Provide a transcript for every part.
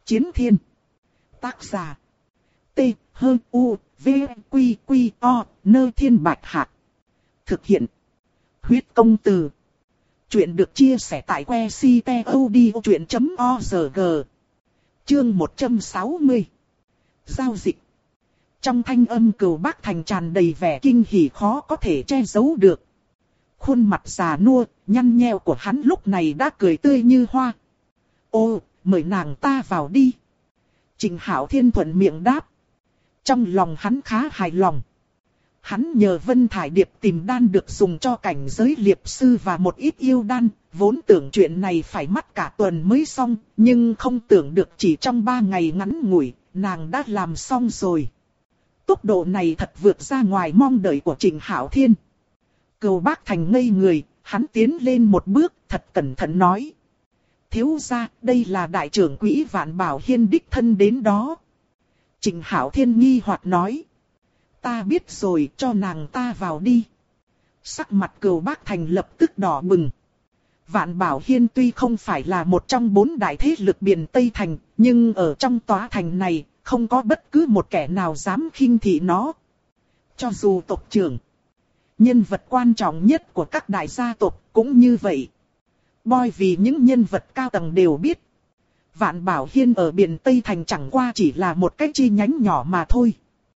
Chiến thiên. Tác giả. T-H-U-V-Q-Q-O, Thiên Bạch Hạc. Thực hiện. Huyết công từ. Chuyện được chia sẻ tại que ctod.org. Chương 160. Giao dịch. Trong thanh âm Cửu Bác Thành tràn đầy vẻ kinh hỉ khó có thể che giấu được. Khuôn mặt già nua, nhăn nheo của hắn lúc này đã cười tươi như hoa. Ô, mời nàng ta vào đi. Trình Hạo Thiên thuận miệng đáp. Trong lòng hắn khá hài lòng. Hắn nhờ Vân Thải Điệp tìm đan được dùng cho cảnh giới liệp sư và một ít yêu đan, vốn tưởng chuyện này phải mất cả tuần mới xong, nhưng không tưởng được chỉ trong 3 ngày ngắn ngủi, nàng đã làm xong rồi. Tốc độ này thật vượt ra ngoài mong đợi của Trình Hạo Thiên. Cửu Bác Thành ngây người, hắn tiến lên một bước, thật cẩn thận nói. Thiếu gia, đây là đại trưởng quỹ Vạn Bảo Hiên đích thân đến đó. Trình Hạo Thiên nghi hoặc nói. Ta biết rồi, cho nàng ta vào đi. Sắc mặt Cửu Bác Thành lập tức đỏ bừng. Vạn Bảo Hiên tuy không phải là một trong 4 đại thế lực biển Tây Thành, nhưng ở trong tòa thành này, không có bất cứ một kẻ nào dám khinh thị nó. Cho dù tộc trưởng, nhân vật quan trọng nhất của các đại gia tộc cũng như vậy. Bởi vì những nhân vật cao tầng đều biết. Vạn Bảo Hiên ở biển Tây Thành chẳng qua chỉ là một cái chi nhánh nhỏ mà thôi.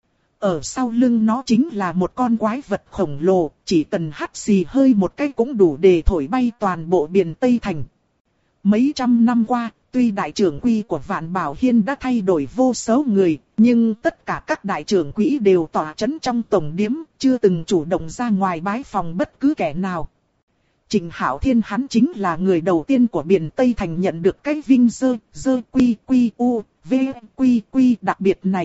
Ở sau lưng nó chính là một con quái vật khổng lồ, chỉ cần hắt xì hơi một cái cũng đủ để thổi bay toàn bộ biển Tây Thành. Mấy trăm năm qua, tuy đại trưởng quỹ của Vạn Bảo Hiên đã thay đổi vô số người, nhưng tất cả các đại trưởng quỹ đều tỏa chấn trong tổng điếm, chưa từng chủ động ra ngoài bái phòng bất cứ kẻ nào. Trình Hạo Thiên hắn chính là người đầu tiên của biển Tây Thành nhận được cái vinh dơ quy quy u v quy quy đặc biệt này.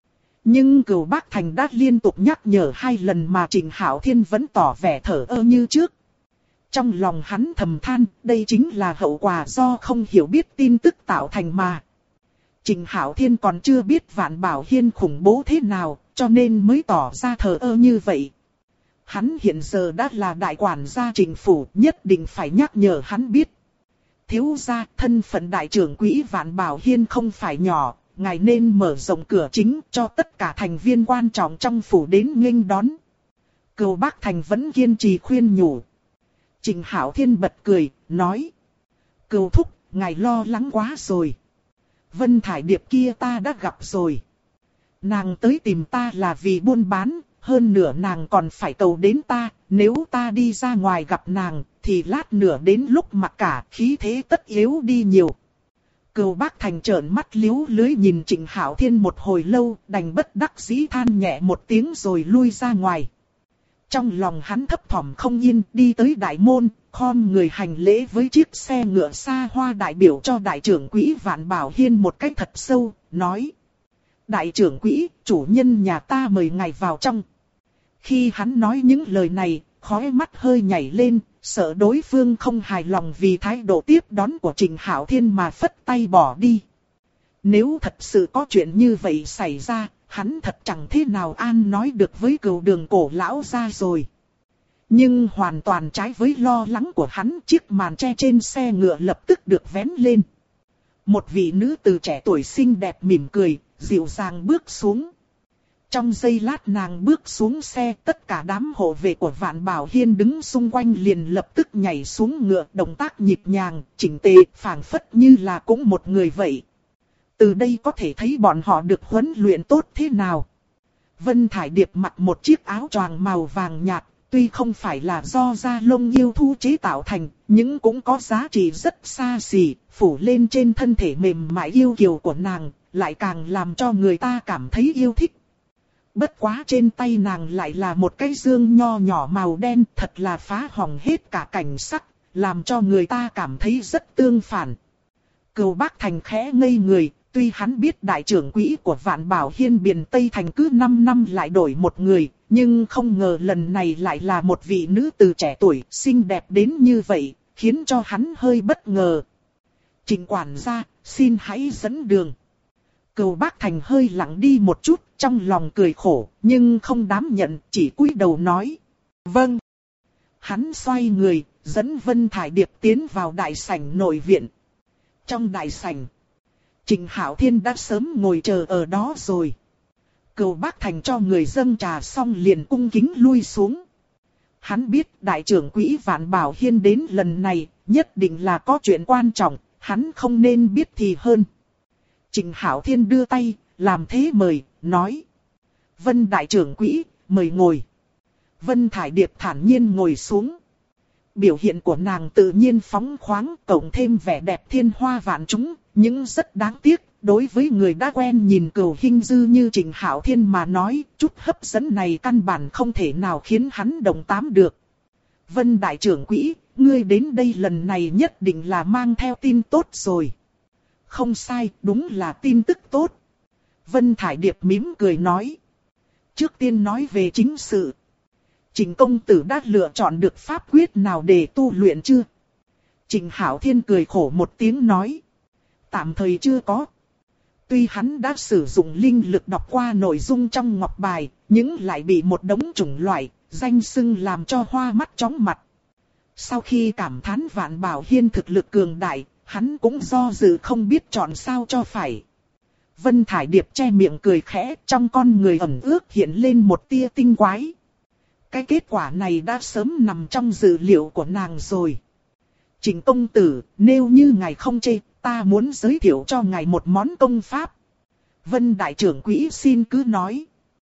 Nhưng Cửu Bác Thành đã liên tục nhắc nhở 2 lần mà Trình Hạo Thiên vẫn tỏ vẻ thờ ơ như trước. Trong lòng hắn thầm than, đây chính là hậu quả do không hiểu biết tin tức tạo thành mà. Trình Hạo Thiên còn chưa biết Vạn Bảo Hiên khủng bố thế nào, cho nên mới tỏ ra thờ ơ như vậy. Hắn hiện giờ đã là đại quản gia Trình phủ, nhất định phải nhắc nhở hắn biết. Thiếu gia, thân phận đại trưởng quỹ Vạn Bảo Hiên không phải nhỏ, ngài nên mở rộng cửa chính cho tất cả thành viên quan trọng trong phủ đến nghênh đón. Cửu Bác Thành vẫn kiên trì khuyên nhủ. Trình Hạo Thiên bật cười, nói. Cửu thúc, ngài lo lắng quá rồi. Vân Thải Điệp kia ta đã gặp rồi. Nàng tới tìm ta là vì buôn bán, hơn nữa nàng còn phải cầu đến ta. Nếu ta đi ra ngoài gặp nàng, thì lát nữa đến lúc mặc cả khí thế tất yếu đi nhiều. Cửu Bác Thành trợn mắt liếu lưới nhìn Trình Hạo Thiên một hồi lâu, đành bất đắc dĩ than nhẹ một tiếng rồi lui ra ngoài. Trong lòng hắn thấp thỏm không yên, đi tới đại môn, khom người hành lễ với chiếc xe ngựa xa hoa đại biểu cho đại trưởng quỹ Vạn Bảo Hiên một cách thật sâu, nói. Đại trưởng quỹ, chủ nhân nhà ta mời ngài vào trong. Khi hắn nói những lời này, khóe mắt hơi nhảy lên, sợ đối phương không hài lòng vì thái độ tiếp đón của Trình Hạo Thiên mà phất tay bỏ đi. Nếu thật sự có chuyện như vậy xảy ra, hắn thật chẳng thế nào an nói được với Cửu Đường cổ lão gia rồi. Nhưng hoàn toàn trái với lo lắng của hắn, chiếc màn che trên xe ngựa lập tức được vén lên. Một vị nữ tử trẻ tuổi xinh đẹp mỉm cười, dịu dàng bước xuống. Trong giây lát nàng bước xuống xe, tất cả đám hộ vệ của Vạn Bảo Hiên đứng xung quanh liền lập tức nhảy xuống ngựa, động tác nhịp nhàng, chỉnh tề, phảng phất như là cũng một người vậy. Từ đây có thể thấy bọn họ được huấn luyện tốt thế nào. Vân Thải Điệp mặc một chiếc áo choàng màu vàng nhạt, tuy không phải là do da lông yêu thú chế tạo thành, nhưng cũng có giá trị rất xa xỉ, phủ lên trên thân thể mềm mại yêu kiều của nàng, lại càng làm cho người ta cảm thấy yêu thích. Bất quá trên tay nàng lại là một cái dương nho nhỏ màu đen, thật là phá hỏng hết cả cảnh sắc, làm cho người ta cảm thấy rất tương phản. Cửu Bác Thành khẽ ngây người, tuy hắn biết đại trưởng quỹ của Vạn Bảo Hiên biển Tây Thành cứ 5 năm lại đổi một người, nhưng không ngờ lần này lại là một vị nữ tử trẻ tuổi, xinh đẹp đến như vậy, khiến cho hắn hơi bất ngờ. Trình quản gia, xin hãy dẫn đường. Cửu Bác Thành hơi lặng đi một chút, trong lòng cười khổ, nhưng không dám nhận, chỉ cúi đầu nói. Vâng. Hắn xoay người, dẫn Vân Thải Điệp tiến vào đại sảnh nội viện. Trong đại sảnh, Trịnh Hạo Thiên đã sớm ngồi chờ ở đó rồi. Cửu Bác Thành cho người dâng trà xong liền cung kính lui xuống. Hắn biết đại trưởng quỹ Vạn Bảo Hiên đến lần này, nhất định là có chuyện quan trọng, hắn không nên biết thì hơn. Trịnh Hạo Thiên đưa tay, làm thế mời, nói. Vân đại trưởng quỹ, mời ngồi. Vân Thải Điệp thản nhiên ngồi xuống. Biểu hiện của nàng tự nhiên phóng khoáng, cộng thêm vẻ đẹp thiên hoa vạn trúng, nhưng rất đáng tiếc. Đối với người đã quen nhìn Cửu Hinh Dư như Trịnh Hạo Thiên mà nói, chút hấp dẫn này căn bản không thể nào khiến hắn đồng tám được. Vân đại trưởng quỹ, ngươi đến đây lần này nhất định là mang theo tin tốt rồi. Không sai, đúng là tin tức tốt. Vân Thải Điệp mỉm cười nói. Trước tiên nói về chính sự. Trịnh công tử đã lựa chọn được pháp quyết nào để tu luyện chưa? Trịnh Hạo Thiên cười khổ một tiếng nói. Tạm thời chưa có. Tuy hắn đã sử dụng linh lực đọc qua nội dung trong ngọc bài, nhưng lại bị một đống chủng loại, danh xưng làm cho hoa mắt chóng mặt. Sau khi cảm thán Vạn Bảo Hiên thực lực cường đại, hắn cũng do dự không biết chọn sao cho phải. Vân Thải Điệp che miệng cười khẽ, trong con người ẩn ước hiện lên một tia tinh quái. Cái kết quả này đã sớm nằm trong dự liệu của nàng rồi. Trịnh công tử, nếu như ngài không chê, ta muốn giới thiệu cho ngài một món công pháp. Vân đại trưởng quỹ xin cứ nói.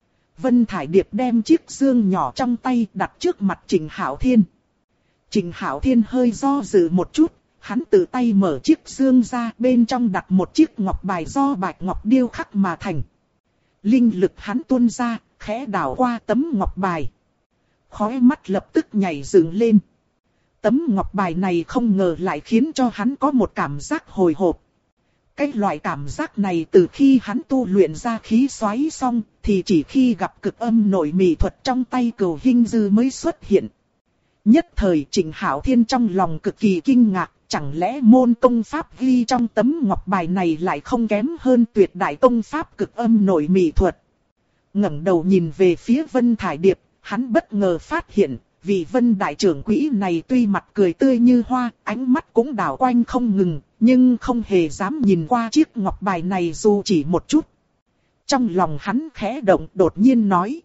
Vân Thải Điệp đem chiếc dương nhỏ trong tay đặt trước mặt Trịnh Hạo Thiên. Trịnh Hạo Thiên hơi do dự một chút, hắn tự tay mở chiếc dương ra, bên trong đặt một chiếc ngọc bài do bạch ngọc điêu khắc mà thành. Linh lực hắn tuôn ra, khẽ đảo qua tấm ngọc bài. Khóe mắt lập tức nhảy dựng lên. Tấm ngọc bài này không ngờ lại khiến cho hắn có một cảm giác hồi hộp. Cái loại cảm giác này từ khi hắn tu luyện ra khí xoáy xong, thì chỉ khi gặp cực âm nội mị thuật trong tay Cửu Hinh Dư mới xuất hiện. Nhất thời Trịnh Hạo Thiên trong lòng cực kỳ kinh ngạc, chẳng lẽ môn công pháp ghi trong tấm ngọc bài này lại không kém hơn tuyệt đại công pháp cực âm nội mị thuật. Ngẩng đầu nhìn về phía Vân Thải Điệp, hắn bất ngờ phát hiện, vị Vân đại trưởng quỹ này tuy mặt cười tươi như hoa, ánh mắt cũng đảo quanh không ngừng, nhưng không hề dám nhìn qua chiếc ngọc bài này dù chỉ một chút. Trong lòng hắn khẽ động, đột nhiên nói.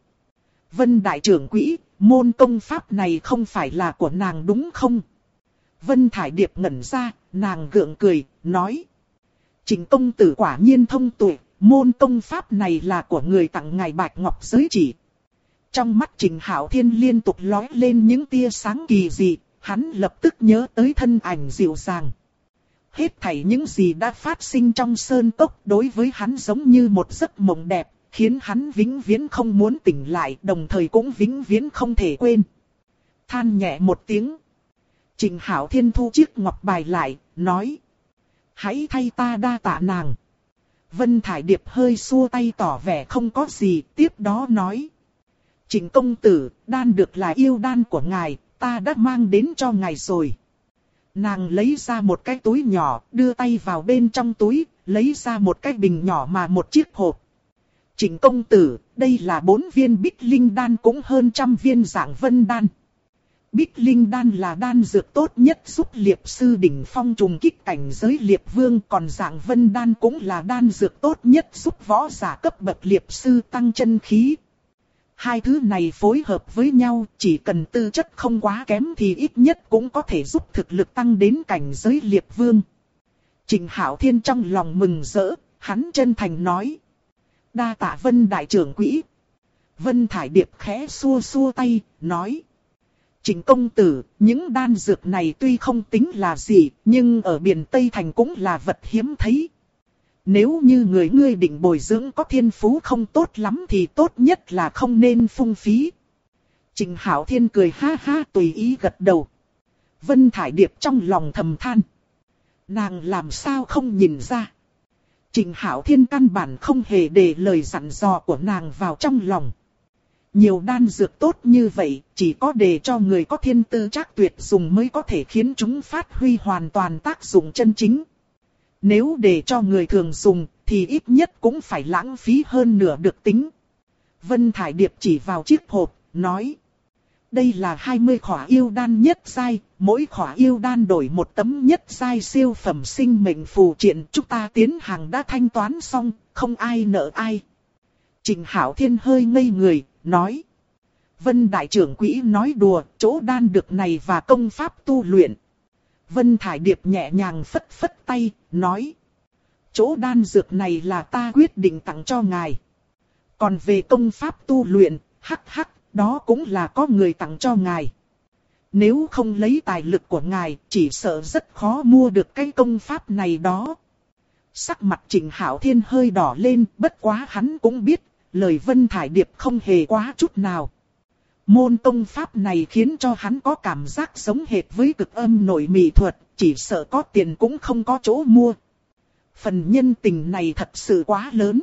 Vân đại trưởng quỹ, môn công pháp này không phải là của nàng đúng không? Vân Thải Điệp ngẩn ra, nàng gượng cười, nói. Trịnh công tử quả nhiên thông tuệ, môn công pháp này là của người tặng ngài bạch ngọc giới chỉ. Trong mắt Trịnh Hạo Thiên liên tục lóe lên những tia sáng kỳ dị, hắn lập tức nhớ tới thân ảnh dịu dàng. Hết thảy những gì đã phát sinh trong sơn cốc đối với hắn giống như một giấc mộng đẹp, khiến hắn vĩnh viễn không muốn tỉnh lại, đồng thời cũng vĩnh viễn không thể quên. Than nhẹ một tiếng. Trịnh Hạo Thiên thu chiếc ngọc bài lại, nói. Hãy thay ta đa tạ nàng. Vân Thải Điệp hơi xua tay tỏ vẻ không có gì, tiếp đó nói. Trịnh công tử, đan được là yêu đan của ngài, ta đã mang đến cho ngài rồi. Nàng lấy ra một cái túi nhỏ, đưa tay vào bên trong túi, lấy ra một cái bình nhỏ mà một chiếc hộp. Trịnh công tử, đây là 4 viên Bích Linh đan cũng hơn 100 viên Dạng Vân đan. Bích Linh đan là đan dược tốt nhất giúp liệp sư đỉnh phong trùng kích cảnh giới liệp vương, còn Dạng Vân đan cũng là đan dược tốt nhất giúp võ giả cấp bậc liệp sư tăng chân khí. Hai thứ này phối hợp với nhau, chỉ cần tư chất không quá kém thì ít nhất cũng có thể giúp thực lực tăng đến cảnh giới liệp vương. Trịnh Hạo Thiên trong lòng mừng rỡ, hắn chân thành nói. Đa tạ Vân đại trưởng quỹ. Vân Thải Điệp khẽ xua xua tay, nói. Trịnh công tử, những đan dược này tuy không tính là gì, nhưng ở biển Tây Thành cũng là vật hiếm thấy. Nếu như người ngươi định bồi dưỡng có thiên phú không tốt lắm thì tốt nhất là không nên phung phí. Trịnh Hạo Thiên cười ha ha tùy ý gật đầu. Vân Thải Điệp trong lòng thầm than. Nàng làm sao không nhìn ra. Trịnh Hạo Thiên căn bản không hề để lời dặn dò của nàng vào trong lòng. Nhiều đan dược tốt như vậy, chỉ có để cho người có thiên tư trác tuyệt dùng mới có thể khiến chúng phát huy hoàn toàn tác dụng chân chính. Nếu để cho người thường dùng, thì ít nhất cũng phải lãng phí hơn nửa được tính. Vân Thải Điệp chỉ vào chiếc hộp, nói. Đây là 20 khỏa yêu đan nhất giai, mỗi khỏa yêu đan đổi một tấm nhất giai siêu phẩm sinh mệnh phù triện. Chúng ta tiến hàng đã thanh toán xong, không ai nợ ai. Trình Hạo Thiên hơi ngây người, nói. Vân đại trưởng quỹ nói đùa, chỗ đan được này và công pháp tu luyện. Vân Thải Điệp nhẹ nhàng phất phất tay, nói. Chỗ đan dược này là ta quyết định tặng cho ngài. Còn về công pháp tu luyện, hắc hắc, đó cũng là có người tặng cho ngài. Nếu không lấy tài lực của ngài, chỉ sợ rất khó mua được cái công pháp này đó. Sắc mặt Trình Hạo Thiên hơi đỏ lên, bất quá hắn cũng biết, lời Vân Thải Điệp không hề quá chút nào. Môn công pháp này khiến cho hắn có cảm giác giống hệt với cực âm nội mỹ thuật, chỉ sợ có tiền cũng không có chỗ mua. Phần nhân tình này thật sự quá lớn.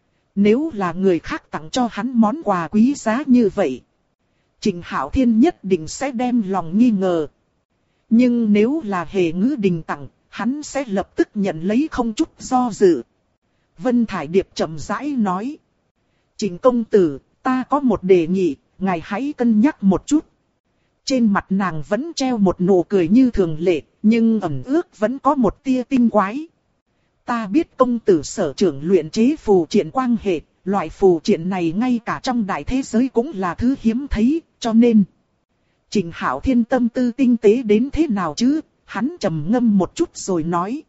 Nếu là người khác tặng cho hắn món quà quý giá như vậy, Trình Hạo Thiên nhất định sẽ đem lòng nghi ngờ. Nhưng nếu là Hề Ngữ Đình tặng, hắn sẽ lập tức nhận lấy không chút do dự. Vân Thải Điệp chậm rãi nói. Trình công tử, ta có một đề nghị, ngài hãy cân nhắc một chút. Trên mặt nàng vẫn treo một nụ cười như thường lệ, nhưng ẩn ước vẫn có một tia tinh quái. Ta biết công tử sở trưởng luyện chế phù triện quang hệ, loại phù triện này ngay cả trong đại thế giới cũng là thứ hiếm thấy, cho nên. Trình Hạo Thiên tâm tư tinh tế đến thế nào chứ, hắn trầm ngâm một chút rồi nói.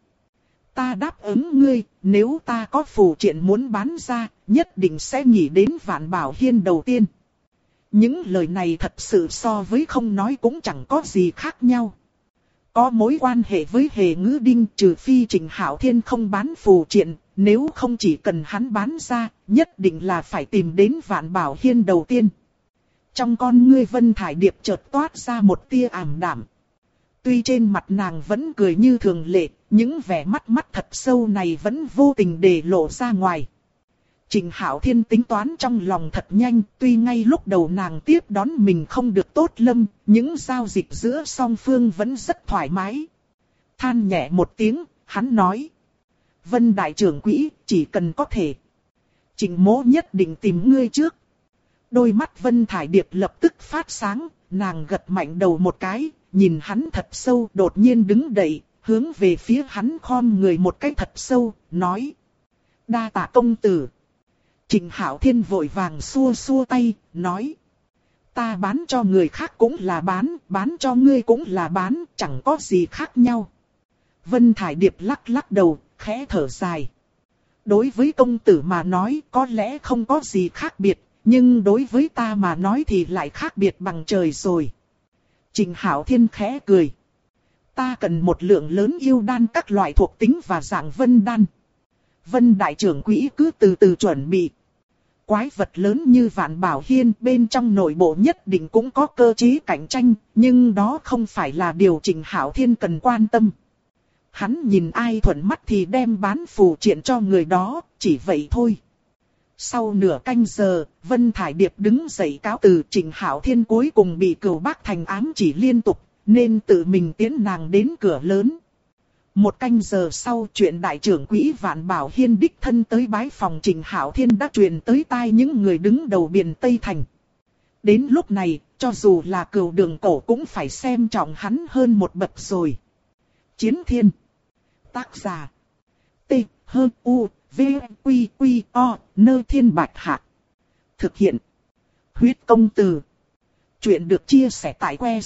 Ta đáp ứng ngươi, nếu ta có phù triện muốn bán ra, nhất định sẽ nghĩ đến Vạn Bảo Hiên đầu tiên. Những lời này thật sự so với không nói cũng chẳng có gì khác nhau. Có mối quan hệ với Hề Ngữ Đinh, trừ phi Trình Hạo Thiên không bán phù triện, nếu không chỉ cần hắn bán ra, nhất định là phải tìm đến Vạn Bảo Hiên đầu tiên. Trong con ngươi Vân Thải Điệp chợt toát ra một tia ảm đạm. Tuy trên mặt nàng vẫn cười như thường lệ, những vẻ mắt thật sâu này vẫn vô tình để lộ ra ngoài. Trình Hạo Thiên tính toán trong lòng thật nhanh, tuy ngay lúc đầu nàng tiếp đón mình không được tốt lâm, những giao dịch giữa song phương vẫn rất thoải mái. Than nhẹ một tiếng, hắn nói. Vân đại trưởng quỹ, chỉ cần có thể. Trình mỗ nhất định tìm ngươi trước. Đôi mắt Vân Thải Điệp lập tức phát sáng, nàng gật mạnh đầu một cái, nhìn hắn thật sâu, đột nhiên đứng dậy, hướng về phía hắn khom người một cái thật sâu, nói. Đa tạ công tử. Trình Hạo Thiên vội vàng xua xua tay, nói. Ta bán cho người khác cũng là bán cho ngươi cũng là bán, chẳng có gì khác nhau. Vân Thải Điệp lắc lắc đầu, khẽ thở dài. Đối với công tử mà nói có lẽ không có gì khác biệt, nhưng đối với ta mà nói thì lại khác biệt bằng trời rồi. Trình Hạo Thiên khẽ cười. Ta cần một lượng lớn yêu đan các loại thuộc tính và dạng vân đan. Vân đại trưởng quỹ cứ từ từ chuẩn bị. Quái vật lớn như Vạn Bảo Hiên bên trong nội bộ nhất định cũng có cơ chế cạnh tranh, nhưng đó không phải là điều Trình Hạo Thiên cần quan tâm. Hắn nhìn ai thuận mắt thì đem bán phù triện cho người đó, chỉ vậy thôi. Sau nửa canh giờ, Vân Thải Điệp đứng dậy cáo từ. Trình Hạo Thiên cuối cùng bị Cửu Bác Thành ám chỉ liên tục, nên tự mình tiến nàng đến cửa lớn. Một canh giờ sau, chuyện đại trưởng quỹ Vạn Bảo Hiên đích thân tới bái phòng Trình Hạo Thiên đã truyền tới tai những người đứng đầu Biện Tây Thành. Đến lúc này, cho dù là Cửu Đường Cổ cũng phải xem trọng hắn hơn một bậc rồi. Chiến Thiên. Tác giả. T. H. U. V. Q. Q. O. Nơ Thiên Bạch Hạ. Thực hiện. Huyết công từ. Chuyện được chia sẻ tại que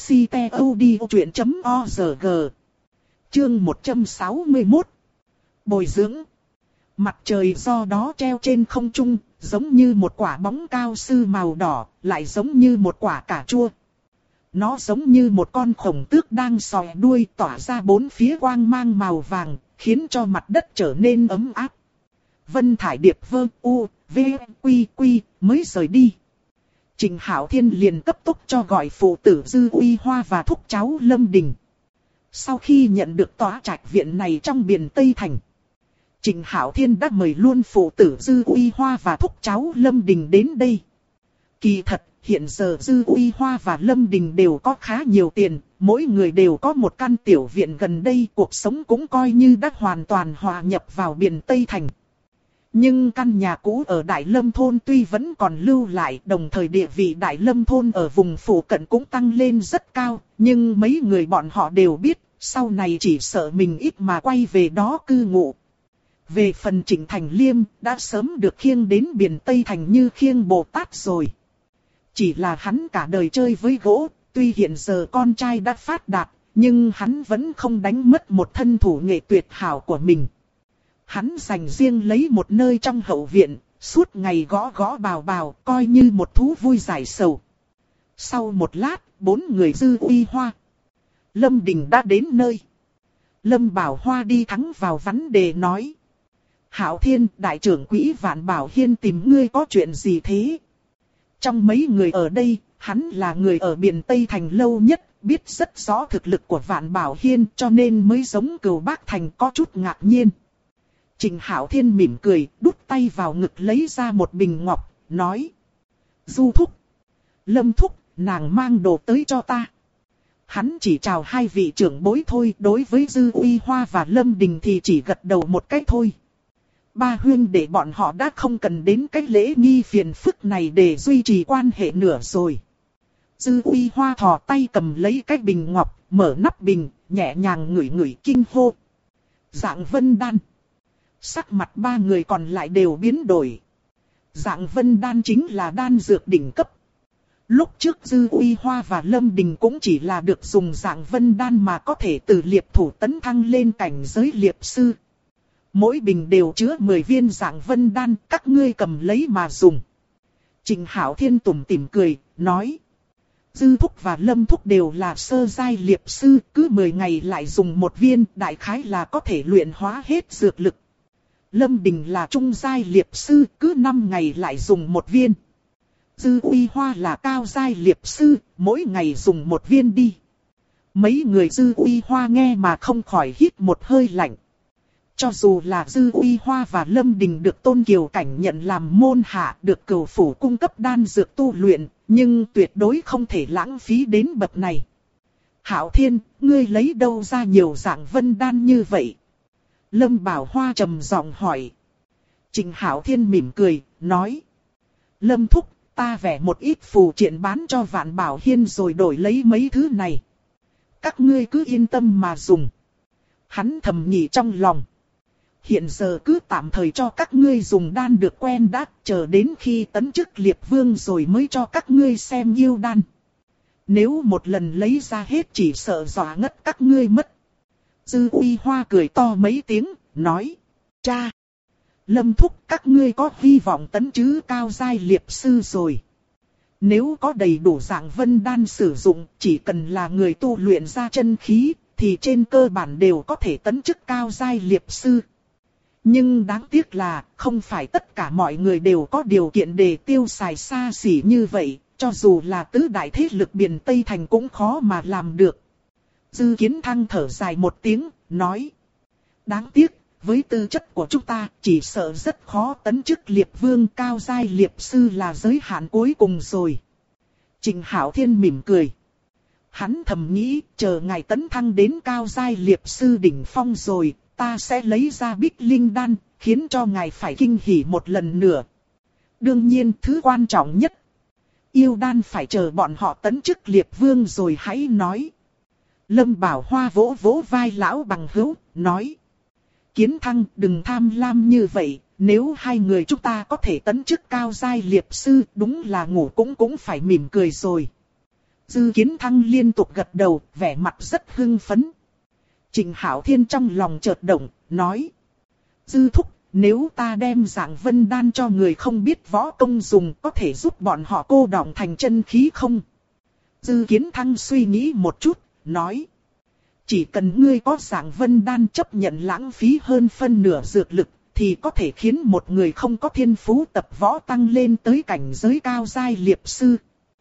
ctod.org. Chương 161. Bồi dưỡng. Mặt trời do đó treo trên không trung, giống như một quả bóng cao su màu đỏ, lại giống như một quả cà chua. Nó giống như một con khổng tước đang sòi đuôi tỏa ra bốn phía quang mang màu vàng, khiến cho mặt đất trở nên ấm áp. Vân Thải Điệp vơ u, v, quy quy, mới rời đi. Trình Hạo Thiên liền cấp tốc cho gọi phụ tử Dư Uy Hoa và thúc cháu Lâm Đình. Sau khi nhận được tòa trạch viện này trong Biện Tây Thành, Trình Hạo Thiên đã mời luôn phụ tử Dư Uy Hoa và thúc cháu Lâm Đình đến đây. Kỳ thật, hiện giờ Dư Uy Hoa và Lâm Đình đều có khá nhiều tiền, mỗi người đều có một căn tiểu viện gần đây, cuộc sống cũng coi như đã hoàn toàn hòa nhập vào Biện Tây Thành. Nhưng căn nhà cũ ở Đại Lâm Thôn tuy vẫn còn lưu lại, đồng thời địa vị Đại Lâm Thôn ở vùng phụ cận cũng tăng lên rất cao, nhưng mấy người bọn họ đều biết, sau này chỉ sợ mình ít mà quay về đó cư ngụ. Về phần Trịnh Thành Liêm, đã sớm được khiêng đến biển Tây Thành như khiêng Bồ Tát rồi. Chỉ là hắn cả đời chơi với gỗ, tuy hiện giờ con trai đã phát đạt, nhưng hắn vẫn không đánh mất một thân thủ nghệ tuyệt hảo của mình. Hắn dành riêng lấy một nơi trong hậu viện, suốt ngày gõ gõ bào bào, coi như một thú vui giải sầu. Sau một lát, 4 người Dư Uy Hoa, Lâm Đình đã đến nơi. Lâm Bảo Hoa đi thẳng vào vấn đề nói: Hạo Thiên, đại trưởng quỹ Vạn Bảo Hiên tìm ngươi có chuyện gì thế? Trong mấy người ở đây, hắn là người ở biển Tây Thành lâu nhất, biết rất rõ thực lực của Vạn Bảo Hiên, cho nên mới giống Cửu Bác Thành có chút ngạc nhiên. Trình Hạo Thiên mỉm cười, đút tay vào ngực lấy ra một bình ngọc, nói: Du thúc, Lâm thúc, nàng mang đồ tới cho ta. Hắn chỉ chào hai vị trưởng bối thôi, đối với Dư Uy Hoa và Lâm Đình thì chỉ gật đầu một cái thôi. Ba huyên để bọn họ đã không cần đến cái lễ nghi phiền phức này để duy trì quan hệ nữa rồi. Dư Uy Hoa thò tay cầm lấy cái bình ngọc, mở nắp bình, nhẹ nhàng ngửi ngửi kinh hô: Dạng Vân Đan. Sắc mặt ba người còn lại đều biến đổi. Dạng Vân Đan chính là đan dược đỉnh cấp. Lúc trước Dư Uy Hoa và Lâm Đình cũng chỉ là được dùng Dạng Vân Đan mà có thể từ liệp thủ tấn thăng lên cảnh giới liệp sư. Mỗi bình đều chứa 10 viên Dạng Vân Đan, các ngươi cầm lấy mà dùng. Trình Hạo Thiên tủm tỉm cười, nói: Dư thúc và Lâm thúc đều là sơ giai liệp sư, cứ 10 ngày lại dùng một viên, đại khái là có thể luyện hóa hết dược lực. Lâm Đình là trung giai liệp sư, cứ 5 ngày lại dùng một viên. Dư Uy Hoa là cao giai liệp sư, mỗi ngày dùng một viên đi. Mấy người Dư Uy Hoa nghe mà không khỏi hít một hơi lạnh. Cho dù là Dư Uy Hoa và Lâm Đình được Tôn Kiều Cảnh nhận làm môn hạ, được Cửu Phủ cung cấp đan dược tu luyện, nhưng tuyệt đối không thể lãng phí đến bậc này. Hạo Thiên, ngươi lấy đâu ra nhiều Dạng Vân Đan như vậy? Lâm Bảo Hoa trầm giọng hỏi. Trình Hạo Thiên mỉm cười, nói: Lâm thúc, ta vẽ một ít phù triện bán cho Vạn Bảo Hiên rồi đổi lấy mấy thứ này. Các ngươi cứ yên tâm mà dùng. Hắn thầm nghĩ trong lòng. Hiện giờ cứ tạm thời cho các ngươi dùng đan được quen đã, chờ đến khi tấn chức liệp vương rồi mới cho các ngươi xem yêu đan. Nếu một lần lấy ra hết chỉ sợ dọa ngất các ngươi mất. Dư Uy Hoa cười to mấy tiếng, nói: Cha! Lâm thúc, các ngươi có hy vọng tấn chứ cao giai liệp sư rồi. Nếu có đầy đủ Dạng Vân Đan sử dụng, chỉ cần là người tu luyện ra chân khí, thì trên cơ bản đều có thể tấn chức cao giai liệp sư. Nhưng đáng tiếc là, không phải tất cả mọi người đều có điều kiện để tiêu xài xa xỉ như vậy, cho dù là tứ đại thế lực biển Tây Thành cũng khó mà làm được. Dư Kiến Thăng thở dài một tiếng, nói: Đáng tiếc, với tư chất của chúng ta, chỉ sợ rất khó tấn chức liệp vương, cao giai liệp sư là giới hạn cuối cùng rồi. Trình Hạo Thiên mỉm cười. Hắn thầm nghĩ, chờ ngày tấn thăng đến cao giai liệp sư đỉnh phong rồi, ta sẽ lấy ra Bích Linh Đan, khiến cho ngài phải kinh hỉ một lần nữa. Đương nhiên, thứ quan trọng nhất, yêu đan phải chờ bọn họ tấn chức liệp vương rồi hãy nói. Lâm Bảo Hoa vỗ vỗ vai lão bằng hữu, nói: Kiến Thăng, đừng tham lam như vậy, nếu hai người chúng ta có thể tấn chức cao giai liệp sư, đúng là ngủ cũng phải mỉm cười rồi. Dư Kiến Thăng liên tục gật đầu, vẻ mặt rất hưng phấn. Trình Hạo Thiên trong lòng chợt động, nói: Dư thúc, nếu ta đem Dạng Vân Đan cho người không biết võ công dùng, có thể giúp bọn họ cô đọng thành chân khí không? Dư Kiến Thăng suy nghĩ một chút, nói: Chỉ cần ngươi có Dạng Vân Đan chấp nhận lãng phí hơn phân nửa dược lực, thì có thể khiến một người không có thiên phú tập võ tăng lên tới cảnh giới cao giai liệp sư.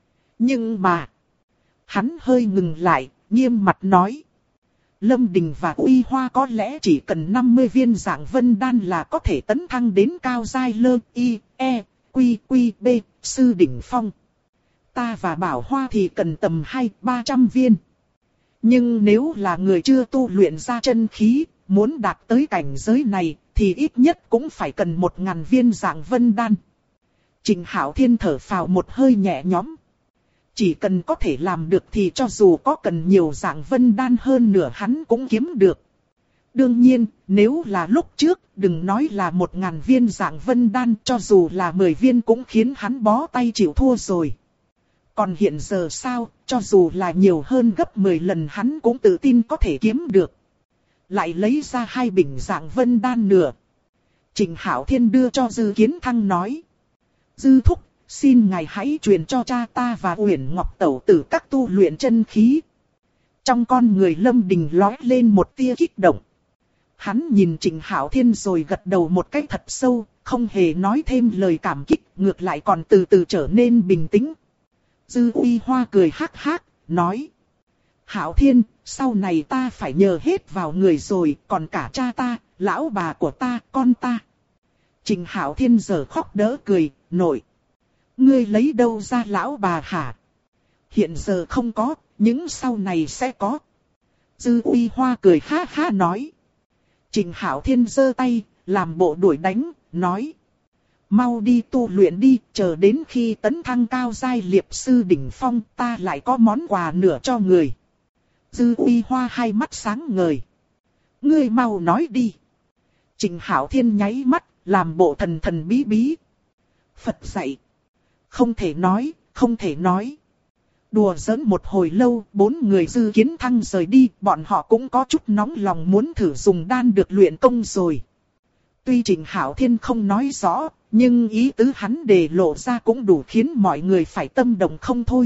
Nhưng mà, hắn hơi ngừng lại, nghiêm mặt nói: Lâm Đình và Uy Hoa có lẽ chỉ cần 50 viên Dạng Vân Đan là có thể tấn thăng đến cao giai lơ y, e, quy, b, sư đỉnh phong. Ta và Bảo Hoa thì cần tầm 200-300 viên. Nhưng nếu là người chưa tu luyện ra chân khí, muốn đạt tới cảnh giới này, thì ít nhất cũng phải cần 1000 viên Dạng Vân Đan. Trình Hạo Thiên thở phào một hơi nhẹ nhõm. Chỉ cần có thể làm được thì cho dù có cần nhiều Dạng Vân Đan hơn nữa hắn cũng kiếm được. Đương nhiên, nếu là lúc trước, đừng nói là 1000 viên Dạng Vân Đan, cho dù là 10 viên cũng khiến hắn bó tay chịu thua rồi. Còn hiện giờ sao, cho dù là nhiều hơn gấp 10 lần hắn cũng tự tin có thể kiếm được. Lại lấy ra 2 bình Dạng Vân Đan nữa. Trình Hạo Thiên đưa cho Dư Kiến Thăng nói. Dư thúc, xin ngài hãy truyền cho cha ta và Uyển Ngọc tẩu tử các tu luyện chân khí. Trong con người Lâm Đình lóe lên một tia kích động. Hắn nhìn Trình Hạo Thiên rồi gật đầu một cách thật sâu, không hề nói thêm lời cảm kích, ngược lại còn từ từ trở nên bình tĩnh. Dư Uy Hoa cười hắc hắc, nói. Hạo Thiên, sau này ta phải nhờ hết vào người rồi, còn cả cha ta, lão bà của ta, con ta. Trình Hạo Thiên giờ khóc đỡ cười, nội. Ngươi lấy đâu ra lão bà hả? Hiện giờ không có, nhưng sau này sẽ có. Dư Uy Hoa cười ha ha nói. Trình Hạo Thiên giơ tay, làm bộ đuổi đánh, nói. Mau đi tu luyện đi, chờ đến khi tấn thăng cao giai liệp sư đỉnh phong ta lại có món quà nữa cho người. Dư Uy Hoa hai mắt sáng ngời. Ngươi mau nói đi. Trình Hạo Thiên nháy mắt, làm bộ thần thần bí bí. Phật dạy. Không thể nói, không thể nói. Đùa giỡn một hồi lâu, 4 người Dư Kiến Thăng rời đi, bọn họ cũng có chút nóng lòng muốn thử dùng đan được luyện công rồi. Tuy Trình Hạo Thiên không nói rõ, nhưng ý tứ hắn đề lộ ra cũng đủ khiến mọi người phải tâm động không thôi.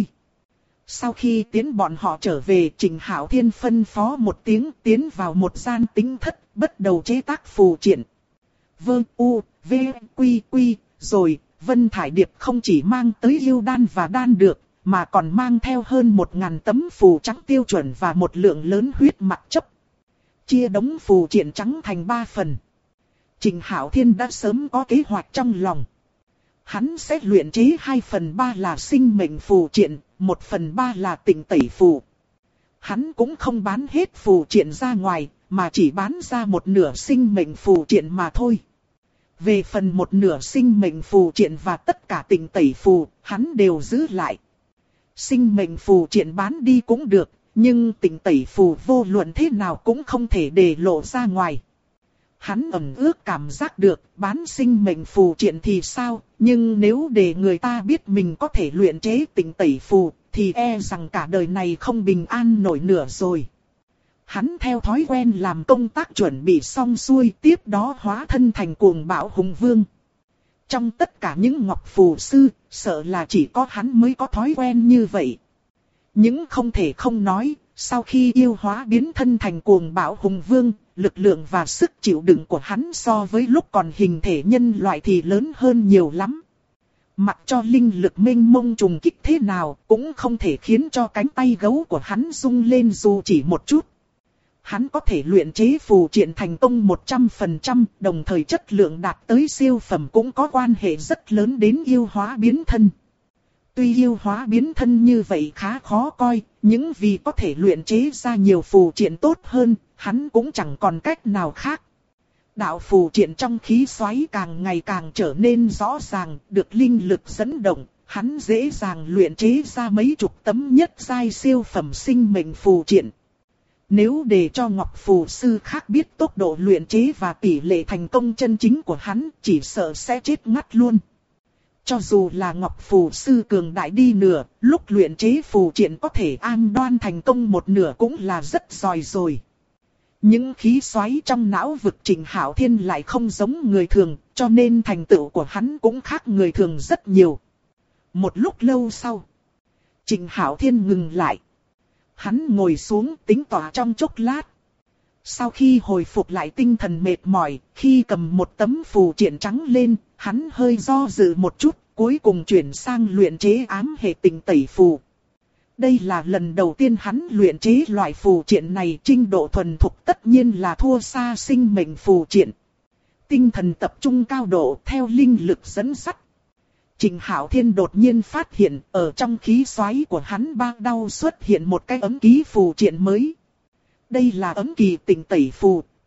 Sau khi tiến bọn họ trở về, Trình Hạo Thiên phân phó một tiếng tiến vào một gian tính thất, bắt đầu chế tác phù triện. Vâng, u, v, quy, quy, rồi, Vân Thải Điệp không chỉ mang tới yêu đan và đan được, mà còn mang theo hơn 1000 tấm phù trắng tiêu chuẩn và một lượng lớn huyết mặc chấp. Chia đống phù triện trắng thành 3 phần. Trình Hạo Thiên đã sớm có kế hoạch trong lòng. Hắn sẽ luyện chế 2/3 là sinh mệnh phù triện, 1/3 là tịnh tẩy phù. Hắn cũng không bán hết phù triện ra ngoài, mà chỉ bán ra một nửa sinh mệnh phù triện mà thôi. Về phần một nửa sinh mệnh phù triện và tất cả tịnh tẩy phù, hắn đều giữ lại. Sinh mệnh phù triện bán đi cũng được, nhưng tịnh tẩy phù vô luận thế nào cũng không thể để lộ ra ngoài. Hắn ẩn ước cảm giác được bán sinh mệnh phù triện thì sao, nhưng nếu để người ta biết mình có thể luyện chế tịnh tẩy phù, thì e rằng cả đời này không bình an nổi nửa rồi. Hắn theo thói quen làm công tác chuẩn bị xong xuôi, tiếp đó hóa thân thành cuồng bạo hùng vương. Trong tất cả những ngọc phù sư, sợ là chỉ có hắn mới có thói quen như vậy. Nhưng không thể không nói, sau khi yêu hóa biến thân thành cuồng bạo hùng vương, lực lượng và sức chịu đựng của hắn so với lúc còn hình thể nhân loại thì lớn hơn nhiều lắm. Mặc cho linh lực mênh mông trùng kích thế nào, cũng không thể khiến cho cánh tay gấu của hắn rung lên dù chỉ một chút. Hắn có thể luyện chế phù triện thành công 100%, đồng thời chất lượng đạt tới siêu phẩm cũng có quan hệ rất lớn đến yêu hóa biến thân. Tuy yêu hóa biến thân như vậy khá khó coi, nhưng vì có thể luyện chế ra nhiều phù triện tốt hơn, hắn cũng chẳng còn cách nào khác. Đạo phù triện trong khí xoáy càng ngày càng trở nên rõ ràng, được linh lực dẫn động, hắn dễ dàng luyện chế ra mấy chục tấm nhất giai siêu phẩm sinh mệnh phù triện. Nếu để cho Ngọc Phù Sư khác biết tốc độ luyện chế và tỷ lệ thành công chân chính của hắn, chỉ sợ sẽ chết ngắt luôn. Cho dù là Ngọc Phù Sư cường đại đi nửa, lúc luyện chế phù triện có thể an đoan thành công một nửa cũng là rất giỏi rồi. Những khí xoáy trong não vực Trình Hạo Thiên lại không giống người thường, cho nên thành tựu của hắn cũng khác người thường rất nhiều. Một lúc lâu sau, Trình Hạo Thiên ngừng lại. Hắn ngồi xuống tính tỏa trong chốc lát. Sau khi hồi phục lại tinh thần mệt mỏi, khi cầm một tấm phù triện trắng lên, hắn hơi do dự một chút, cuối cùng chuyển sang luyện chế ám hệ tịnh tẩy phù. Đây là lần đầu tiên hắn luyện chế loại phù triện này, trình độ thuần thục tất nhiên là thua xa sinh mệnh phù triện. Tinh thần tập trung cao độ theo linh lực dẫn dắt. Trình Hạo Thiên đột nhiên phát hiện ở trong khí xoáy của hắn ba đau xuất hiện một cái ấm ký phù triện mới. Đây là ấm kỳ tịnh tẩy phù,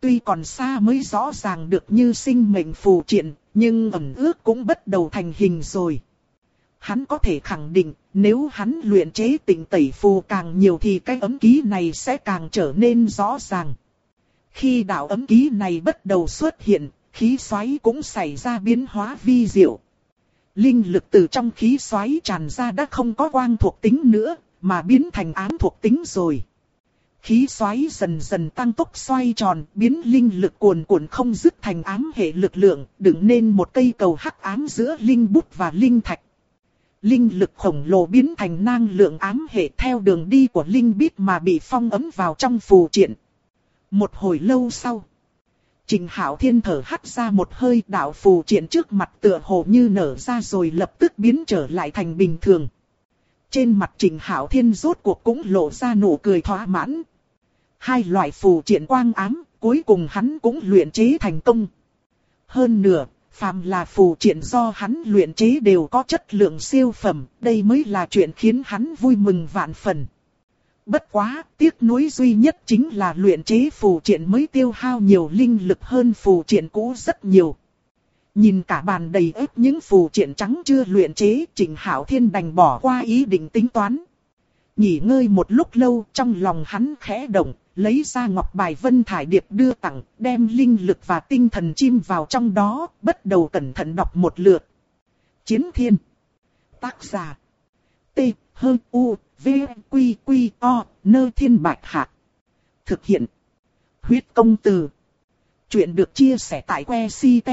tuy còn xa mới rõ ràng được như sinh mệnh phù triện, nhưng ẩn ước cũng bắt đầu thành hình rồi. Hắn có thể khẳng định, nếu hắn luyện chế tịnh tẩy phù càng nhiều thì cái ấm ký này sẽ càng trở nên rõ ràng. Khi đạo ấm ký này bắt đầu xuất hiện, khí xoáy cũng xảy ra biến hóa vi diệu. Linh lực từ trong khí xoáy tràn ra đã không có quang thuộc tính nữa, mà biến thành ám thuộc tính rồi. Khí xoáy dần dần tăng tốc xoay tròn, biến linh lực cuồn cuộn không dứt thành ám hệ lực lượng, đựng nên một cây cầu hắc ám giữa linh bút và linh thạch. Linh lực khổng lồ biến thành năng lượng ám hệ theo đường đi của linh bít mà bị phong ấn vào trong phù triện. Một hồi lâu sau, Trình Hạo Thiên thở hắt ra một hơi, đạo phù triện trước mặt tựa hồ như nở ra rồi lập tức biến trở lại thành bình thường. Trên mặt Trình Hạo Thiên rốt cuộc cũng lộ ra nụ cười thỏa mãn. Hai loại phù triện quang ám, cuối cùng hắn cũng luyện chế thành công. Hơn nữa, phàm là phù triện do hắn luyện chế đều có chất lượng siêu phẩm, đây mới là chuyện khiến hắn vui mừng vạn phần. Bất quá, tiếc nuối duy nhất chính là luyện chế phù triện mới tiêu hao nhiều linh lực hơn phù triện cũ rất nhiều. Nhìn cả bàn đầy ếp những phù triện trắng chưa luyện chế, Trình Hạo Thiên đành bỏ qua ý định tính toán. Nghỉ ngơi một lúc lâu, trong lòng hắn khẽ động, lấy ra ngọc bài vân thải điệp đưa tặng, đem linh lực và tinh thần chim vào trong đó, bắt đầu cẩn thận đọc một lượt. Chiến Thiên. Tác giả. T, H, U, V, Quy, Quy, O, Nơ Thiên Bạch Hạc. Thực hiện. Huyết công từ. Chuyện được chia sẻ tại que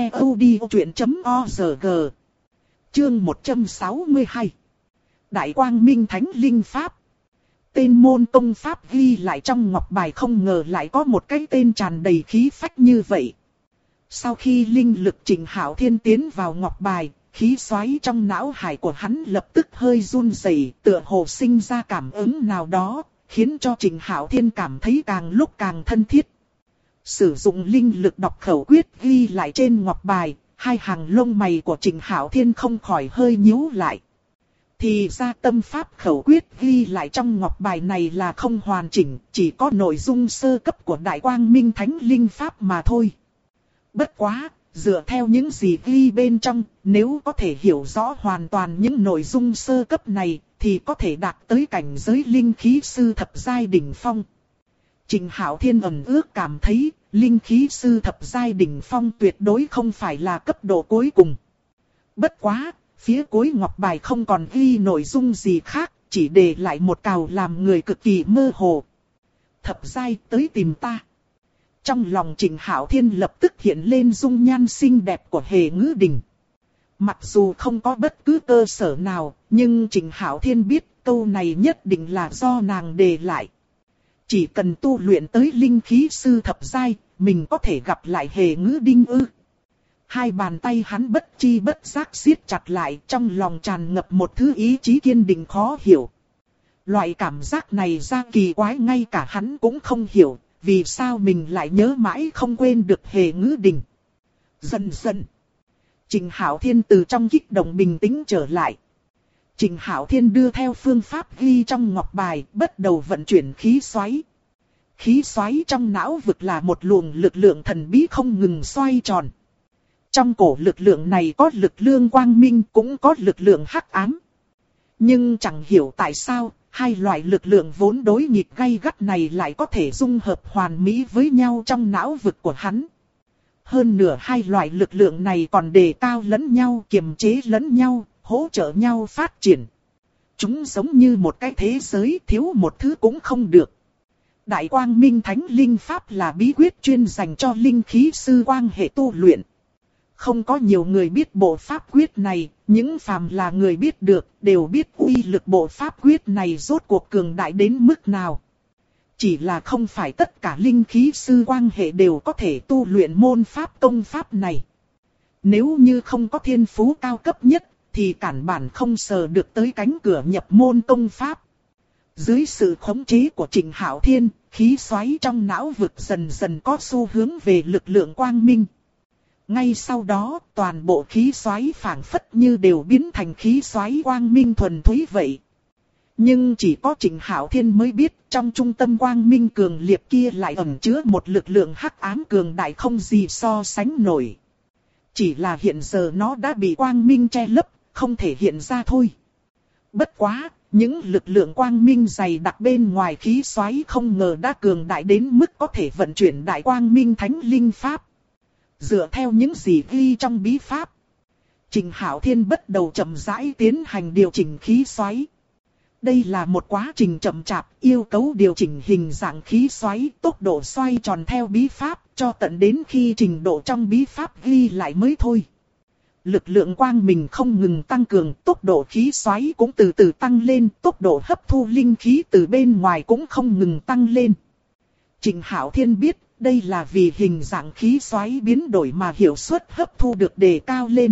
ctod.org. Chương 162. Đại Quang Minh Thánh Linh Pháp. Tên môn công pháp ghi lại trong ngọc bài không ngờ lại có một cái tên tràn đầy khí phách như vậy. Sau khi linh lực Trình Hạo Thiên tiến vào ngọc bài, khí xoáy trong não hải của hắn lập tức hơi run rẩy, tựa hồ sinh ra cảm ứng nào đó, khiến cho Trình Hạo Thiên cảm thấy càng lúc càng thân thiết. Sử dụng linh lực đọc khẩu quyết ghi lại trên ngọc bài, hai hàng lông mày của Trình Hạo Thiên không khỏi hơi nhíu lại. Thì ra tâm pháp khẩu quyết ghi lại trong ngọc bài này là không hoàn chỉnh, chỉ có nội dung sơ cấp của Đại Quang Minh Thánh Linh Pháp mà thôi. Bất quá, dựa theo những gì ghi bên trong, nếu có thể hiểu rõ hoàn toàn những nội dung sơ cấp này, thì có thể đạt tới cảnh giới linh khí sư thập giai đỉnh phong. Trình Hạo Thiên ẩn ước cảm thấy, linh khí sư thập giai đỉnh phong tuyệt đối không phải là cấp độ cuối cùng. Bất quá, phía cuối ngọc bài không còn ghi nội dung gì khác, chỉ để lại một cào làm người cực kỳ mơ hồ. Thập giai tới tìm ta. Trong lòng Trình Hạo Thiên lập tức hiện lên dung nhan xinh đẹp của Hề Ngữ Đình. Mặc dù không có bất cứ cơ sở nào, nhưng Trình Hạo Thiên biết câu này nhất định là do nàng đề lại. Chỉ cần tu luyện tới linh khí sư thập giai, mình có thể gặp lại Hề Ngữ Đình ư. Hai bàn tay hắn bất chi bất giác siết chặt lại, trong lòng tràn ngập một thứ ý chí kiên định khó hiểu. Loại cảm giác này ra kỳ quái ngay cả hắn cũng không hiểu, vì sao mình lại nhớ mãi không quên được Hề Ngữ Đình. Dần dần, Trình Hạo Thiên từ trong kích động bình tĩnh trở lại. Trình Hạo Thiên đưa theo phương pháp ghi trong ngọc bài, bắt đầu vận chuyển khí xoáy. Khí xoáy trong não vực là một luồng lực lượng thần bí không ngừng xoay tròn. Trong cổ lực lượng này có lực lượng quang minh cũng có lực lượng hắc ám. Nhưng chẳng hiểu tại sao, hai loại lực lượng vốn đối nghịch gay gắt này lại có thể dung hợp hoàn mỹ với nhau trong não vực của hắn. Hơn nữa hai loại lực lượng này còn đề cao lẫn nhau, kiềm chế lẫn nhau, hỗ trợ nhau phát triển. Chúng giống như một cái thế giới thiếu một thứ cũng không được. Đại Quang Minh Thánh Linh Pháp là bí quyết chuyên dành cho linh khí sư quang hệ tu luyện. Không có nhiều người biết bộ pháp quyết này, những phàm là người biết được, đều biết uy lực bộ pháp quyết này rốt cuộc cường đại đến mức nào. Chỉ là không phải tất cả linh khí sư quang hệ đều có thể tu luyện môn pháp công pháp này. Nếu như không có thiên phú cao cấp nhất, thì cản bản không sờ được tới cánh cửa nhập môn công pháp. Dưới sự khống chế của Trình Hạo Thiên, khí xoáy trong não vực dần dần có xu hướng về lực lượng quang minh. Ngay sau đó, toàn bộ khí xoáy phảng phất như đều biến thành khí xoáy quang minh thuần túy vậy. Nhưng chỉ có Trịnh Hạo Thiên mới biết, trong trung tâm quang minh cường liệt kia lại ẩn chứa một lực lượng hắc ám cường đại không gì so sánh nổi. Chỉ là hiện giờ nó đã bị quang minh che lấp, không thể hiện ra thôi. Bất quá, những lực lượng quang minh dày đặc bên ngoài khí xoáy không ngờ đã cường đại đến mức có thể vận chuyển đại quang minh thánh linh pháp. Dựa theo những gì ghi trong bí pháp, Trịnh Hạo Thiên bắt đầu chậm rãi tiến hành điều chỉnh khí xoáy. Đây là một quá trình chậm chạp, yêu cầu điều chỉnh hình dạng khí xoáy, tốc độ xoay tròn theo bí pháp, cho tận đến khi trình độ trong bí pháp ghi lại mới thôi. Lực lượng quang minh không ngừng tăng cường, tốc độ khí xoáy cũng từ từ tăng lên, tốc độ hấp thu linh khí từ bên ngoài cũng không ngừng tăng lên. Trịnh Hạo Thiên biết, đây là vì hình dạng khí xoáy biến đổi mà hiệu suất hấp thu được đề cao lên.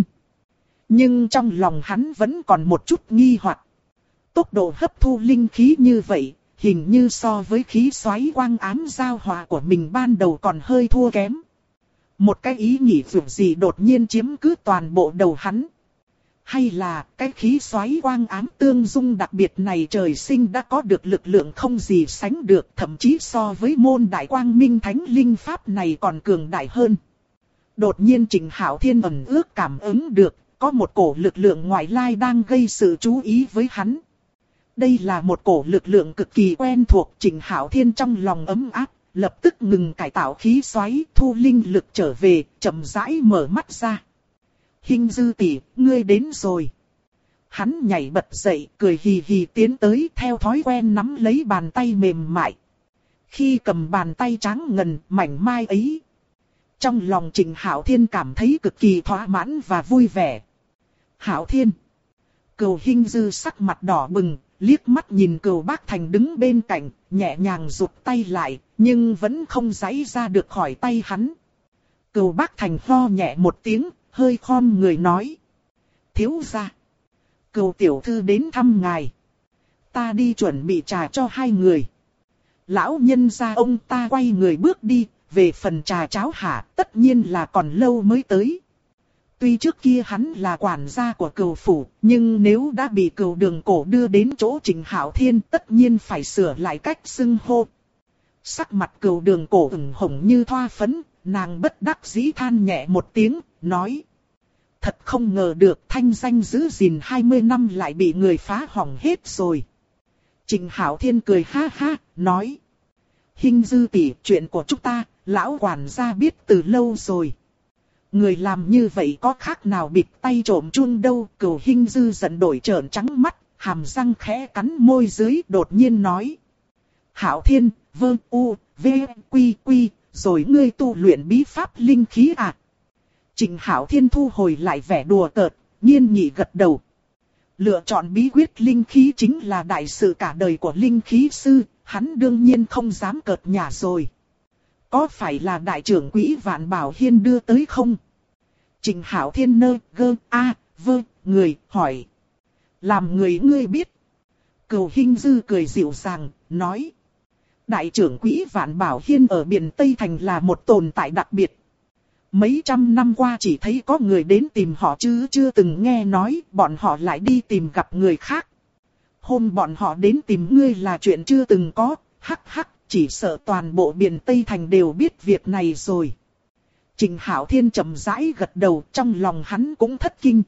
Nhưng trong lòng hắn vẫn còn một chút nghi hoặc. Tốc độ hấp thu linh khí như vậy, hình như so với khí xoáy quang ám giao hòa của mình ban đầu còn hơi thua kém. Một cái ý nghĩ vượt gì đột nhiên chiếm cứ toàn bộ đầu hắn. Hay là cái khí xoáy quang ám tương dung đặc biệt này trời sinh đã có được lực lượng không gì sánh được, thậm chí so với môn đại quang minh thánh linh pháp này còn cường đại hơn. Đột nhiên Trịnh Hạo Thiên ẩn ước cảm ứng được, có một cổ lực lượng ngoại lai đang gây sự chú ý với hắn. Đây là một cổ lực lượng cực kỳ quen thuộc. Trịnh Hạo Thiên trong lòng ấm áp, lập tức ngừng cải tạo khí xoáy, thu linh lực trở về, chậm rãi mở mắt ra. Hinh Dư tỷ, ngươi đến rồi. Hắn nhảy bật dậy, cười hì hì tiến tới, theo thói quen nắm lấy bàn tay mềm mại. Khi cầm bàn tay trắng ngần, mảnh mai ấy, trong lòng Trịnh Hạo Thiên cảm thấy cực kỳ thỏa mãn và vui vẻ. Hạo Thiên. Cừu Hinh Dư sắc mặt đỏ bừng, liếc mắt nhìn Cừu Bác Thành đứng bên cạnh, nhẹ nhàng rụt tay lại, nhưng vẫn không giãy ra được khỏi tay hắn. Cừu Bác Thành ho nhẹ một tiếng, hơi khom người nói. Thiếu gia. Cừu tiểu thư đến thăm ngài. Ta đi chuẩn bị trà cho hai người. Lão nhân gia ông ta quay người bước đi, về phần trà cháo hả, tất nhiên là còn lâu mới tới. Tuy trước kia hắn là quản gia của Cừu phủ, nhưng nếu đã bị Cừu Đường Cổ đưa đến chỗ Trịnh Hạo Thiên, tất nhiên phải sửa lại cách xưng hô. Sắc mặt Cừu Đường Cổ ửng hồng như thoa phấn, nàng bất đắc dĩ than nhẹ một tiếng, nói. Thật không ngờ được thanh danh giữ gìn 20 năm lại bị người phá hỏng hết rồi. Trịnh Hạo Thiên cười ha ha, nói. Hinh Dư tỷ, chuyện của chúng ta, lão quản gia biết từ lâu rồi. Người làm như vậy có khác nào bịt tay trộm chun đâu. Cừu Hinh Dư giận đổi trợn trắng mắt, hàm răng khẽ cắn môi dưới, đột nhiên nói. Hạo Thiên, vâng u, v, quy quy, rồi ngươi tu luyện bí pháp linh khí à? Trịnh Hạo Thiên thu hồi lại vẻ đùa cợt, nghiêm nghị gật đầu. Lựa chọn bí quyết linh khí chính là đại sự cả đời của linh khí sư, hắn đương nhiên không dám cợt nhả rồi. Có phải là đại trưởng quỹ Vạn Bảo Hiên đưa tới không? Trịnh Hạo Thiên nơ gơ a vơ người hỏi. Làm người ngươi biết. Cừu Hinh Dư cười dịu dàng, nói. Đại trưởng quỹ Vạn Bảo Hiên ở Biển Tây Thành là một tồn tại đặc biệt. Mấy trăm năm qua chỉ thấy có người đến tìm họ chứ chưa từng nghe nói bọn họ lại đi tìm gặp người khác. Hôm bọn họ đến tìm ngươi là chuyện chưa từng có, hắc hắc, chỉ sợ toàn bộ Biển Tây Thành đều biết việc này rồi. Trịnh Hạo Thiên chậm rãi gật đầu, trong lòng hắn cũng thất kinh.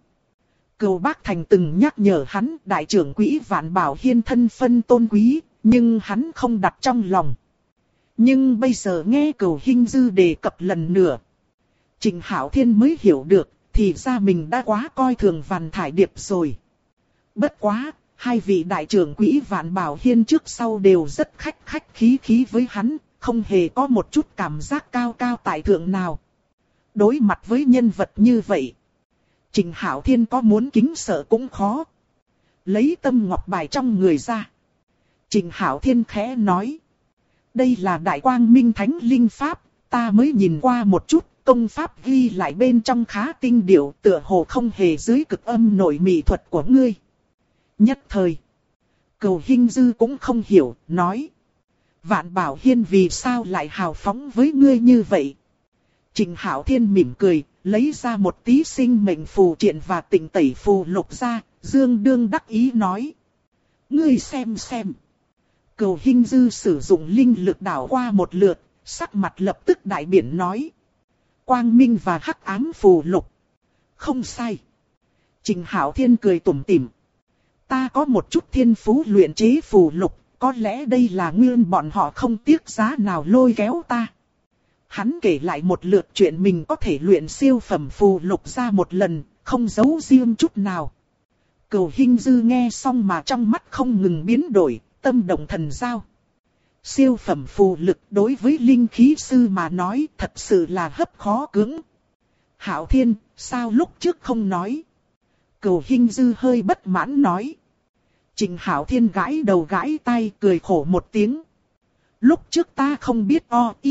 Cừu Bác Thành từng nhắc nhở hắn đại trưởng quỹ Vạn Bảo Hiên thân phân tôn quý, nhưng hắn không đặt trong lòng. Nhưng bây giờ nghe Cừu Hinh Dư đề cập lần nữa, Trịnh Hạo Thiên mới hiểu được, thì ra mình đã quá coi thường Vạn Thải Điệp rồi. Bất quá, hai vị đại trưởng quỹ Vạn Bảo Hiên trước sau đều rất khách khí với hắn, không hề có một chút cảm giác cao cao tại thượng nào. Đối mặt với nhân vật như vậy, Trịnh Hạo Thiên có muốn kính sợ cũng khó. Lấy tâm ngọc bài trong người ra, Trịnh Hạo Thiên khẽ nói. Đây là Đại Quang Minh Thánh Linh Pháp, ta mới nhìn qua một chút, công pháp ghi lại bên trong khá tinh điệu, tựa hồ không hề dưới cực âm nội mỹ thuật của ngươi. Nhất thời, Cừu Hinh Dư cũng không hiểu, nói. Vạn Bảo Hiên vì sao lại hào phóng với ngươi như vậy? Trịnh Hạo Thiên mỉm cười, lấy ra một tí sinh mệnh phù triện và tịnh tẩy phù lục ra, dương đương đắc ý nói. Ngươi xem xem. Cửu Hinh Dư sử dụng linh lực đảo qua một lượt, sắc mặt lập tức đại biển nói. Quang minh và hắc ám phù lục. Không sai. Trình Hạo Thiên cười tủm tỉm. Ta có một chút thiên phú luyện chế phù lục, có lẽ đây là nguyên bọn họ không tiếc giá nào lôi kéo ta. Hắn kể lại một lượt chuyện mình có thể luyện siêu phẩm phù lục ra một lần, không giấu riêng chút nào. Cửu Hinh Dư nghe xong mà trong mắt không ngừng biến đổi, tâm động thần giao. Siêu phẩm phù lực đối với linh khí sư mà nói thật sự là hấp khó cưỡng. Hạo Thiên, sao lúc trước không nói? Cửu Hinh Dư hơi bất mãn nói. Trình Hạo Thiên gãi đầu gãi tay cười khổ một tiếng. Lúc trước ta không biết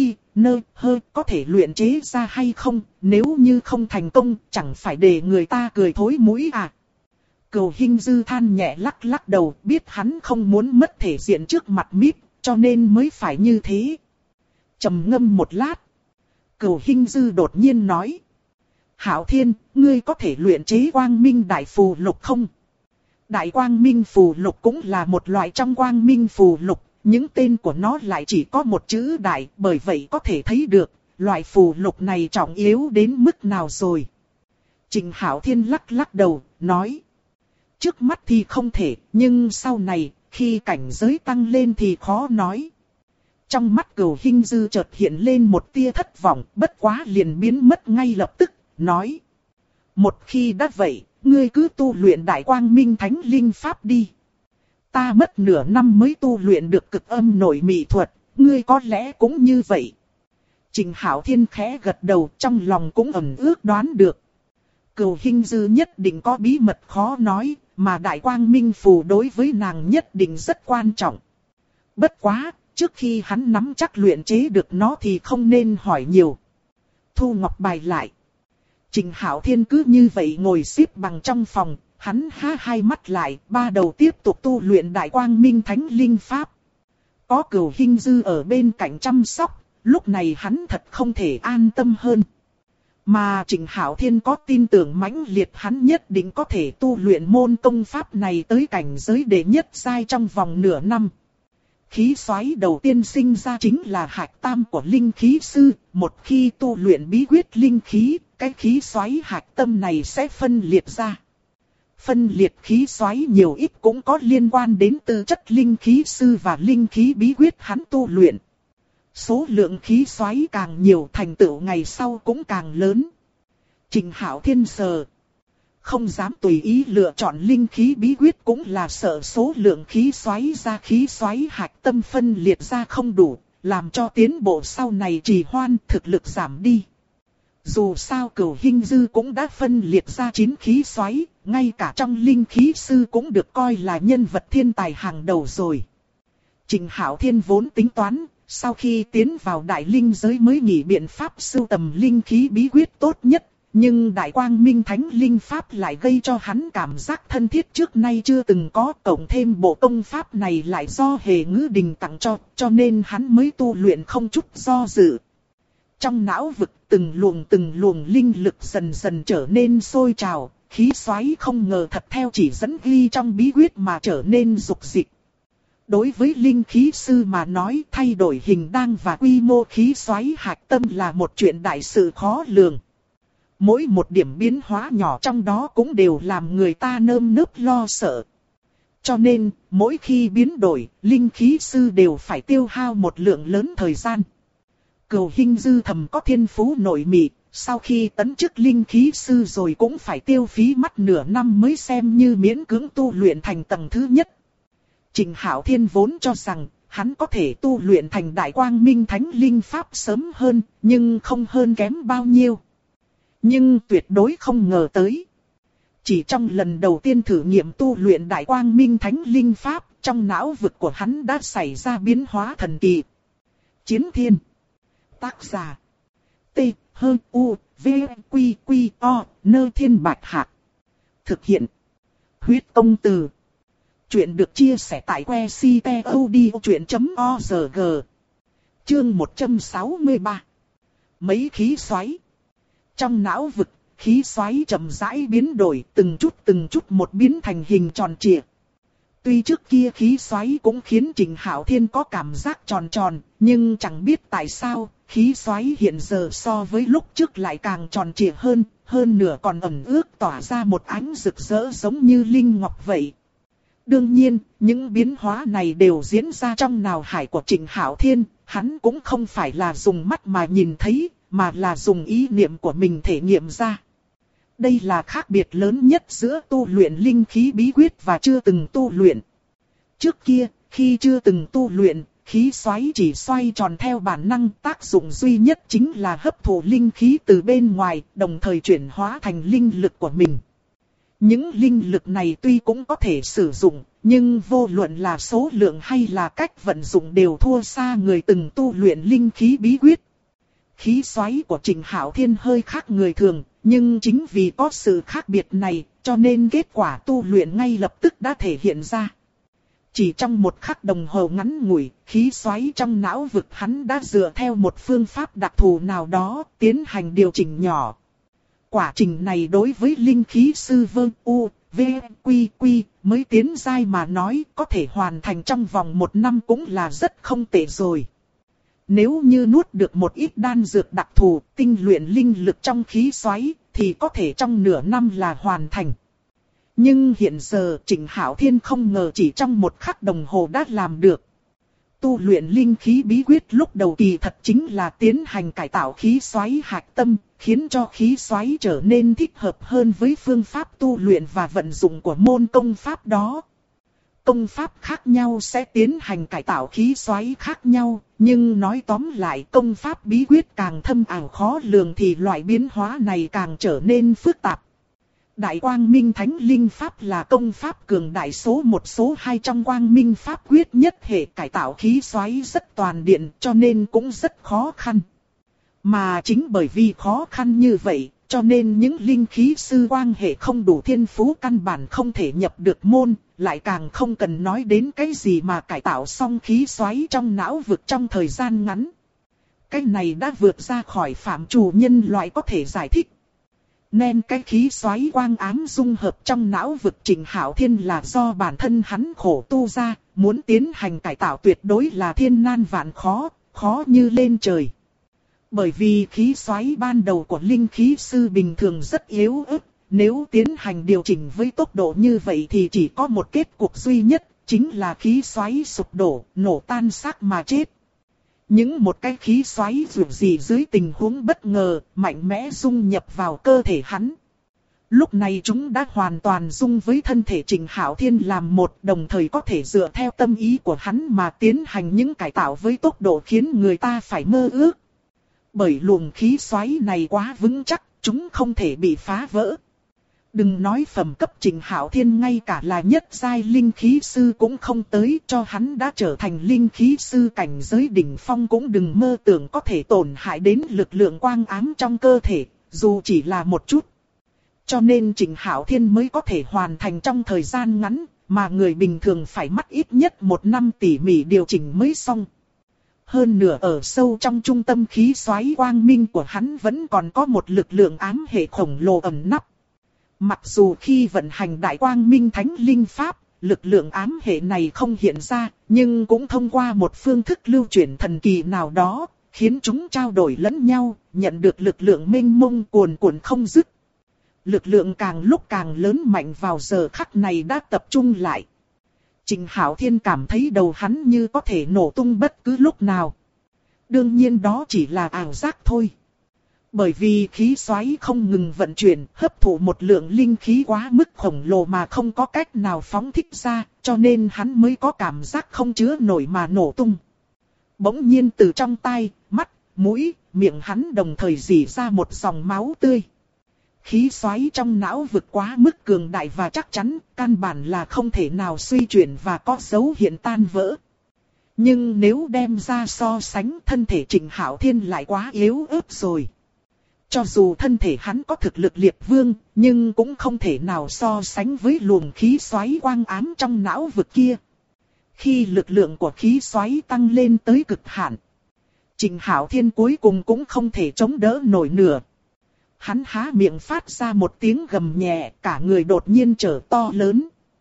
có thể luyện chế ra hay không, nếu như không thành công chẳng phải để người ta cười thối mũi à. Cửu Hinh Dư than nhẹ lắc lắc đầu, biết hắn không muốn mất thể diện trước mặt Mít, cho nên mới phải như thế. Trầm ngâm một lát. Cửu Hinh Dư đột nhiên nói. Hạo Thiên, ngươi có thể luyện chế quang minh đại phù lục không? Đại quang minh phù lục cũng là một loại trong quang minh phù lục, những tên của nó lại chỉ có một chữ đại, bởi vậy có thể thấy được, loại phù lục này trọng yếu đến mức nào rồi. Trình Hạo Thiên lắc lắc đầu, nói. Trước mắt thì không thể, nhưng sau này, khi cảnh giới tăng lên thì khó nói. Trong mắt Cửu Hinh Dư chợt hiện lên một tia thất vọng, bất quá liền biến mất ngay lập tức, nói. Một khi đã vậy, ngươi cứ tu luyện đại quang minh thánh linh pháp đi. Ta mất nửa năm mới tu luyện được cực âm nội mị thuật, ngươi có lẽ cũng như vậy. Trình Hạo Thiên khẽ gật đầu, trong lòng cũng ẩn ước đoán được. Cửu Hinh Dư nhất định có bí mật khó nói, mà đại quang minh phù đối với nàng nhất định rất quan trọng. Bất quá, trước khi hắn nắm chắc luyện chế được nó thì không nên hỏi nhiều. Thu ngọc bài lại. Trình Hạo Thiên cứ như vậy ngồi xếp bằng trong phòng, hắn há hai mắt lại, ba đầu tiếp tục tu luyện đại quang minh thánh linh pháp. Có Cửu Hinh Dư ở bên cạnh chăm sóc, lúc này hắn thật không thể an tâm hơn. Mà Trình Hạo Thiên có tin tưởng mãnh liệt hắn nhất định có thể tu luyện môn công pháp này tới cảnh giới đệ nhất giai trong vòng nửa năm. Khí xoáy đầu tiên sinh ra chính là hạch tam của linh khí sư, một khi tu luyện bí quyết linh khí, cái khí xoáy hạch tâm này sẽ phân liệt ra. Phân liệt khí xoáy nhiều ít cũng có liên quan đến tư chất linh khí sư và linh khí bí quyết hắn tu luyện. Số lượng khí xoáy càng nhiều thành tựu ngày sau cũng càng lớn. Trình Hạo Thiên sờ. Không dám tùy ý lựa chọn linh khí bí quyết cũng là sợ số lượng khí xoáy hạch tâm phân liệt ra không đủ, làm cho tiến bộ sau này trì hoãn, thực lực giảm đi. Dù sao Cửu Hinh Dư cũng đã phân liệt ra 9 khí xoáy, ngay cả trong linh khí sư cũng được coi là nhân vật thiên tài hàng đầu rồi. Trình Hạo Thiên vốn tính toán, sau khi tiến vào đại linh giới mới nghĩ biện pháp sưu tầm linh khí bí quyết tốt nhất, nhưng đại quang minh thánh linh pháp lại gây cho hắn cảm giác thân thiết trước nay chưa từng có, cộng thêm bộ công pháp này lại do Hề Ngữ Đình tặng cho nên hắn mới tu luyện không chút do dự. Trong não vực từng luồng linh lực dần dần trở nên sôi trào, khí xoáy không ngờ thật theo chỉ dẫn ghi trong bí quyết mà trở nên dục dịch. Đối với linh khí sư mà nói, thay đổi hình đăng và quy mô khí xoáy hạch tâm là một chuyện đại sự khó lường. Mỗi một điểm biến hóa nhỏ trong đó cũng đều làm người ta nơm nớp lo sợ. Cho nên, mỗi khi biến đổi, linh khí sư đều phải tiêu hao một lượng lớn thời gian. Cửu Hinh Dư thầm có thiên phú nội mị, sau khi tấn chức linh khí sư rồi cũng phải tiêu phí mất nửa năm mới xem như miễn cưỡng tu luyện thành tầng thứ nhất. Trình Hạo Thiên vốn cho rằng hắn có thể tu luyện thành đại quang minh thánh linh pháp sớm hơn, nhưng không hơn kém bao nhiêu. Nhưng tuyệt đối không ngờ tới. Chỉ trong lần đầu tiên thử nghiệm tu luyện đại quang minh thánh linh pháp, trong não vực của hắn đã xảy ra biến hóa thần kỳ. Chiến Thiên. Tác giả. T-H-U-V-Q-Q-O, Nơ Thiên Bạch Hạc. Thực hiện. Huyết Công Từ. Chuyện được chia sẻ tại website.odchuyện.org. Chương 163. Mấy khí xoáy. Trong não vực, khí xoáy chậm rãi biến đổi, từng chút một biến thành hình tròn trịa. Tuy trước kia khí xoáy cũng khiến Trình Hạo Thiên có cảm giác tròn tròn, nhưng chẳng biết tại sao, khí xoáy hiện giờ so với lúc trước lại càng tròn trịa hơn nửa còn ẩn ước tỏa ra một ánh rực rỡ giống như linh ngọc vậy. Đương nhiên, những biến hóa này đều diễn ra trong não hải của Trình Hạo Thiên, hắn cũng không phải là dùng mắt mà nhìn thấy, mà là dùng ý niệm của mình thể nghiệm ra. Đây là khác biệt lớn nhất giữa tu luyện linh khí bí quyết và chưa từng tu luyện. Trước kia, khi chưa từng tu luyện, khí xoáy chỉ xoay tròn theo bản năng, tác dụng duy nhất chính là hấp thụ linh khí từ bên ngoài, đồng thời chuyển hóa thành linh lực của mình. Những linh lực này tuy cũng có thể sử dụng, nhưng vô luận là số lượng hay là cách vận dụng đều thua xa người từng tu luyện linh khí bí quyết. Khí xoáy của Trình Hạo Thiên hơi khác người thường, nhưng chính vì có sự khác biệt này, cho nên kết quả tu luyện ngay lập tức đã thể hiện ra. Chỉ trong một khắc đồng hồ ngắn ngủi, khí xoáy trong não vực hắn đã dựa theo một phương pháp đặc thù nào đó, tiến hành điều chỉnh nhỏ. Quá trình này đối với linh khí sư Vương U, V, Quy, Quy mới tiến giai mà nói có thể hoàn thành trong vòng 1 năm cũng là rất không tệ rồi. Nếu như nuốt được một ít đan dược đặc thù, tinh luyện linh lực trong khí xoáy, thì có thể trong nửa năm là hoàn thành. Nhưng hiện giờ Trình Hạo Thiên không ngờ chỉ trong 1 khắc đồng hồ đã làm được. Tu luyện linh khí bí quyết lúc đầu kỳ thật chính là tiến hành cải tạo khí xoáy hạch tâm, khiến cho khí xoáy trở nên thích hợp hơn với phương pháp tu luyện và vận dụng của môn công pháp đó. Công pháp khác nhau sẽ tiến hành cải tạo khí xoáy khác nhau, nhưng nói tóm lại công pháp bí quyết càng thâm ảo khó lường thì loại biến hóa này càng trở nên phức tạp. Đại Quang Minh Thánh Linh Pháp là công pháp cường đại số 1 số 2 trong Quang Minh Pháp quyết nhất hệ cải tạo khí xoáy rất toàn diện cho nên cũng rất khó khăn. Mà chính bởi vì khó khăn như vậy, cho nên những linh khí sư quang hệ không đủ thiên phú căn bản không thể nhập được môn, lại càng không cần nói đến cái gì mà cải tạo xong khí xoáy trong não vực trong thời gian ngắn. Cái này đã vượt ra khỏi phạm trù nhân loại có thể giải thích. Nên cái khí xoáy quang ám dung hợp trong não vực Trình Hạo Thiên là do bản thân hắn khổ tu ra, muốn tiến hành cải tạo tuyệt đối là thiên nan vạn khó, khó như lên trời. Bởi vì khí xoáy ban đầu của linh khí sư bình thường rất yếu ớt, nếu tiến hành điều chỉnh với tốc độ như vậy thì chỉ có một kết cục duy nhất, chính là khí xoáy sụp đổ, nổ tan xác mà chết. Những một cái khí xoáy dù gì dưới tình huống bất ngờ, mạnh mẽ dung nhập vào cơ thể hắn. Lúc này chúng đã hoàn toàn dung với thân thể Trình Hạo Thiên làm một, đồng thời có thể dựa theo tâm ý của hắn mà tiến hành những cải tạo với tốc độ khiến người ta phải mơ ước. Bởi luồng khí xoáy này quá vững chắc, chúng không thể bị phá vỡ. Đừng nói phẩm cấp Trình Hạo Thiên, ngay cả là nhất giai linh khí sư cũng không tới, cho hắn đã trở thành linh khí sư cảnh giới đỉnh phong cũng đừng mơ tưởng có thể tổn hại đến lực lượng quang ám trong cơ thể, dù chỉ là một chút. Cho nên Trình Hạo Thiên mới có thể hoàn thành trong thời gian ngắn, mà người bình thường phải mất ít nhất 1 năm tỉ mỉ điều chỉnh mới xong. Hơn nữa ở sâu trong trung tâm khí xoáy quang minh của hắn vẫn còn có một lực lượng ám hệ khổng lồ ẩn nấp. Mặc dù khi vận hành Đại Quang Minh Thánh Linh Pháp, lực lượng ám hệ này không hiện ra, nhưng cũng thông qua một phương thức lưu chuyển thần kỳ nào đó, khiến chúng trao đổi lẫn nhau, nhận được lực lượng mênh mông cuồn cuộn không dứt. Lực lượng càng lúc càng lớn mạnh vào giờ khắc này đã tập trung lại. Trình Hạo Thiên cảm thấy đầu hắn như có thể nổ tung bất cứ lúc nào. Đương nhiên đó chỉ là ảo giác thôi. Bởi vì khí xoáy không ngừng vận chuyển, hấp thụ một lượng linh khí quá mức khổng lồ mà không có cách nào phóng thích ra, cho nên hắn mới có cảm giác không chứa nổi mà nổ tung. Bỗng nhiên từ trong tai, mắt, mũi, miệng hắn đồng thời rỉ ra một dòng máu tươi. Khí xoáy trong não vực quá mức cường đại và chắc chắn, căn bản là không thể nào suy chuyển và có dấu hiện tan vỡ. Nhưng nếu đem ra so sánh, thân thể Trình Hạo Thiên lại quá yếu ớt rồi. Cho dù thân thể hắn có thực lực liệt vương, nhưng cũng không thể nào so sánh với luồng khí xoáy quang ám trong não vực kia. Khi lực lượng của khí xoáy tăng lên tới cực hạn, Trình Hạo Thiên cuối cùng cũng không thể chống đỡ nổi nữa. Hắn há miệng phát ra một tiếng gầm nhẹ, cả người đột nhiên trở to lớn.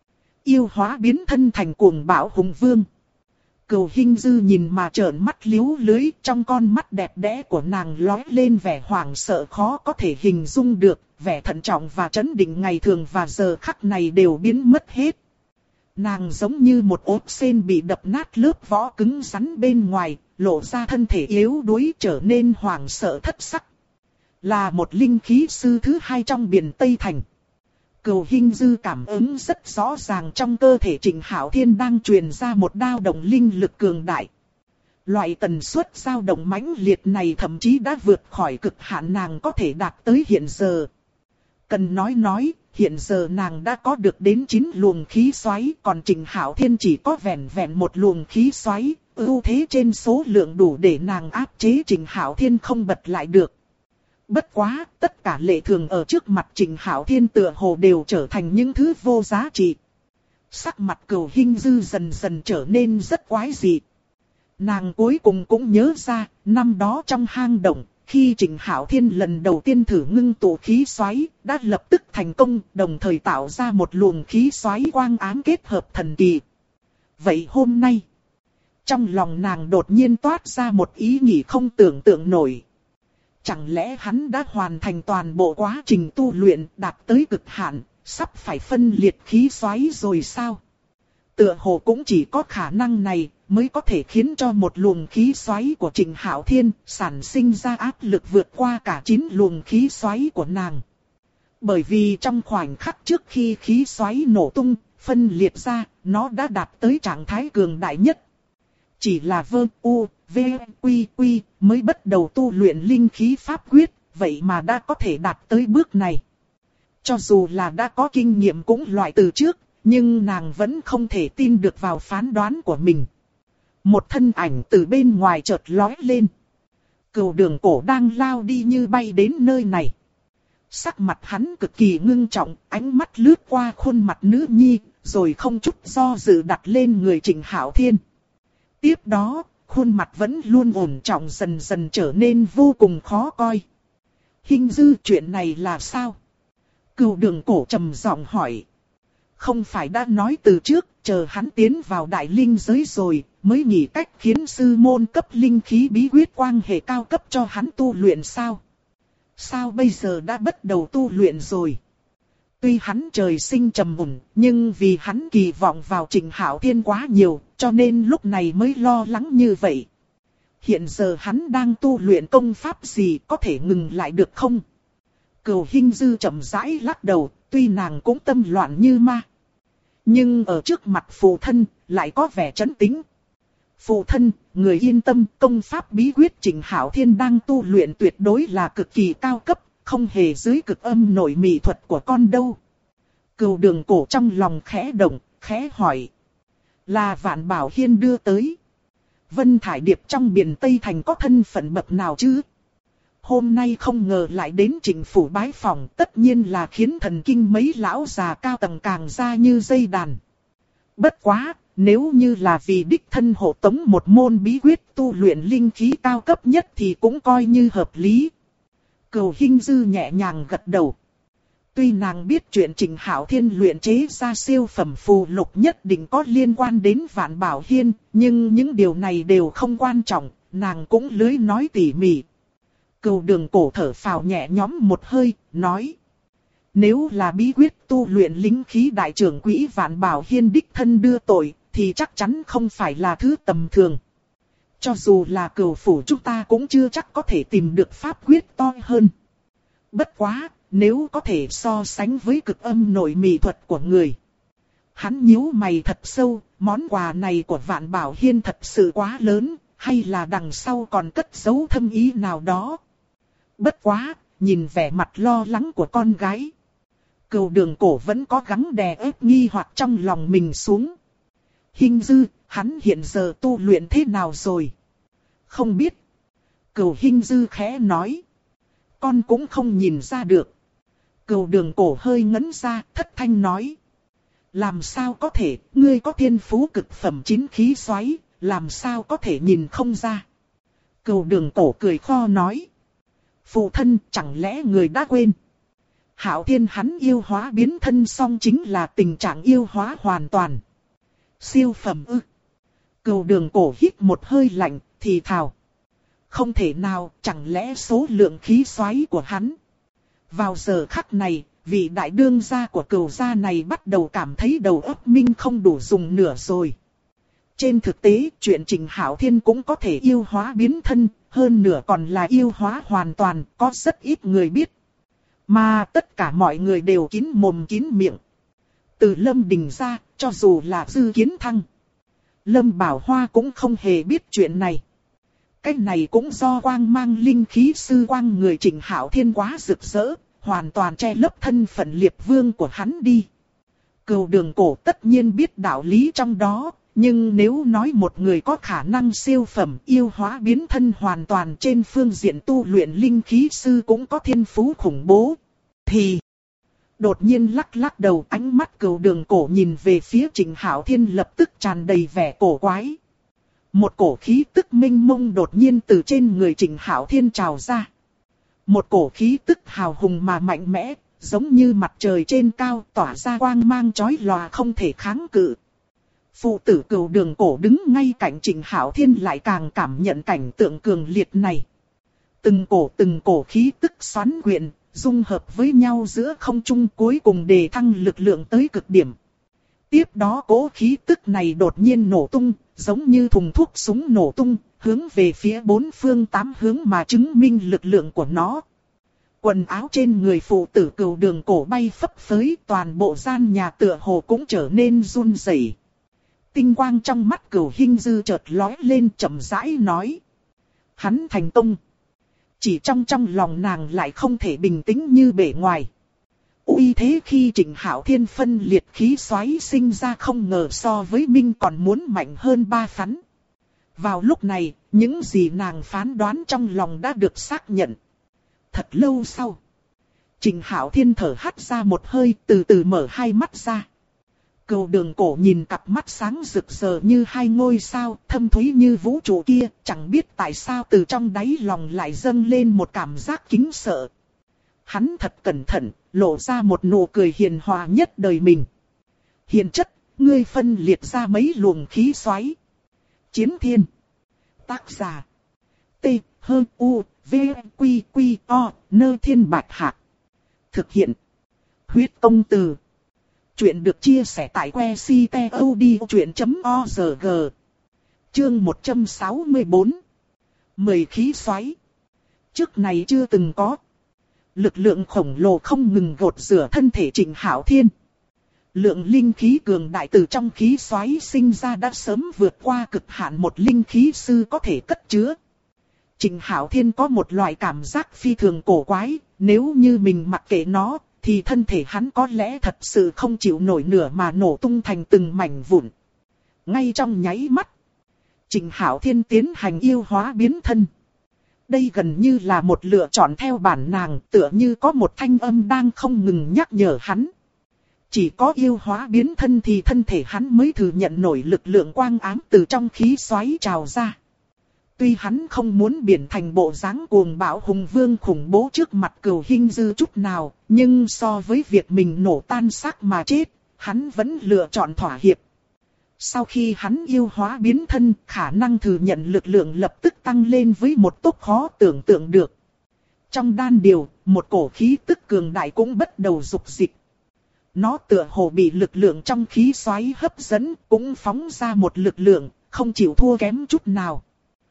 Yêu hóa biến thân thành cuồng bạo hùng vương. Cửu Hinh Dư nhìn mà trợn mắt liếu lưới, trong con mắt đẹp đẽ của nàng lóe lên vẻ hoảng sợ khó có thể hình dung được, vẻ thận trọng và trấn định ngày thường và giờ khắc này đều biến mất hết. Nàng giống như một ốp sên bị đập nát lớp vỏ cứng rắn bên ngoài, lộ ra thân thể yếu đuối trở nên hoảng sợ thất sắc. Là một linh khí sư thứ hai trong biển Tây Thành. Cửu Hinh Dư cảm ứng rất rõ ràng trong cơ thể Trịnh Hạo Thiên đang truyền ra một dao động linh lực cường đại. Loại tần suất dao động mãnh liệt này thậm chí đã vượt khỏi cực hạn nàng có thể đạt tới hiện giờ. Cần nói, hiện giờ nàng đã có được đến 9 luồng khí xoáy, còn Trịnh Hạo Thiên chỉ có vẹn một luồng khí xoáy, ưu thế trên số lượng đủ để nàng áp chế Trịnh Hạo Thiên không bật lại được. Bất quá, tất cả lệ thường ở trước mặt Trịnh Hạo Thiên tựa hồ đều trở thành những thứ vô giá trị. Sắc mặt Cửu Hinh Dư dần dần trở nên rất quái dị. Nàng cuối cùng cũng nhớ ra, năm đó trong hang động, khi Trịnh Hạo Thiên lần đầu tiên thử ngưng tụ khí xoáy, đã lập tức thành công, đồng thời tạo ra một luồng khí xoáy quang ám kết hợp thần kỳ. Vậy hôm nay, trong lòng nàng đột nhiên toát ra một ý nghĩ không tưởng tượng nổi. Chẳng lẽ hắn đã hoàn thành toàn bộ quá trình tu luyện đạt tới cực hạn, sắp phải phân liệt khí xoáy rồi sao? Tựa hồ cũng chỉ có khả năng này mới có thể khiến cho một luồng khí xoáy của Trịnh Hạo Thiên sản sinh ra áp lực vượt qua cả 9 luồng khí xoáy của nàng. Bởi vì trong khoảnh khắc trước khi khí xoáy nổ tung, phân liệt ra, nó đã đạt tới trạng thái cường đại nhất. Chỉ là VQ mới bắt đầu tu luyện linh khí pháp quyết, vậy mà đã có thể đạt tới bước này. Cho dù là đã có kinh nghiệm cũng loại từ trước, nhưng nàng vẫn không thể tin được vào phán đoán của mình. Một thân ảnh từ bên ngoài chợt lóe lên. Cửu Đường Cổ đang lao đi như bay đến nơi này. Sắc mặt hắn cực kỳ ngưng trọng, ánh mắt lướt qua khuôn mặt nữ nhi, rồi không chút do dự đặt lên người Trịnh Hạo Thiên. Tiếp đó, khuôn mặt vẫn luôn ổn trọng dần dần trở nên vô cùng khó coi. Hinh Dư, chuyện này là sao? Cửu Đường Cổ trầm giọng hỏi. Không phải đã nói từ trước, chờ hắn tiến vào đại linh giới rồi, mới nghĩ cách khiến sư môn cấp linh khí bí quyết quang hệ cao cấp cho hắn tu luyện sao? Sao bây giờ đã bắt đầu tu luyện rồi? Tuy hắn trời sinh trầm mùn, nhưng vì hắn kỳ vọng vào Trịnh Hạo Thiên quá nhiều, cho nên lúc này mới lo lắng như vậy. Hiện giờ hắn đang tu luyện công pháp gì, có thể ngừng lại được không? Cửu Hinh Dư chậm rãi lắc đầu, tuy nàng cũng tâm loạn như ma. Nhưng ở trước mặt phụ thân, lại có vẻ trấn tĩnh. Phụ thân, người yên tâm, công pháp bí quyết Trịnh Hạo Thiên đang tu luyện tuyệt đối là cực kỳ cao cấp, không hề dưới cực âm nội mị thuật của con đâu. Cửu Đường Cổ trong lòng khẽ động, khẽ hỏi. Là Vạn Bảo Hiên đưa tới. Vân Thải Điệp trong biển Tây Thành có thân phận bậc nào chứ? Hôm nay không ngờ lại đến Trịnh phủ bái phỏng, tất nhiên là khiến thần kinh mấy lão già cao tầng càng ra như dây đàn. Bất quá, nếu như là vì đích thân hộ tống một môn bí quyết tu luyện linh khí cao cấp nhất thì cũng coi như hợp lý. Cửu Hinh Dư nhẹ nhàng gật đầu. Tuy nàng biết chuyện Trịnh Hạo Thiên luyện chế ra siêu phẩm phù lục nhất định có liên quan đến Vạn Bảo Hiên, nhưng những điều này đều không quan trọng, nàng cũng lưới nói tỉ mỉ. Cửu Đường Cổ thở phào nhẹ nhõm một hơi, nói. Nếu là bí quyết tu luyện linh khí đại trưởng quỹ Vạn Bảo Hiên đích thân đưa tội, thì chắc chắn không phải là thứ tầm thường. Cho dù là Cửu phủ chúng ta cũng chưa chắc có thể tìm được pháp quyết to hơn. Bất quá, nếu có thể so sánh với cực âm nội mị thuật của người. Hắn nhíu mày thật sâu, món quà này của Vạn Bảo Hiên thật sự quá lớn, hay là đằng sau còn cất giấu thâm ý nào đó. Bất quá, nhìn vẻ mặt lo lắng của con gái. Cửu Đường Cổ vẫn có gắng đè ép nghi hoặc trong lòng mình xuống. Hinh Dư, hắn hiện giờ tu luyện thế nào rồi? Không biết. Cửu Hinh Dư khẽ nói. Con cũng không nhìn ra được. Cửu Đường Cổ hơi ngẩn ra, thất thanh nói. Làm sao có thể, ngươi có thiên phú cực phẩm 9 khí xoáy, làm sao có thể nhìn không ra? Cửu Đường Cổ cười kho nói. Phụ thân, chẳng lẽ người đã quên? Hạo Thiên hắn yêu hóa biến thân xong chính là tình trạng yêu hóa hoàn toàn. Siêu phẩm ư? Cửu Đường Cổ hít một hơi lạnh, thì thào. Không thể nào, chẳng lẽ số lượng khí xoáy của hắn. Vào giờ khắc này, vị đại đương gia của Cửu gia này bắt đầu cảm thấy đầu óc minh không đủ dùng nữa rồi. Trên thực tế, chuyện Trình Hạo Thiên cũng có thể yêu hóa biến thân, hơn nữa còn là yêu hóa hoàn toàn, có rất ít người biết. Mà tất cả mọi người đều kín mồm kín miệng. Từ Lâm Đình ra, cho dù là Dư Kiến Thăng, Lâm Bảo Hoa cũng không hề biết chuyện này. Cái này cũng do quang mang linh khí sư quang người Trình Hạo Thiên quá rực rỡ, hoàn toàn che lấp thân phận Liệt Vương của hắn đi. Cửu Đường Cổ tất nhiên biết đạo lý trong đó, nhưng nếu nói một người có khả năng siêu phẩm yêu hóa biến thân hoàn toàn trên phương diện tu luyện linh khí sư cũng có thiên phú khủng bố, thì đột nhiên lắc lắc đầu, ánh mắt Cửu Đường Cổ nhìn về phía Trình Hạo Thiên lập tức tràn đầy vẻ cổ quái. Một cổ khí tức minh mông đột nhiên từ trên người Trình Hạo Thiên trào ra. Một cổ khí tức hào hùng mà mạnh mẽ, giống như mặt trời trên cao tỏa ra quang mang chói lòa không thể kháng cự. Phụ tử Cửu Đường Cổ đứng ngay cạnh Trình Hạo Thiên lại càng cảm nhận cảnh tượng cường liệt này. Từng cổ khí tức xoắn quyện, dung hợp với nhau giữa không trung cuối cùng đề thăng lực lượng tới cực điểm. Tiếp đó cỗ khí tức này đột nhiên nổ tung, giống như thùng thuốc súng nổ tung, hướng về phía bốn phương tám hướng mà chứng minh lực lượng của nó. Quần áo trên người phụ tử Cửu Đường Cổ bay phấp phới, toàn bộ gian nhà tựa hồ cũng trở nên run rẩy. Tinh quang trong mắt Cửu Hinh Dư chợt lóe lên, chậm rãi nói. Hắn thành công. Chỉ trong lòng nàng lại không thể bình tĩnh như bề ngoài. Uy thế khi Trình Hạo Thiên phân liệt khí xoáy sinh ra không ngờ so với Minh còn muốn mạnh hơn 3 phắn. Vào lúc này, những gì nàng phán đoán trong lòng đã được xác nhận. Thật lâu sau, Trình Hạo Thiên thở hắt ra một hơi, từ từ mở hai mắt ra. Cửu Đường Cổ nhìn cặp mắt sáng rực rỡ như hai ngôi sao, thâm thúy như vũ trụ kia, chẳng biết tại sao từ trong đáy lòng lại dâng lên một cảm giác kính sợ. Hắn thật cẩn thận, lộ ra một nụ cười hiền hòa nhất đời mình. Hiền chất, ngươi phân liệt ra mấy luồng khí xoáy. Chiến Thiên. Tác giả. T, H, U, V, Quy, Quy, O, Nơ Thiên Bạch Hạc. Thực hiện. Huyết Công Từ. Chuyện được chia sẻ tại que ctod.org. Chương 164. 10 khí xoáy. Trước này chưa từng có. Lực lượng khổng lồ không ngừng gột rửa thân thể Trình Hạo Thiên. Lượng linh khí cường đại từ trong khí xoáy sinh ra đã sớm vượt qua cực hạn một linh khí sư có thể cất chứa. Trình Hạo Thiên có một loại cảm giác phi thường cổ quái, nếu như mình mặc kệ nó, thì thân thể hắn có lẽ thật sự không chịu nổi nửa mà nổ tung thành từng mảnh vụn. Ngay trong nháy mắt, Trình Hạo Thiên tiến hành yêu hóa biến thân. Đây gần như là một lựa chọn theo bản nàng, tựa như có một thanh âm đang không ngừng nhắc nhở hắn. Chỉ có yêu hóa biến thân thì thân thể hắn mới thừa nhận nổi lực lượng quang ám từ trong khí xoáy trào ra. Tuy hắn không muốn biến thành bộ dáng cuồng bạo hùng vương khủng bố trước mặt Cửu Hinh Dư chút nào, nhưng so với việc mình nổ tan xác mà chết, hắn vẫn lựa chọn thỏa hiệp. Sau khi hắn yêu hóa biến thân, khả năng thừa nhận lực lượng lập tức tăng lên với một tốc khó tưởng tượng được. Trong đan điền, một cổ khí tức cường đại cũng bắt đầu dục dịch. Nó tựa hồ bị lực lượng trong khí xoáy hấp dẫn, cũng phóng ra một lực lượng, không chịu thua kém chút nào.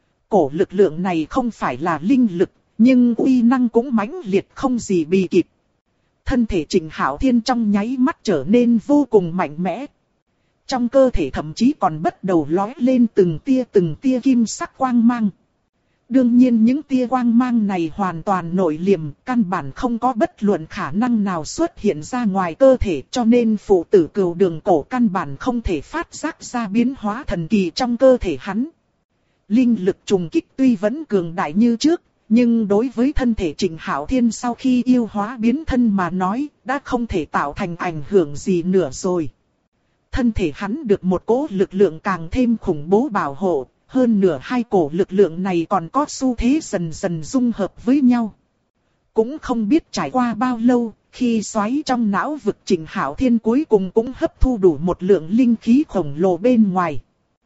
Cổ lực lượng này không phải là linh lực, nhưng uy năng cũng mãnh liệt không gì bì kịp. Thân thể Trình Hạo Thiên trong nháy mắt trở nên vô cùng mạnh mẽ. Trong cơ thể thậm chí còn bắt đầu lóe lên từng tia kim sắc quang mang. Đương nhiên những tia quang mang này hoàn toàn nội liềm, căn bản không có bất luận khả năng nào xuất hiện ra ngoài cơ thể, cho nên phụ tử Cửu Đường Cổ căn bản không thể phát giác ra biến hóa thần kỳ trong cơ thể hắn. Linh lực trùng kích tuy vẫn cường đại như trước, nhưng đối với thân thể Trình Hạo Thiên sau khi yêu hóa biến thân mà nói, đã không thể tạo thành ảnh hưởng gì nữa rồi. Thân thể hắn được một cỗ lực lượng càng thêm khủng bố bảo hộ, hơn nửa hai cổ lực lượng này còn có xu thế dần dần dung hợp với nhau. Cũng không biết trải qua bao lâu, khi xoáy trong não vực Trịnh Hạo Thiên cuối cùng cũng hấp thu đủ một lượng linh khí khổng lồ bên ngoài.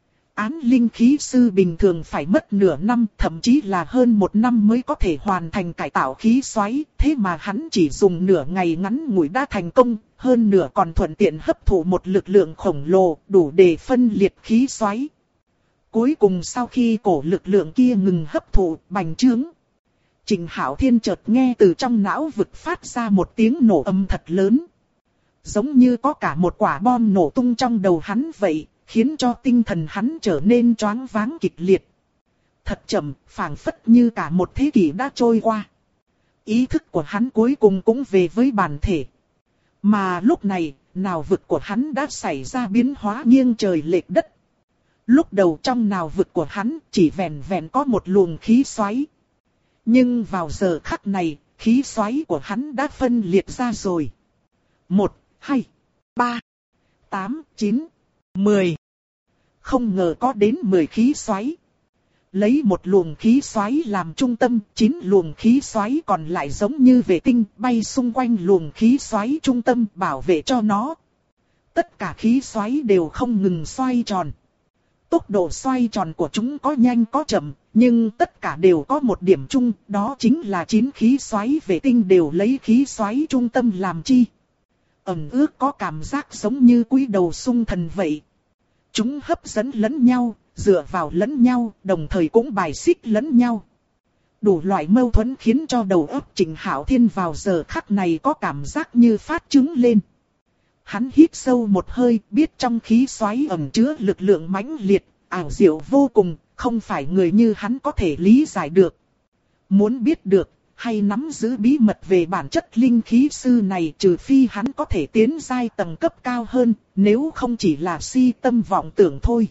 Án linh khí sư bình thường phải mất nửa năm, thậm chí là hơn một năm mới có thể hoàn thành cải tạo khí xoáy, thế mà hắn chỉ dùng nửa ngày ngắn ngủi đã thành công, hơn nửa còn thuận tiện hấp thụ một lực lượng khổng lồ, đủ để phân liệt khí xoáy. Cuối cùng sau khi cổ lực lượng kia ngừng hấp thụ, bành trướng, Trịnh Hạo Thiên chợt nghe từ trong não vực phát ra một tiếng nổ âm thật lớn. Giống như có cả một quả bom nổ tung trong đầu hắn vậy, khiến cho tinh thần hắn trở nên choáng váng kịch liệt. Thật chậm, phảng phất như cả một thế kỷ đã trôi qua. Ý thức của hắn cuối cùng cũng về với bản thể. Mà lúc này, nào vực của hắn đã xảy ra biến hóa nghiêng trời lệch đất. Lúc đầu trong nào vực của hắn chỉ vẹn vẹn có một luồng khí xoáy. Nhưng vào giờ khắc này, khí xoáy của hắn đã phân liệt ra rồi. 1, 2, 3, 8, 9, 10. Không ngờ có đến 10 khí xoáy. Lấy một luồng khí xoáy làm trung tâm, 9 luồng khí xoáy còn lại giống như vệ tinh bay xung quanh luồng khí xoáy trung tâm bảo vệ cho nó. Tất cả khí xoáy đều không ngừng xoay tròn. Tốc độ xoay tròn của chúng có nhanh có chậm, nhưng tất cả đều có một điểm chung, đó chính là 9 khí xoáy vệ tinh đều lấy khí xoáy trung tâm làm chi. Ẩn ước có cảm giác giống như cúi đầu xung thần vậy. Chúng hấp dẫn lẫn nhau, dựa vào lẫn nhau, đồng thời cũng bài xích lẫn nhau. Đủ loại mâu thuẫn khiến cho đầu óc Trịnh Hạo Thiên vào giờ khắc này có cảm giác như phát trứng lên. Hắn hít sâu một hơi, biết trong khí xoáy ẩn chứa lực lượng mãnh liệt, ảo diệu vô cùng, không phải người như hắn có thể lý giải được. Muốn biết được, hay nắm giữ bí mật về bản chất linh khí sư này, trừ phi hắn có thể tiến giai tầng cấp cao hơn, nếu không chỉ là si tâm vọng tưởng thôi.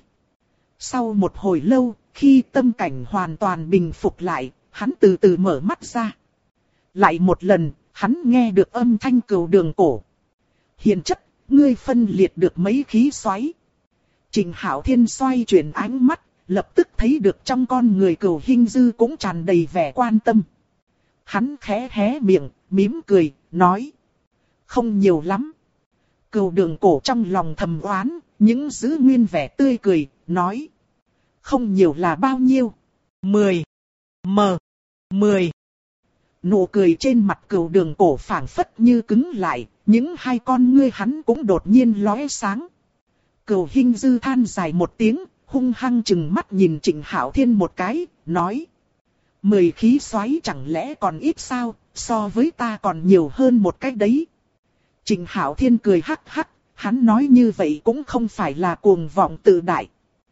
Sau một hồi lâu, khi tâm cảnh hoàn toàn bình phục lại, hắn từ từ mở mắt ra. Lại một lần, hắn nghe được âm thanh Cửu Đường Cổ. Hiền chất, ngươi phân liệt được mấy khí xoáy. Trịnh Hạo Thiên xoay chuyển ánh mắt, lập tức thấy được trong con người Cửu Hinh Dư cũng tràn đầy vẻ quan tâm. Hắn khẽ hé miệng, mỉm cười, nói. Không nhiều lắm. Cửu Đường Cổ trong lòng thầm oán, nhưng giữ nguyên vẻ tươi cười, nói. Không nhiều là bao nhiêu? 10. 10. Nụ cười trên mặt Cửu Đường Cổ phảng phất như cứng lại, những hai con ngươi hắn cũng đột nhiên lóe sáng. Cửu Hinh Dư than dài một tiếng, hung hăng chừng mắt nhìn Trịnh Hạo Thiên một cái, nói. 10 khí xoáy chẳng lẽ còn ít sao, so với ta còn nhiều hơn một cái đấy. Trịnh Hạo Thiên cười hắc hắc, hắn nói như vậy cũng không phải là cuồng vọng tự đại.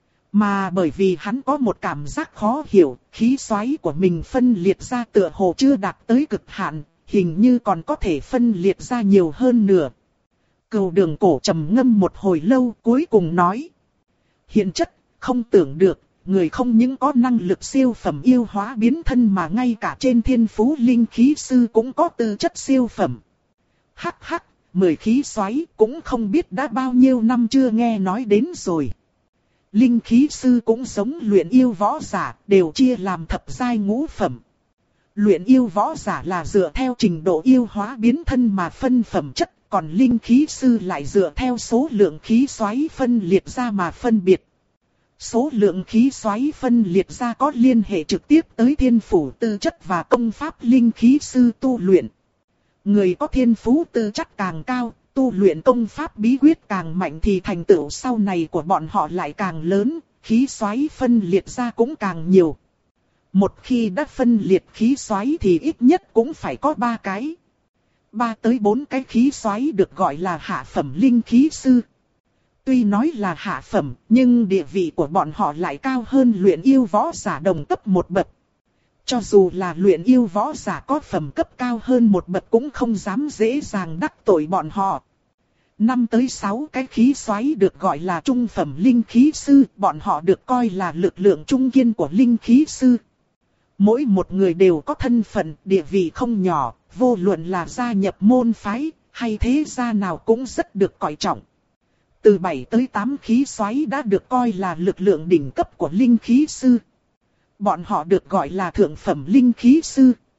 Mà bởi vì hắn có một cảm giác khó hiểu, khí xoáy của mình phân liệt ra tựa hồ chưa đạt tới cực hạn, hình như còn có thể phân liệt ra nhiều hơn nữa. Cửu Đường Cổ trầm ngâm một hồi lâu cuối cùng nói. Hiện chất, không tưởng được, người không những có năng lực siêu phẩm yêu hóa biến thân mà ngay cả trên thiên phú linh khí sư cũng có tư chất siêu phẩm. Hắc hắc, 10 khí xoáy cũng không biết đã bao nhiêu năm chưa nghe nói đến rồi. Linh khí sư cũng giống luyện yêu võ giả, đều chia làm thập giai ngũ phẩm. Luyện yêu võ giả là dựa theo trình độ yêu hóa biến thân mà phân phẩm chất, còn linh khí sư lại dựa theo số lượng khí xoáy phân liệt ra mà phân biệt. Số lượng khí xoáy phân liệt ra có liên hệ trực tiếp tới thiên phủ tư chất và công pháp linh khí sư tu luyện. Người có thiên phú tư chất càng cao, tu luyện công pháp bí quyết càng mạnh thì thành tựu sau này của bọn họ lại càng lớn, khí xoáy phân liệt ra cũng càng nhiều. Một khi đã phân liệt khí xoáy thì ít nhất cũng phải có 3 cái. 3 tới 4 cái khí xoáy được gọi là hạ phẩm linh khí sư. Tuy nói là hạ phẩm, nhưng địa vị của bọn họ lại cao hơn luyện yêu võ giả đồng cấp một bậc. Cho dù là luyện yêu võ giả có phẩm cấp cao hơn một bậc cũng không dám dễ dàng đắc tội bọn họ. 5 tới 6 cái khí xoáy được gọi là trung phẩm linh khí sư, bọn họ được coi là lực lượng trung kiên của linh khí sư. Mỗi một người đều có thân phận, địa vị không nhỏ, vô luận là gia nhập môn phái, hay thế gia nào cũng rất được coi trọng. Từ 7 tới 8 khí xoáy đã được coi là lực lượng đỉnh cấp của linh khí sư. Bọn họ được gọi là thượng phẩm linh khí sư.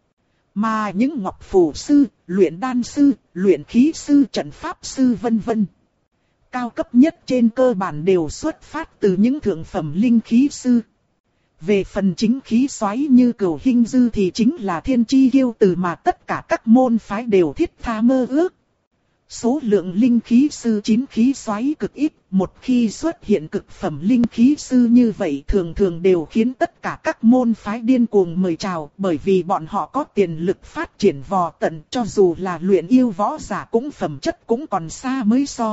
Mà những ngọc phù sư, luyện đan sư, luyện khí sư, trận pháp sư vân vân, cao cấp nhất trên cơ bản đều xuất phát từ những thượng phẩm linh khí sư. Về phần chính khí soái như Cửu Hinh Dư thì chính là thiên chi kiêu tử mà tất cả các môn phái đều thiết tha mơ ước. Số lượng linh khí sư chín khí soái cực ít, một khi xuất hiện cực phẩm linh khí sư như vậy thường thường đều khiến tất cả các môn phái điên cuồng mời chào, bởi vì bọn họ có tiền lực phát triển vò tận, cho dù là luyện yêu võ giả cũng phẩm chất cũng còn xa mới so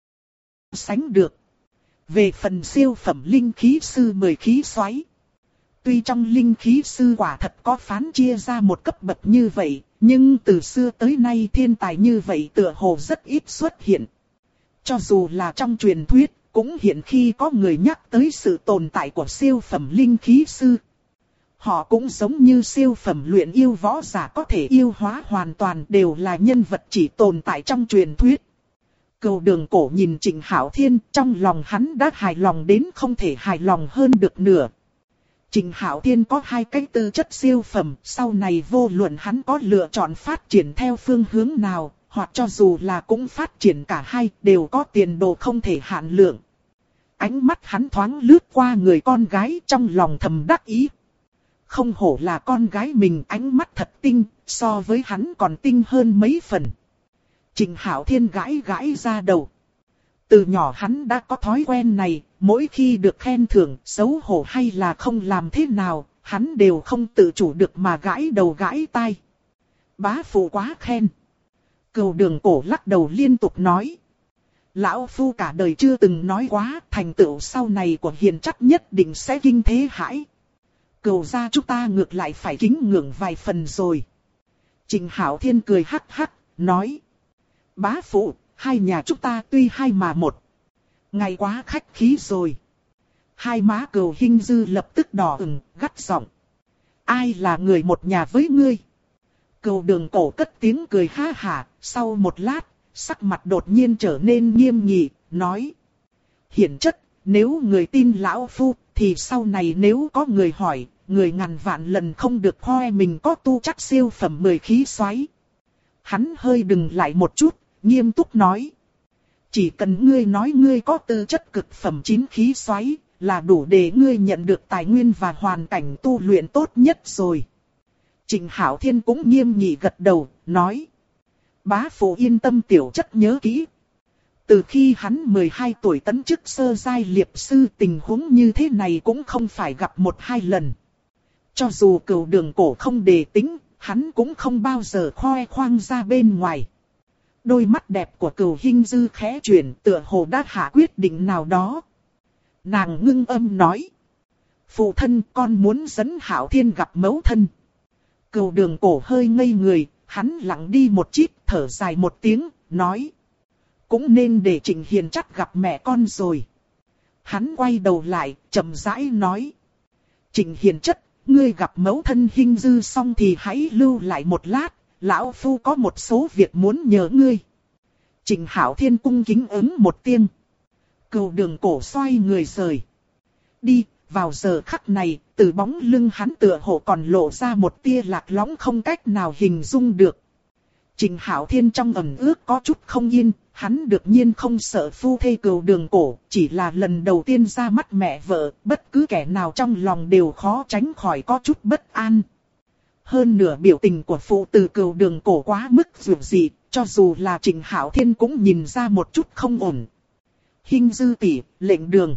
sánh được. Về phần siêu phẩm linh khí sư 10 khí soái, tuy trong linh khí sư quả thật có phán chia ra một cấp bậc như vậy, nhưng từ xưa tới nay thiên tài như vậy tựa hồ rất ít xuất hiện. Cho dù là trong truyền thuyết, cũng hiện khi có người nhắc tới sự tồn tại của siêu phẩm linh khí sư. Họ cũng giống như siêu phẩm luyện yêu võ giả có thể yêu hóa hoàn toàn, đều là nhân vật chỉ tồn tại trong truyền thuyết. Cửu Đường Cổ nhìn Trịnh Hạo Thiên, trong lòng hắn đã hài lòng đến không thể hài lòng hơn được nữa. Trịnh Hạo Thiên có hai cái tư chất siêu phẩm, sau này vô luận hắn có lựa chọn phát triển theo phương hướng nào, hoặc cho dù là cũng phát triển cả hai, đều có tiền đồ không thể hạn lượng. Ánh mắt hắn thoáng lướt qua người con gái, trong lòng thầm đắc ý. Không hổ là con gái mình, ánh mắt thật tinh, so với hắn còn tinh hơn mấy phần. Trịnh Hạo Thiên gãi gãi ra đầu. Từ nhỏ hắn đã có thói quen này, mỗi khi được khen thưởng, xấu hổ hay là không làm thế nào, hắn đều không tự chủ được mà gãi đầu gãi tai. Bá phụ quá khen. Cửu Đường Cổ lắc đầu liên tục nói. Lão phu cả đời chưa từng nói quá, thành tựu sau này của Hiền Chất nhất định sẽ kinh thế hãi. Cửu gia chúng ta ngược lại phải kính ngưỡng vài phần rồi. Trịnh Hạo Thiên cười hắc hắc, nói. Bá phụ, hai nhà chúng ta tuy hai mà một. Ngày quá khách khí rồi. Hai má Cửu Hinh Dư lập tức đỏ ửng, gắt giọng. Ai là người một nhà với ngươi? Cửu Đường Cổ cất tiếng cười ha hả, sau một lát, sắc mặt đột nhiên trở nên nghiêm nghị, nói. Hiển chất, nếu người tin lão phu, thì sau này nếu có người hỏi, người ngàn vạn lần không được khoe mình có tu chắc siêu phẩm 10 khí soái. Hắn hơi dừng lại một chút, nghiêm túc nói. Chỉ cần ngươi nói ngươi có tư chất cực phẩm 9 khí soái, là đủ để ngươi nhận được tài nguyên và hoàn cảnh tu luyện tốt nhất rồi. Trịnh Hạo Thiên cũng nghiêm nghị gật đầu, nói. Bá phụ yên tâm tiểu chất nhớ kỹ. Từ khi hắn 12 tuổi tấn chức sơ giai liệp sư, tình huống như thế này cũng không phải gặp một hai lần. Cho dù Cửu Đường Cổ không đề tính, hắn cũng không bao giờ khoe khoang ra bên ngoài. Đôi mắt đẹp của Cửu Hinh Dư khẽ chuyển, tựa hồ đã hạ quyết định nào đó. Nàng ngưng âm nói. Phụ thân, con muốn dẫn Hạo Thiên gặp mẫu thân. Cửu Đường Cổ hơi ngây người, hắn lặng đi một chít, thở dài một tiếng, nói. Cũng nên để Trịnh Hiền Chất gặp mẹ con rồi. Hắn quay đầu lại, chậm rãi nói. Trịnh Hiền Chất, ngươi gặp mẫu thân Hinh Dư xong thì hãy lưu lại một lát, lão phu có một số việc muốn nhờ ngươi. Trịnh Hạo Thiên cung kính ứng một tiếng. Cửu Đường Cổ xoay người rời đi. Vào giờ khắc này, từ bóng lưng hắn tựa hồ còn lộ ra một tia lạc lõng không cách nào hình dung được. Trịnh Hạo Thiên trong ẩn ước có chút không yên, hắn đương nhiên không sợ phu thê Cửu Đường Cổ, chỉ là lần đầu tiên ra mắt mẹ vợ, bất cứ kẻ nào trong lòng đều khó tránh khỏi có chút bất an. Hơn nửa biểu tình của phụ tử Cửu Đường Cổ quá mức dữ dị, cho dù là Trịnh Hạo Thiên cũng nhìn ra một chút không ổn. Hinh Dư tỷ, lệnh đường.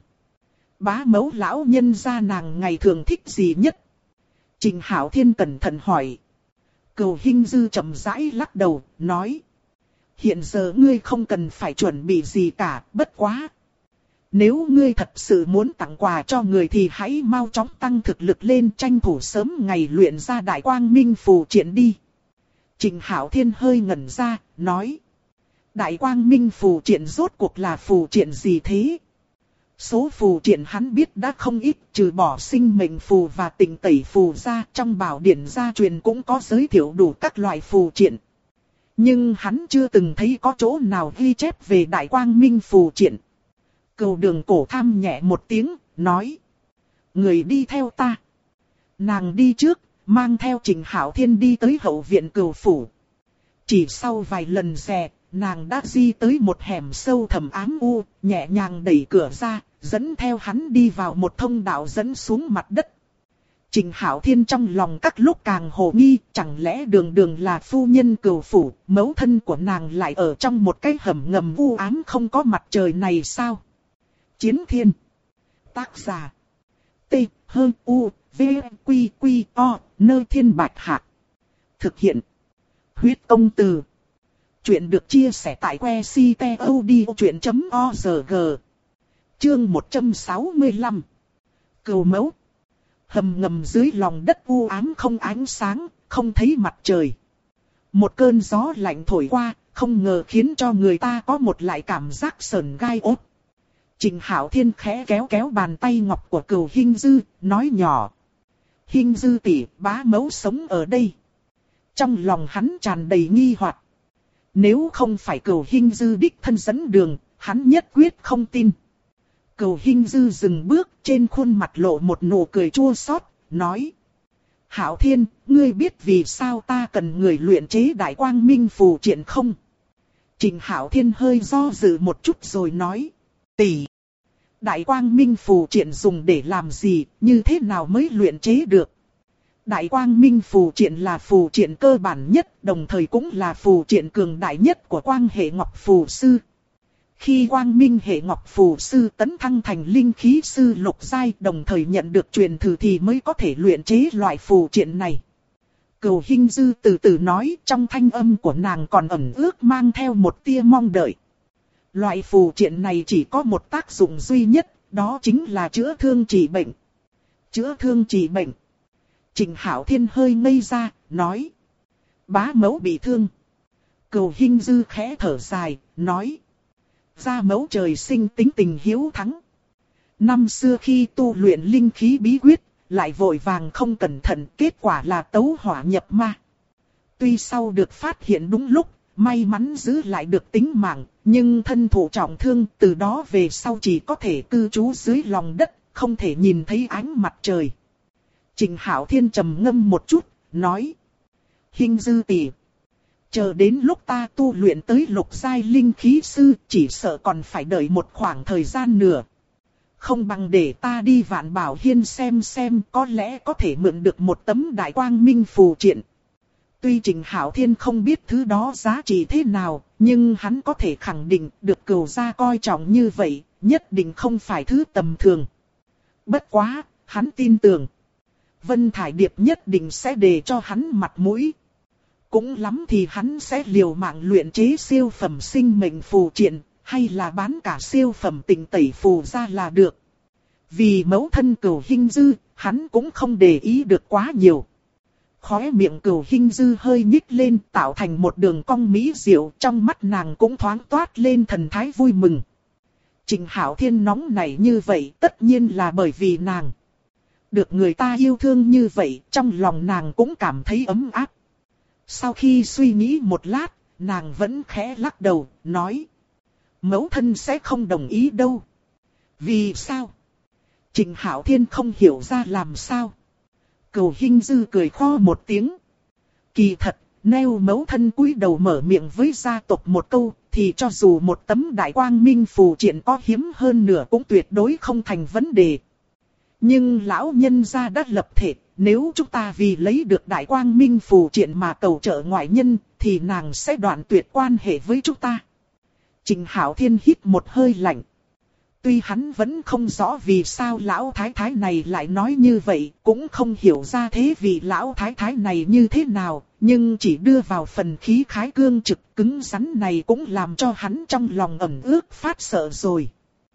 Bá mẫu lão nhân gia nàng ngày thường thích gì nhất? Trịnh Hạo Thiên cẩn thận hỏi. Cửu Hinh Dư chậm rãi lắc đầu, nói. Hiện giờ ngươi không cần phải chuẩn bị gì cả, bất quá. Nếu ngươi thật sự muốn tặng quà cho người thì hãy mau chóng tăng thực lực lên, tranh thủ sớm ngày luyện ra Đại Quang Minh phù triện đi. Trịnh Hạo Thiên hơi ngẩn ra, nói. Đại Quang Minh phù triện rốt cuộc là phù triện gì thế? Số phù triện hắn biết đã không ít, trừ bỏ sinh mệnh phù và tịnh tẩy phù ra, trong bảo điển gia truyền cũng có giới thiệu đủ các loại phù triện. Nhưng hắn chưa từng thấy có chỗ nào ghi chép về Đại Quang Minh phù triện. Cửu Đường Cổ than nhẹ một tiếng, nói. Người đi theo ta. Nàng đi trước, mang theo Trình Hạo Thiên đi tới hậu viện Cửu phủ. Chỉ sau vài lần dè, nàng đã di tới một hẻm sâu thẳm ám u, nhẹ nhàng đẩy cửa ra, dẫn theo hắn đi vào một thông đạo dẫn xuống mặt đất. Trình Hạo Thiên trong lòng các lúc càng hồ nghi, chẳng lẽ đường đường là phu nhân Cửu phủ, mẫu thân của nàng lại ở trong một cái hầm ngầm u ám không có mặt trời này sao? Chiến Thiên. Tác giả. T, H, U, V, Quy, Quy, O, Nơi Thiên Bạch Hạc. Thực hiện. Huyết Công Từ. Chuyện được chia sẻ tại que ctod.org. Chương 165. Cửu mẫu. Hầm ngầm dưới lòng đất u ám không ánh sáng, không thấy mặt trời. Một cơn gió lạnh thổi qua, không ngờ khiến cho người ta có một loại cảm giác sởn gai ốt. Trình Hạo Thiên khẽ kéo kéo bàn tay ngọc của Cửu Hinh Dư, nói nhỏ. Hinh Dư tỷ, bá mẫu sống ở đây. Trong lòng hắn tràn đầy nghi hoặc. Nếu không phải Cửu Hinh Dư đích thân dẫn đường, hắn nhất quyết không tin. Cửu Hinh Dư dừng bước, trên khuôn mặt lộ một nụ cười chua xót, nói. Hạo Thiên, ngươi biết vì sao ta cần người luyện chế Đại Quang Minh phù triện không? Trình Hạo Thiên hơi do dự một chút rồi nói. Tỷ, Đại Quang Minh phù triện dùng để làm gì, như thế nào mới luyện chế được? Đại Quang Minh phù triện là phù triện cơ bản nhất, đồng thời cũng là phù triện cường đại nhất của Quang hệ Ngọc Phù Sư. Khi Quang Minh hệ Ngọc Phù Sư tấn thăng thành linh khí sư lục giai, đồng thời nhận được truyền thừa thì mới có thể luyện chế loại phù triện này. Cửu Hinh Dư từ từ nói, trong thanh âm của nàng còn ẩn ước mang theo một tia mong đợi. Loại phù triện này chỉ có một tác dụng duy nhất, đó chính là chữa thương trị bệnh. Chữa thương trị bệnh. Trình Hạo Thiên hơi ngây ra, nói. Bá mẫu bị thương. Cửu Hinh Dư khẽ thở dài, nói. Gia mẫu trời sinh tính tình hiếu thắng. Năm xưa khi tu luyện linh khí bí quyết, lại vội vàng không cẩn thận, kết quả là tấu hỏa nhập ma. Tuy sau được phát hiện đúng lúc, may mắn giữ lại được tính mạng, nhưng thân thụ trọng thương, từ đó về sau chỉ có thể cư trú dưới lòng đất, không thể nhìn thấy ánh mặt trời. Trình Hạo Thiên trầm ngâm một chút, nói. Hinh Dư tỷ, chờ đến lúc ta tu luyện tới lục giai linh khí sư, chỉ sợ còn phải đợi một khoảng thời gian nữa. Không bằng để ta đi Vạn Bảo Hiên xem có lẽ có thể mượn được một tấm Đại Quang Minh phù triện. Tuy Trình Hạo Thiên không biết thứ đó giá trị thế nào, nhưng hắn có thể khẳng định được Cửu gia coi trọng như vậy, nhất định không phải thứ tầm thường. Bất quá, hắn tin tưởng. Vân Thải Điệp nhất định sẽ để cho hắn mặt mũi. Cũng lắm thì hắn sẽ liều mạng luyện chế siêu phẩm sinh mệnh phù triện, hay là bán cả siêu phẩm tịnh tẩy phù ra là được. Vì mẫu thân Cửu Hinh Dư, hắn cũng không để ý được quá nhiều. Khóe miệng Cửu Hinh Dư hơi nhích lên, tạo thành một đường cong mỹ diệu, trong mắt nàng cũng thoáng toát lên thần thái vui mừng. Trình Hạo Thiên nóng nảy như vậy, tất nhiên là bởi vì nàng. Được người ta yêu thương như vậy, trong lòng nàng cũng cảm thấy ấm áp. Sau khi suy nghĩ một lát, nàng vẫn khẽ lắc đầu, nói. Mẫu thân sẽ không đồng ý đâu. Vì sao? Trình Hạo Thiên không hiểu ra làm sao. Cửu Hinh Dư cười kho một tiếng. Kỳ thật, nếu mẫu thân cúi đầu mở miệng với gia tộc một câu, thì cho dù một tấm Đại Quang Minh phù triện có hiếm hơn nửa cũng tuyệt đối không thành vấn đề. Nhưng lão nhân gia đã lập thể, nếu chúng ta vì lấy được Đại Quang Minh phù triện mà cầu trợ ngoại nhân, thì nàng sẽ đoạn tuyệt quan hệ với chúng ta. Trình Hạo Thiên hít một hơi lạnh. Tuy hắn vẫn không rõ vì sao lão thái thái này lại nói như vậy, cũng không hiểu ra thế vì lão thái thái này như thế nào, nhưng chỉ đưa vào phần khí khái cương trực cứng rắn này cũng làm cho hắn trong lòng ẩn ước phát sợ rồi.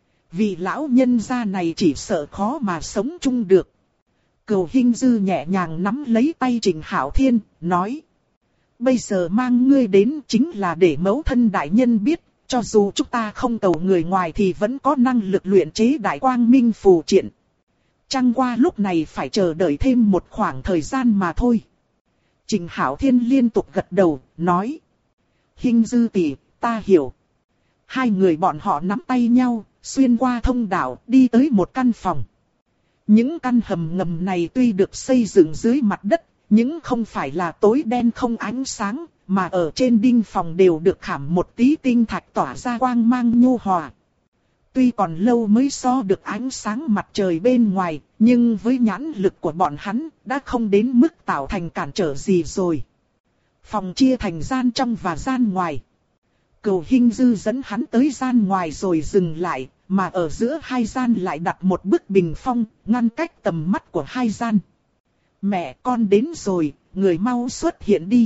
Vì lão nhân gia này chỉ sợ khó mà sống chung được. Cửu Hinh Dư nhẹ nhàng nắm lấy tay Trình Hạo Thiên, nói. Bây giờ mang ngươi đến chính là để mẫu thân đại nhân biết, cho dù chúng ta không cầu người ngoài thì vẫn có năng lực luyện chế Đại Quang Minh phù triện. Chẳng qua lúc này phải chờ đợi thêm một khoảng thời gian mà thôi. Trình Hạo Thiên liên tục gật đầu, nói. Hinh Dư tỷ, ta hiểu. Hai người bọn họ nắm tay nhau, xuyên qua thông đạo, đi tới một căn phòng. Những căn hầm ngầm này tuy được xây dựng dưới mặt đất, Những không phải là tối đen không ánh sáng, mà ở trên đinh phòng đều được khảm một tí tinh thạch tỏa ra quang mang nhu hòa. Tuy còn lâu mới so được ánh sáng mặt trời bên ngoài, nhưng với nhãn lực của bọn hắn, đã không đến mức tạo thành cản trở gì rồi. Phòng chia thành gian trong và gian ngoài. Cửu Hinh Dư dẫn hắn tới gian ngoài rồi dừng lại, mà ở giữa hai gian lại đặt một bức bình phong, ngăn cách tầm mắt của hai gian. Mẹ con đến rồi, người mau xuất hiện đi.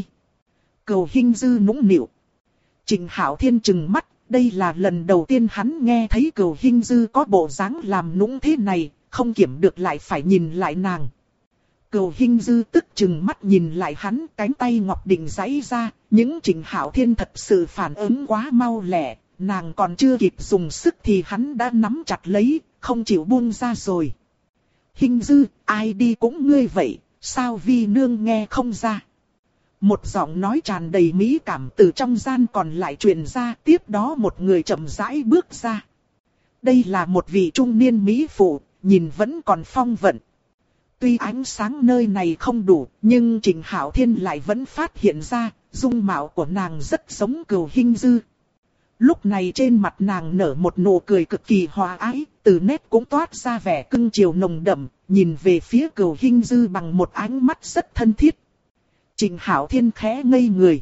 Cửu Hinh Dư nũng nịu. Trịnh Hạo Thiên trừng mắt, đây là lần đầu tiên hắn nghe thấy Cửu Hinh Dư có bộ dáng làm nũng thế này, không kiểm được lại phải nhìn lại nàng. Cửu Hinh Dư tức chừng mắt nhìn lại hắn, cánh tay ngọc định giãy ra, những Trịnh Hạo Thiên thật sự phản ứng quá mau lẹ, nàng còn chưa kịp dùng sức thì hắn đã nắm chặt lấy, không chịu buông ra rồi. Hinh Dư, ai đi cũng ngươi vậy, sao vi nương nghe không ra? Một giọng nói tràn đầy mỹ cảm từ trong gian còn lại truyền ra, tiếp đó một người chậm rãi bước ra. Đây là một vị trung niên mỹ phụ, nhìn vẫn còn phong vận. Tuy ánh sáng nơi này không đủ, nhưng Trịnh Hạo Thiên lại vẫn phát hiện ra, dung mạo của nàng rất giống Cửu Hinh Dư. Lúc này trên mặt nàng nở một nụ cười cực kỳ hòa ái, từ nét cũng toát ra vẻ cưng chiều nồng đậm, nhìn về phía Cửu Hinh Dư bằng một ánh mắt rất thân thiết. Trịnh Hạo Thiên khẽ ngây người.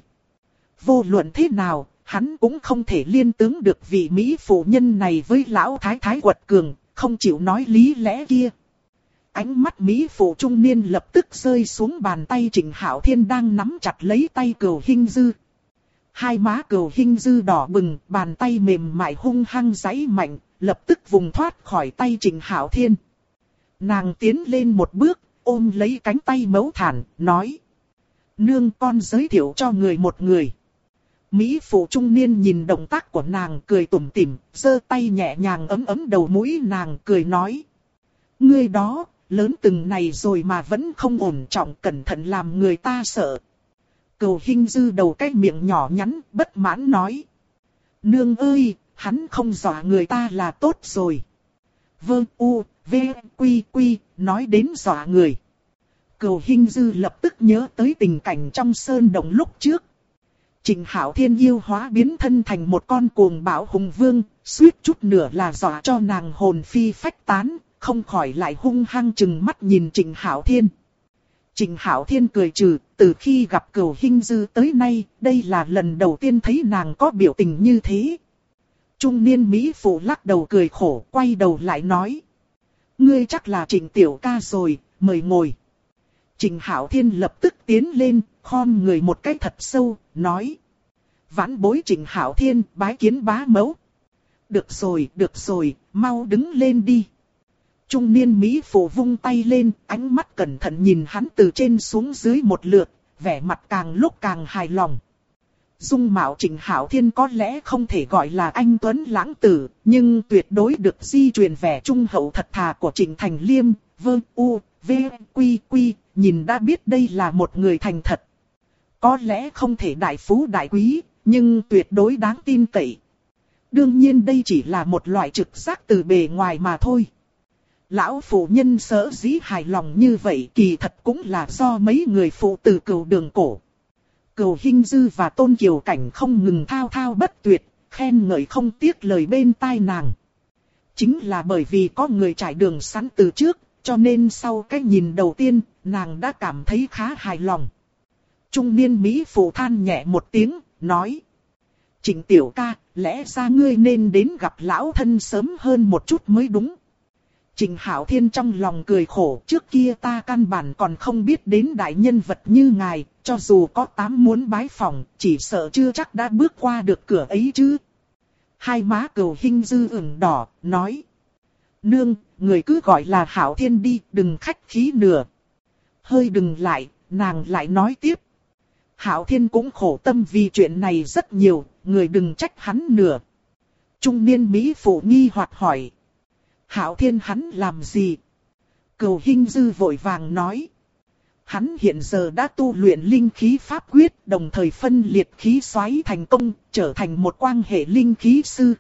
Vô luận thế nào, hắn cũng không thể liên tưởng được vị mỹ phụ nhân này với lão thái thái quật cường, không chịu nói lý lẽ kia. Ánh mắt mỹ phụ trung niên lập tức rơi xuống bàn tay Trịnh Hạo Thiên đang nắm chặt lấy tay Cửu Hinh Dư. Hai má Cửu Hinh Dư đỏ bừng, bàn tay mềm mại hung hăng giãy mạnh, lập tức vùng thoát khỏi tay Trịnh Hạo Thiên. Nàng tiến lên một bước, ôm lấy cánh tay mẫu thản, nói: Nương, con giới thiệu cho người một người. Mỹ phụ trung niên nhìn động tác của nàng cười tủm tỉm, giơ tay nhẹ nhàng ấm ấm đầu mũi nàng cười nói: Ngươi đó, lớn từng này rồi mà vẫn không ổn trọng, cẩn thận làm người ta sợ. Cửu Hinh Dư đầu cái miệng nhỏ nhắn, bất mãn nói: Nương ơi, hắn không dọa người ta là tốt rồi. Vương U, V, Quy Quy, nói đến dọa người. Cửu Hinh Dư lập tức nhớ tới tình cảnh trong sơn động lúc trước. Trịnh Hạo Thiên yêu hóa biến thân thành một con cuồng bạo hùng vương, suýt chút nữa là dọa cho nàng hồn phi phách tán, không khỏi lại hung hăng chừng mắt nhìn Trịnh Hạo Thiên. Trịnh Hạo Thiên cười trừ, từ khi gặp Cửu Hinh Dư tới nay, đây là lần đầu tiên thấy nàng có biểu tình như thế. Trung niên mỹ phụ lắc đầu cười khổ, quay đầu lại nói: Ngươi chắc là Trịnh tiểu ca rồi, mời ngồi. Trịnh Hạo Thiên lập tức tiến lên, khom người một cái thật sâu, nói: Vãn bối Trịnh Hạo Thiên bái kiến bá mẫu. Được rồi, mau đứng lên đi. Trung niên mỹ phụ vung tay lên, ánh mắt cẩn thận nhìn hắn từ trên xuống dưới một lượt, vẻ mặt càng lúc càng hài lòng. Dung mạo Trịnh Hạo Thiên có lẽ không thể gọi là anh tuấn lãng tử, nhưng tuyệt đối được di truyền vẻ trung hậu thật thà của Trịnh Thành Liêm, Vương U, V, Quy Quy, nhìn đã biết đây là một người thành thật. Có lẽ không thể đại phú đại quý, nhưng tuyệt đối đáng tin cậy. Đương nhiên đây chỉ là một loại trực giác từ bề ngoài mà thôi. Lão phụ nhân sở dĩ hài lòng như vậy kỳ thật cũng là do mấy người phụ từ Cửu Đường cổ. Cửu Hinh Dư và Tôn Kiều Cảnh không ngừng thao thao bất tuyệt, khen ngợi không tiếc lời bên tai nàng. Chính là bởi vì có người trải đường sẵn từ trước, cho nên sau cái nhìn đầu tiên, nàng đã cảm thấy khá hài lòng. Trung niên mỹ phụ than nhẹ một tiếng, nói: Trịnh tiểu ca, lẽ ra ngươi nên đến gặp lão thân sớm hơn một chút mới đúng. Trịnh Hạo Thiên trong lòng cười khổ, trước kia ta căn bản còn không biết đến đại nhân vật như ngài, cho dù có tám muốn bái phỏng, chỉ sợ chưa chắc đã bước qua được cửa ấy chứ. Hai má Cửu Hinh Dư ửng đỏ, nói: Nương, người cứ gọi là Hạo Thiên đi, đừng khách khí nửa. Hơi dừng lại, nàng lại nói tiếp: Hạo Thiên cũng khổ tâm vì chuyện này rất nhiều, người đừng trách hắn nửa. Trung niên mỹ phụ nghi hoặc hỏi: Hạo Thiên hắn làm gì? Cửu Hinh Dư vội vàng nói: Hắn hiện giờ đã tu luyện linh khí pháp quyết, đồng thời phân liệt khí xoáy thành công, trở thành một quan hệ linh khí sư.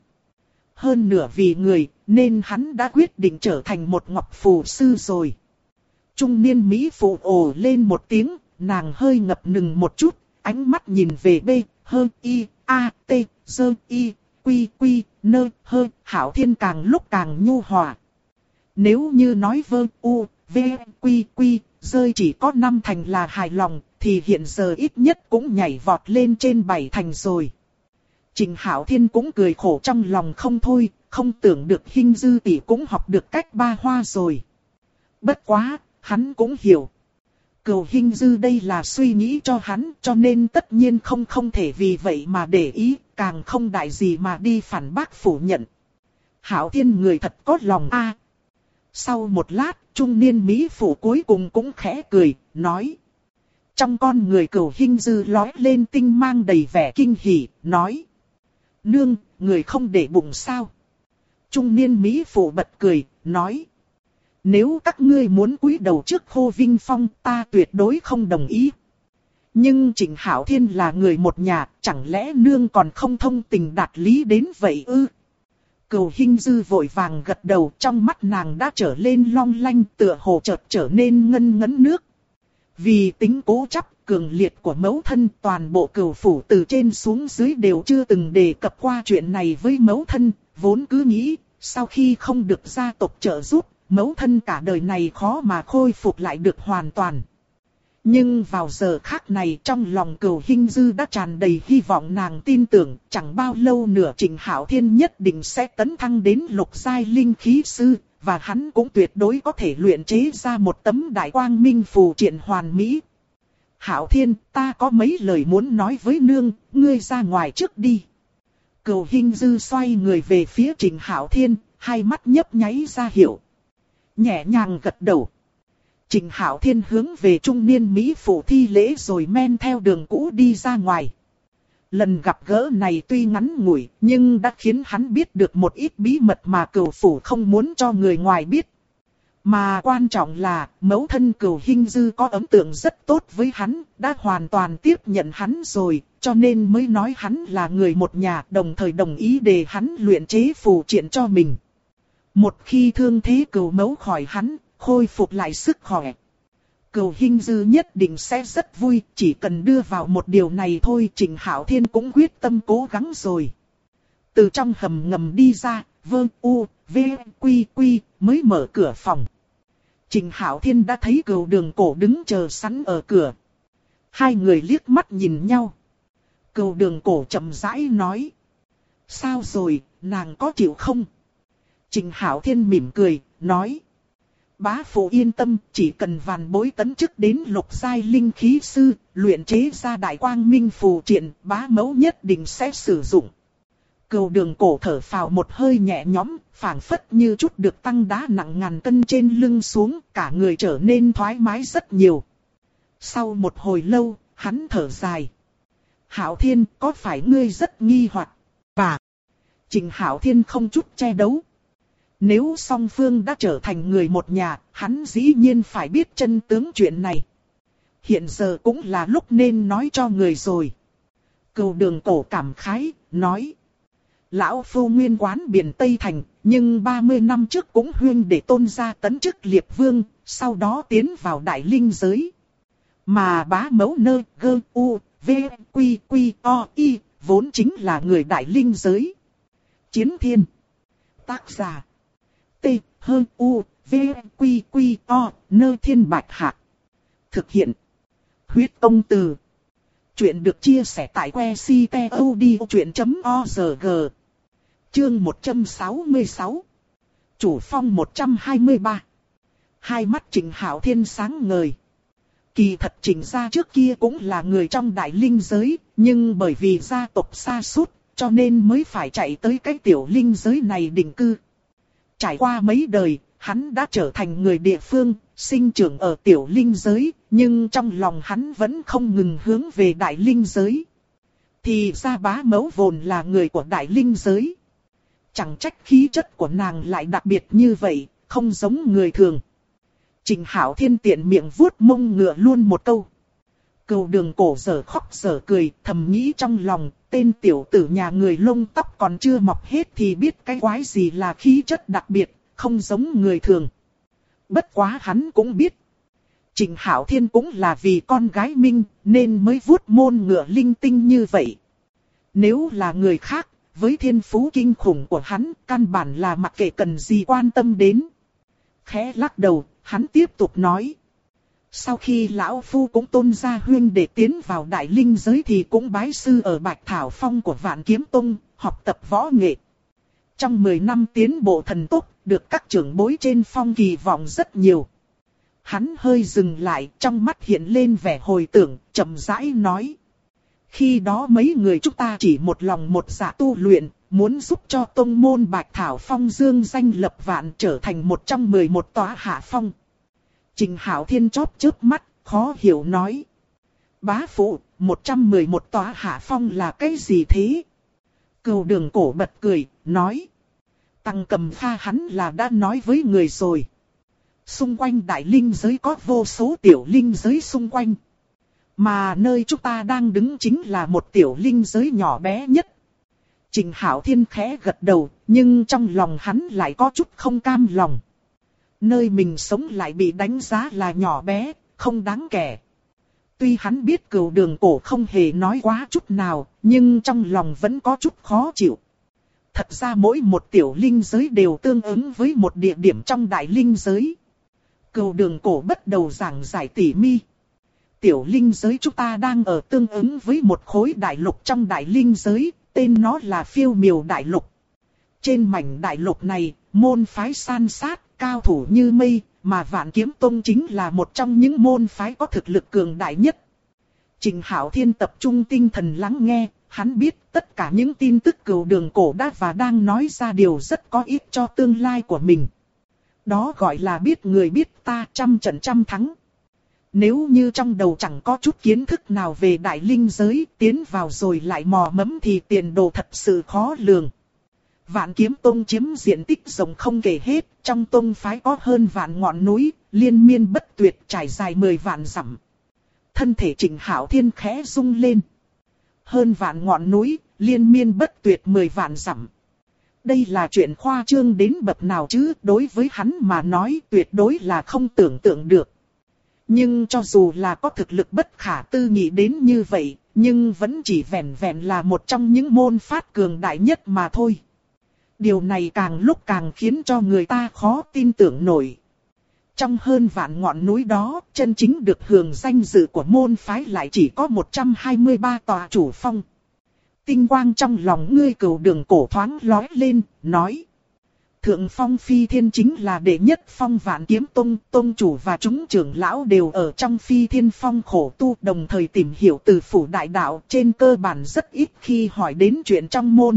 Hơn nửa vì người, nên hắn đã quyết định trở thành một ngọc phù sư rồi. Trung niên mỹ phụ ồ lên một tiếng, nàng hơi ngập ngừng một chút, ánh mắt nhìn về B, Hơ, I, A, T, Dơ, I, Quy, Quy, Nơ, Hơ, Hảo Thiên càng lúc càng nhu hòa. Nếu như nói Vơ, U, V, Quy, Quy, Dơ chỉ có 5 thành là hài lòng, thì hiện giờ ít nhất cũng nhảy vọt lên trên 7 thành rồi. Trình Hảo Thiên cũng cười khổ trong lòng không thôi, không tưởng được Hinh Dư tỷ cũng học được cách ba hoa rồi. Bất quá, hắn cũng hiểu. Cửu Hinh Dư đây là suy nghĩ cho hắn, cho nên tất nhiên không thể vì vậy mà để ý, càng không đại gì mà đi phản bác phủ nhận. Hảo Thiên người thật có lòng a. Sau một lát, trung niên Mỹ phụ cuối cùng cũng khẽ cười, nói. Trong con người Cửu Hinh Dư lóe lên tinh mang đầy vẻ kinh hỉ, nói. Nương, người không để bụng sao? Trung niên Mỹ phụ bật cười, nói. Nếu các ngươi muốn cúi đầu trước Khô Vinh Phong, ta tuyệt đối không đồng ý. Nhưng Trịnh Hảo Thiên là người một nhà, chẳng lẽ nương còn không thông tình đạt lý đến vậy ư? Cửu Hinh Dư vội vàng gật đầu, trong mắt nàng đã trở lên long lanh, tựa hồ chợt trở nên ngân ngấn nước. Vì tính cố chấp, cường liệt của mẫu thân, toàn bộ Cửu phủ từ trên xuống dưới đều chưa từng đề cập qua chuyện này với mẫu thân, vốn cứ nghĩ, sau khi không được gia tộc trợ giúp, mẫu thân cả đời này khó mà khôi phục lại được hoàn toàn. Nhưng vào giờ khắc này trong lòng Cửu Hinh Dư đã tràn đầy hy vọng, nàng tin tưởng chẳng bao lâu nữa Trịnh Hảo Thiên nhất định sẽ tấn thăng đến lục giai linh khí sư, và hắn cũng tuyệt đối có thể luyện chế ra một tấm đại quang minh phù triện hoàn mỹ. Hảo Thiên, ta có mấy lời muốn nói với nương, ngươi ra ngoài trước đi. Cửu Hinh Dư xoay người về phía Trịnh Hảo Thiên, hai mắt nhấp nháy ra hiệu. Nhẹ nhàng gật đầu. Trịnh Hảo Thiên hướng về trung niên Mỹ phụ thi lễ rồi men theo đường cũ đi ra ngoài. Lần gặp gỡ này tuy ngắn ngủi, nhưng đã khiến hắn biết được một ít bí mật mà Cửu phủ không muốn cho người ngoài biết. Mà quan trọng là, mẫu thân Cửu Hinh Dư có ấn tượng rất tốt với hắn, đã hoàn toàn tiếp nhận hắn rồi, cho nên mới nói hắn là người một nhà, đồng thời đồng ý để hắn luyện chế phù triện cho mình. Một khi thương thế Cửu mẫu khỏi hắn, khôi phục lại sức khỏe, Cửu Hinh Dư nhất định sẽ rất vui, chỉ cần đưa vào một điều này thôi Trịnh Hảo Thiên cũng quyết tâm cố gắng rồi. Từ trong hầm ngầm đi ra, Vơ, U, V, Quy, Quy, mới mở cửa phòng. Trịnh Hảo Thiên đã thấy Cửu Đường Cổ đứng chờ sẵn ở cửa. Hai người liếc mắt nhìn nhau. Cửu Đường Cổ chậm rãi nói. Sao rồi, nàng có chịu không? Trịnh Hảo Thiên mỉm cười, nói. Bá phụ yên tâm, chỉ cần vạn bối tấn chức đến lục giai linh khí sư, luyện chế ra đại quang minh phù triện, bá mẫu nhất định sẽ sử dụng. Cửu Đường Cổ thở phào một hơi nhẹ nhõm, phảng phất như chút được tăng đá nặng ngàn cân trên lưng xuống, cả người trở nên thoải mái rất nhiều. Sau một hồi lâu, hắn thở dài. Hảo Thiên, có phải ngươi rất nghi hoặc? Và Trịnh Hảo Thiên không chút che đấu. Nếu song phương đã trở thành người một nhà, hắn dĩ nhiên phải biết chân tướng chuyện này. Hiện giờ cũng là lúc nên nói cho người rồi. Cửu Đường Cổ cảm khái, nói. Lão phu nguyên quán biển Tây Thành, nhưng 30 năm trước cũng huyên để tôn gia tấn chức liệp vương, sau đó tiến vào đại linh giới. Mà bá mẫu Nơ, Gơ, U, V, Quy, Quy, O, I, vốn chính là người đại linh giới. Chiến Thiên. Tác giả. T, Hơ, U, V, Quy, Quy, O, Nơ Thiên Bạch Hạc. Thực hiện. Huyết Công Từ. Chuyện được chia sẻ tại website.odchuyện.org. Chương 166. Chủ phong 123. Hai mắt Trịnh Hảo Thiên sáng ngời. Kỳ thật Trịnh gia trước kia cũng là người trong đại linh giới, nhưng bởi vì gia tộc sa sút, cho nên mới phải chạy tới cái tiểu linh giới này định cư. Trải qua mấy đời, hắn đã trở thành người địa phương, sinh trưởng ở tiểu linh giới, nhưng trong lòng hắn vẫn không ngừng hướng về đại linh giới. Thì ra bá mẫu vốn là người của đại linh giới. Chẳng trách khí chất của nàng lại đặc biệt như vậy, không giống người thường. Trịnh Hảo Thiên tiện miệng vuốt mông ngựa luôn một câu. Cửu Đường Cổ giờ khóc giờ cười, thầm nghĩ trong lòng, tên tiểu tử nhà người lông tóc còn chưa mọc hết thì biết cái quái gì là khí chất đặc biệt, không giống người thường. Bất quá hắn cũng biết. Trịnh Hạo Thiên cũng là vì con gái Minh nên mới vuốt môn ngựa linh tinh như vậy. Nếu là người khác, với thiên phú kinh khủng của hắn, căn bản là mặc kệ cần gì quan tâm đến. Khẽ lắc đầu, hắn tiếp tục nói. Sau khi lão phu cũng tôn gia huynh để tiến vào đại linh giới thì cũng bái sư ở Bạch Thảo Phong của Vạn Kiếm Tông, học tập võ nghệ. Trong 10 năm tiến bộ thần tốc, được các trưởng bối trên phong kỳ vọng rất nhiều. Hắn hơi dừng lại, trong mắt hiện lên vẻ hồi tưởng, chậm rãi nói. Khi đó mấy người chúng ta chỉ một lòng một dạ tu luyện, muốn giúp cho tông môn Bạch Thảo Phong dương danh lập vạn trở thành một trong 11 tòa hạ phong. Trịnh Hạo Thiên chóp chớp mắt, khó hiểu nói. Bá phụ, 111 tòa hạ phong là cái gì thế? Cừu Đường Cổ bật cười, nói. Tăng Cầm Pha hắn là đã nói với người rồi. Xung quanh đại linh giới có vô số tiểu linh giới xung quanh. Mà nơi chúng ta đang đứng chính là một tiểu linh giới nhỏ bé nhất. Trịnh Hạo Thiên khẽ gật đầu, nhưng trong lòng hắn lại có chút không cam lòng. Nơi mình sống lại bị đánh giá là nhỏ bé, không đáng kể. Tuy hắn biết Cừu Đường Cổ không hề nói quá chút nào, nhưng trong lòng vẫn có chút khó chịu. Thật ra mỗi một tiểu linh giới đều tương ứng với một địa điểm trong đại linh giới. Cừu Đường Cổ bắt đầu giảng giải tỉ mi. Tiểu linh giới chúng ta đang ở tương ứng với một khối đại lục trong đại linh giới, tên nó là Phiêu Miểu Đại Lục. Trên mảnh đại lục này, môn phái san sát, cao thủ như mây, mà Vạn Kiếm Tông chính là một trong những môn phái có thực lực cường đại nhất. Trịnh Hạo Thiên tập trung tinh thần lắng nghe, hắn biết tất cả những tin tức Cừu Đường Cổ đã và đang nói ra điều rất có ích cho tương lai của mình. Đó gọi là biết người biết ta, trăm trận trăm thắng. Nếu như trong đầu chẳng có chút kiến thức nào về đại linh giới, tiến vào rồi lại mò mẫm thì tiền đồ thật sự khó lường. Vạn Kiếm Tông chiếm diện tích rộng không kể hết, trong tông phái có hơn vạn ngọn núi, liên miên bất tuyệt trải dài 10 vạn dặm. Thân thể Trịnh Hạo Thiên khẽ rung lên. Hơn vạn ngọn núi, liên miên bất tuyệt 10 vạn dặm. Đây là chuyện khoa trương đến bậc nào chứ, đối với hắn mà nói tuyệt đối là không tưởng tượng được. Nhưng cho dù là có thực lực bất khả tư nghị đến như vậy, nhưng vẫn chỉ vẹn vẹn là một trong những môn phát cường đại nhất mà thôi. Điều này càng lúc càng khiến cho người ta khó tin tưởng nổi. Trong hơn vạn ngọn núi đó, chân chính được hưởng danh dự của môn phái lại chỉ có 123 tòa chủ phong. Tinh quang trong lòng ngươi Cừu Đường Cổ thoáng lóe lên, nói. Thượng phong Phi Thiên chính là đệ nhất phong Vạn Kiếm Tông, tông chủ và chúng trưởng lão đều ở trong Phi Thiên Phong khổ tu, đồng thời tìm hiểu từ phủ đại đạo, trên cơ bản rất ít khi hỏi đến chuyện trong môn.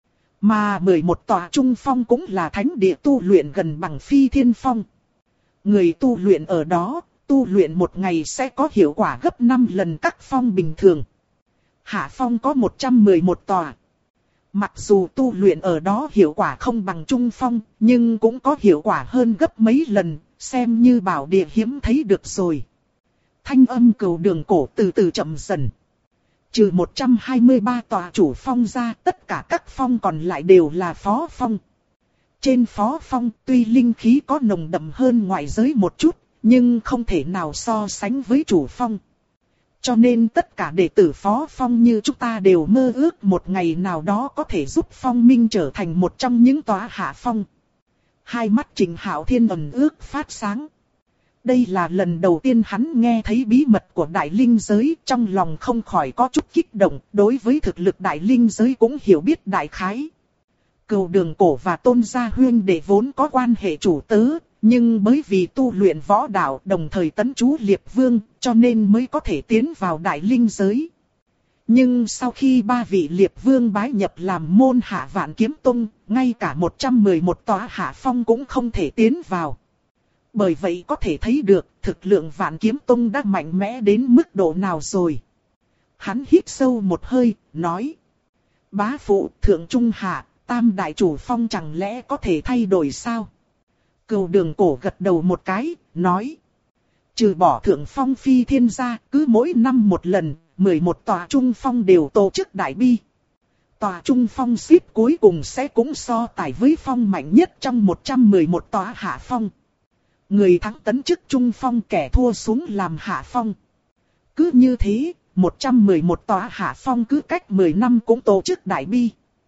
Mà 11 tòa trung phong cũng là thánh địa tu luyện gần bằng Phi Thiên Phong. Người tu luyện ở đó, tu luyện một ngày sẽ có hiệu quả gấp 5 lần các phong bình thường. Hạ phong có 111 tòa. Mặc dù tu luyện ở đó hiệu quả không bằng trung phong, nhưng cũng có hiệu quả hơn gấp mấy lần, xem như bảo địa hiếm thấy được rồi. Thanh âm Cừu Đường Cổ từ từ chậm dần. Trừ 123 tòa chủ phong ra, tất cả các phong còn lại đều là phó phong. Trên phó phong tuy linh khí có nồng đậm hơn ngoại giới một chút, nhưng không thể nào so sánh với chủ phong. Cho nên tất cả đệ tử phó phong như chúng ta đều mơ ước một ngày nào đó có thể giúp phong minh trở thành một trong những tòa hạ phong. Hai mắt Trịnh Hạo Thiên ẩn ước phát sáng. Đây là lần đầu tiên hắn nghe thấy bí mật của đại linh giới, trong lòng không khỏi có chút kích động, đối với thực lực đại linh giới cũng hiểu biết đại khái. Cừu Đường Cổ và Tôn Gia Huyên đệ vốn có quan hệ chủ tớ, nhưng bởi vì tu luyện võ đạo đồng thời tấn chú Liệp Vương, cho nên mới có thể tiến vào đại linh giới. Nhưng sau khi ba vị Liệp Vương bái nhập làm môn hạ Vạn Kiếm Tông, ngay cả 111 tòa hạ phong cũng không thể tiến vào. Bởi vậy có thể thấy được thực lượng Vạn Kiếm Tông đã mạnh mẽ đến mức độ nào rồi. Hắn hít sâu một hơi, nói. Bá phụ, thượng trung hạ, tam đại chủ phong chẳng lẽ có thể thay đổi sao? Cừu Đường Cổ gật đầu một cái, nói. Trừ bỏ thượng phong Phi Thiên ra, cứ mỗi năm một lần, 11 tòa trung phong đều tổ chức đại bi. Tòa trung phong xếp cuối cùng sẽ cũng so tài với phong mạnh nhất trong 111 tòa hạ phong. Người thắng tấn chức trung phong, kẻ thua xuống làm hạ phong. Cứ như thế, 111 tòa hạ phong cứ cách 10 năm cũng tổ chức đại bi.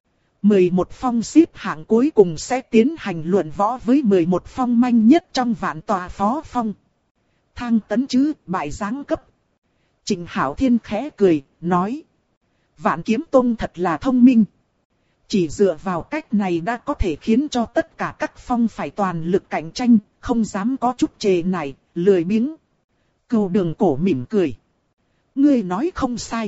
11 phong xếp hạng cuối cùng sẽ tiến hành luận võ với 11 phong manh nhất trong vạn tòa phó phong. Thang tấn chứ, bại giáng cấp. Trịnh Hạo Thiên khẽ cười, nói. Vạn Kiếm Tông thật là thông minh. Chỉ dựa vào cách này đã có thể khiến cho tất cả các phong phải toàn lực cạnh tranh, không dám có chút chề này, lười biếng. Cừu Đường Cổ mỉm cười. Ngươi nói không sai.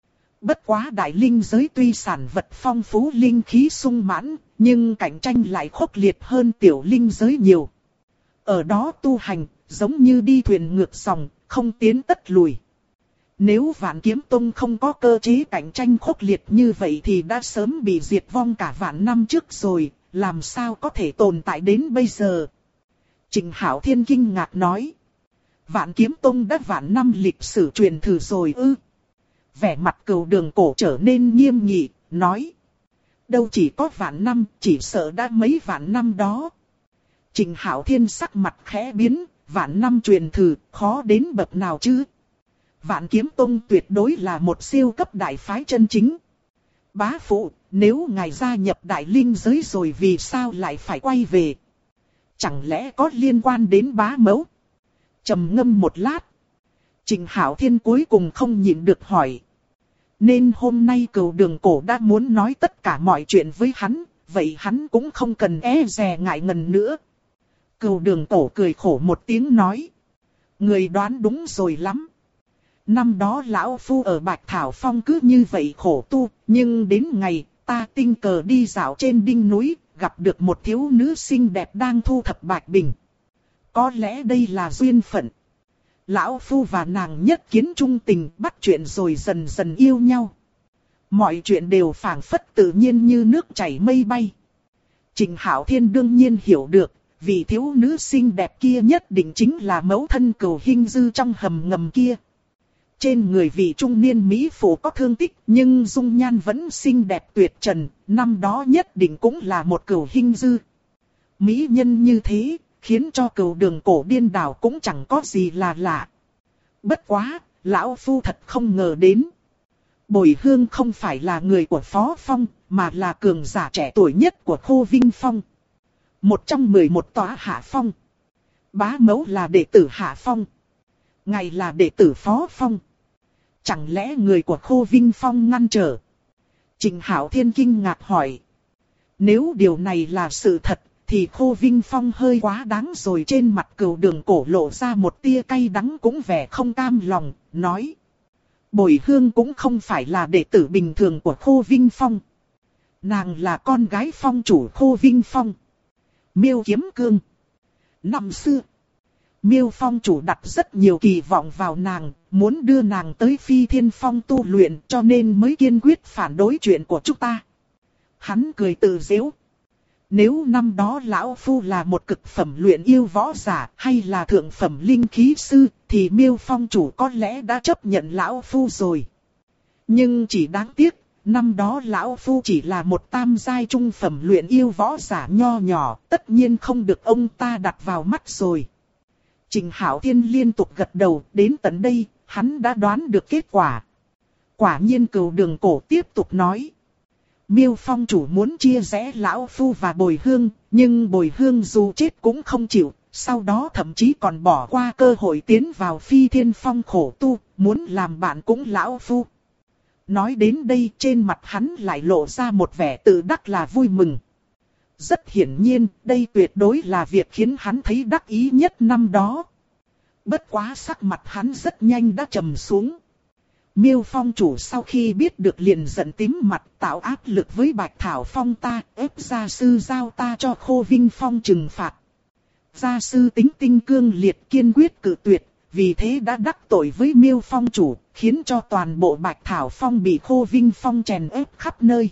Bất quá đại linh giới tuy sản vật phong phú linh khí sung mãn, nhưng cạnh tranh lại khốc liệt hơn tiểu linh giới nhiều. Ở đó tu hành, giống như đi thuyền ngược dòng, không tiến tất lùi. Nếu Vạn Kiếm Tông không có cơ chế cạnh tranh khốc liệt như vậy thì đã sớm bị diệt vong cả vạn năm trước rồi, làm sao có thể tồn tại đến bây giờ. Trịnh Hạo Thiên kinh ngạc nói. Vạn Kiếm Tông đã vạn năm lịch sử truyền thử rồi ư? Vẻ mặt Cừu Đường Cổ trở nên nghiêm nghị, nói. Đâu chỉ có vạn năm, chỉ sợ đã mấy vạn năm đó. Trịnh Hạo Thiên sắc mặt khẽ biến, vạn năm truyền thử, khó đến bậc nào chứ? Vạn Kiếm Tông tuyệt đối là một siêu cấp đại phái chân chính. Bá phụ, nếu ngài gia nhập đại linh giới rồi vì sao lại phải quay về? Chẳng lẽ có liên quan đến bá mẫu? Trầm ngâm một lát. Trịnh Hạo Thiên cuối cùng không nhịn được hỏi. Nên hôm nay Cừu Đường Cổ đã muốn nói tất cả mọi chuyện với hắn, vậy hắn cũng không cần e dè ngại ngần nữa. Cừu Đường Cổ cười khổ một tiếng nói. Người đoán đúng rồi lắm. Năm đó lão phu ở Bạch Thảo Phong cứ như vậy khổ tu, nhưng đến ngày ta tình cờ đi dạo trên đỉnh núi, gặp được một thiếu nữ xinh đẹp đang thu thập bạch bình. Có lẽ đây là duyên phận. Lão phu và nàng nhất kiến trung tình, bắt chuyện rồi dần dần yêu nhau. Mọi chuyện đều phảng phất tự nhiên như nước chảy mây bay. Trịnh Hạo Thiên đương nhiên hiểu được, vì thiếu nữ xinh đẹp kia nhất định chính là mẫu thân Cừu Hinh Dư trong hầm ngầm kia. Trên người vị trung niên mỹ phụ có thương tích, nhưng dung nhan vẫn xinh đẹp tuyệt trần, năm đó nhất định cũng là một Cừu Hinh Dư. Mỹ nhân như thế, khiến cho Cừu Đường Cổ điên đảo cũng chẳng có gì là lạ. Bất quá, lão phu thật không ngờ đến. Bồi Hương không phải là người của Phó Phong, mà là cường giả trẻ tuổi nhất của Khô Vinh Phong. Một trong 11 tòa hạ phong. Bá mẫu là đệ tử hạ phong. Ngài là đệ tử Phó Phong. Chẳng lẽ người của Khô Vinh Phong ngăn trở? Trịnh Hạo Thiên kinh ngạc hỏi. Nếu điều này là sự thật, thì Khô Vinh Phong hơi quá đáng rồi. Trên mặt Cừu Đường Cổ lộ ra một tia cay đắng cũng vẻ không cam lòng, nói. Bồi Hương cũng không phải là đệ tử bình thường của Khô Vinh Phong. Nàng là con gái phong chủ Khô Vinh Phong. Miêu Kiếm Cương. Năm xưa, Miêu Phong chủ đặt rất nhiều kỳ vọng vào nàng, muốn đưa nàng tới Phi Thiên Phong tu luyện, cho nên mới kiên quyết phản đối chuyện của chúng ta. Hắn cười tự giễu. Nếu năm đó lão phu là một cực phẩm luyện yêu võ giả hay là thượng phẩm linh khí sư, thì Miêu Phong chủ có lẽ đã chấp nhận lão phu rồi. Nhưng chỉ đáng tiếc, năm đó lão phu chỉ là một tam giai trung phẩm luyện yêu võ giả nho nhỏ, tất nhiên không được ông ta đặt vào mắt rồi. Trịnh Hạo Thiên liên tục gật đầu, đến tận đây, hắn đã đoán được kết quả. Quả nhiên Cừu Đường Cổ tiếp tục nói. Miêu Phong chủ muốn chia rẽ lão phu và Bồi Hương, nhưng Bồi Hương dù chết cũng không chịu, sau đó thậm chí còn bỏ qua cơ hội tiến vào Phi Thiên Phong khổ tu, muốn làm bạn cũng lão phu. Nói đến đây trên mặt hắn lại lộ ra một vẻ tự đắc là vui mừng. Rất hiển nhiên, đây tuyệt đối là việc khiến hắn thấy đắc ý nhất năm đó. Bất quá sắc mặt hắn rất nhanh đã trầm xuống. Miêu Phong chủ sau khi biết được liền giận tím mặt, tạo áp lực với Bạch Thảo Phong ta, ép gia sư giao ta cho Khô Vinh Phong trừng phạt. Gia sư tính tinh cương liệt kiên quyết cự tuyệt, vì thế đã đắc tội với Miêu Phong chủ, khiến cho toàn bộ Bạch Thảo Phong bị Khô Vinh Phong chèn ép khắp nơi.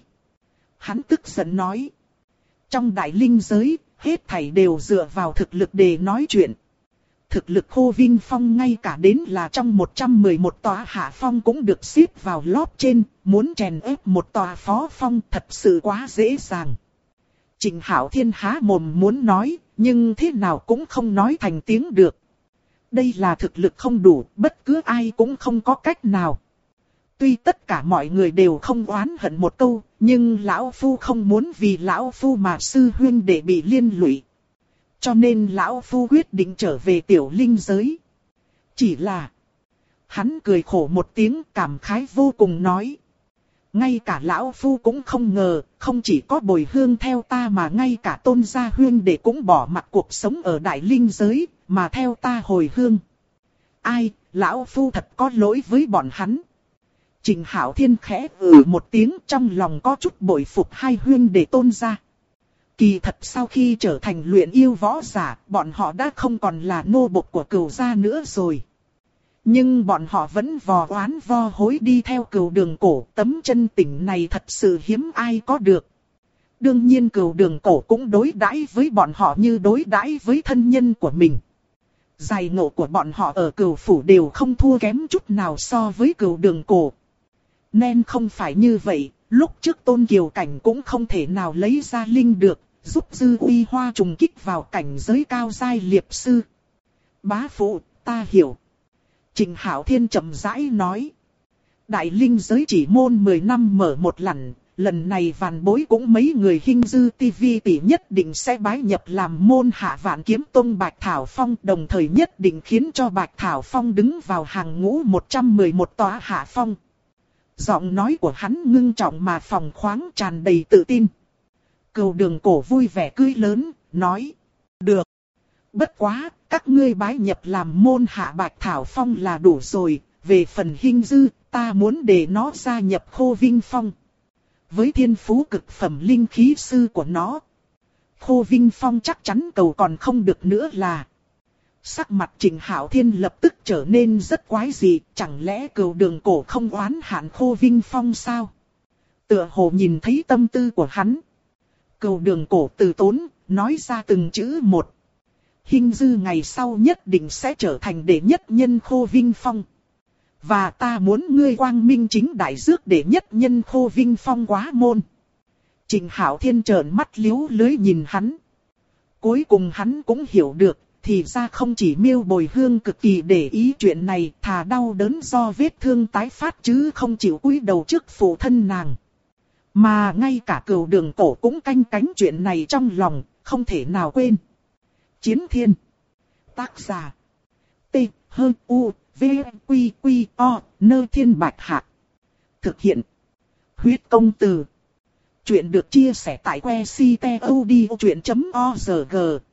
Hắn tức giận nói. Trong đại linh giới, hết thảy đều dựa vào thực lực để nói chuyện. Thực lực Khô Vinh Phong ngay cả đến là trong 111 tòa hạ phong cũng được xếp vào lót trên, muốn chèn ép một tòa phó phong thật sự quá dễ dàng. Trịnh Hạo Thiên há mồm muốn nói, nhưng thế nào cũng không nói thành tiếng được. Đây là thực lực không đủ, bất cứ ai cũng không có cách nào. Tuy tất cả mọi người đều không oán hận một câu, nhưng lão phu không muốn vì lão phu mà sư huynh đệ bị liên lụy. Cho nên lão phu quyết định trở về tiểu linh giới. Chỉ là... Hắn cười khổ một tiếng, cảm khái vô cùng nói. Ngay cả lão phu cũng không ngờ, không chỉ có Bồi Hương theo ta mà ngay cả Tôn gia huynh đệ cũng bỏ mặc cuộc sống ở đại linh giới, mà theo ta hồi hương. Ai, lão phu thật có lỗi với bọn hắn. Trình Hạo Thiên khẽ một tiếng, trong lòng có chút bội phục hai huynh đệ Tôn gia. Kỳ thật sau khi trở thành luyện yêu võ giả, bọn họ đã không còn là nô bộc của Cửu gia nữa rồi. Nhưng bọn họ vẫn vò oán vo hối đi theo Cửu Đường Cổ, tấm chân tình này thật sự hiếm ai có được. Đương nhiên Cửu Đường Cổ cũng đối đãi với bọn họ như đối đãi với thân nhân của mình. Giai ngộ của bọn họ ở Cửu phủ đều không thua kém chút nào so với Cửu Đường Cổ. Nên không phải như vậy, lúc trước Tôn Kiều Cảnh cũng không thể nào lấy ra linh được, giúp Dư Uy Hoa trùng kích vào cảnh giới cao giai liệp sư. Bá phụ, ta hiểu. Trình Hạo Thiên chậm rãi nói. Đại linh giới chỉ môn 10 năm mở một lần, lần này Vạn Bối cũng mấy người Hinh Dư TV tỷ nhất định sẽ bái nhập làm môn hạ Vạn Kiếm Tông Bạch Thảo Phong, đồng thời nhất định khiến cho Bạch Thảo Phong đứng vào hàng ngũ 111 tòa hạ phong. Giọng nói của hắn ngưng trọng mà phóng khoáng, tràn đầy tự tin. Cửu Đường Cổ vui vẻ cười lớn, nói. Được. Bất quá, các ngươi bái nhập làm môn hạ Bạch Thảo Phong là đủ rồi, về phần Hinh Dư, ta muốn để nó gia nhập Khô Vinh Phong. Với thiên phú cực phẩm linh khí sư của nó, Khô Vinh Phong chắc chắn cầu còn không được nữa là. Sắc mặt Trình Hạo Thiên lập tức trở nên rất quái dị, chẳng lẽ Cửu Đường Cổ không oán hạn Khô Vinh Phong sao? Tựa hồ nhìn thấy tâm tư của hắn. Cửu Đường Cổ từ tốn, nói ra từng chữ một. Hinh Dư ngày sau nhất định sẽ trở thành đệ nhất nhân Khô Vinh Phong. Và ta muốn ngươi quang minh chính đại rước đệ nhất nhân Khô Vinh Phong quá môn. Trình Hạo Thiên trợn mắt liếu lưới nhìn hắn. Cuối cùng hắn cũng hiểu được, thì ra không chỉ Miêu Bồi Hương cực kỳ để ý chuyện này, thà đau đớn do vết thương tái phát chứ không chịu cúi đầu trước phụ thân nàng. Mà ngay cả Cửu Đường Cổ cũng canh cánh chuyện này trong lòng, không thể nào quên. Chiến Thiên. Tác giả. T. H. U. V. Quy. Quy. O. Nơ Thiên Bạch Hạc. Thực hiện. Huyết Công Từ. Chuyện được chia sẻ tại que ctod.org.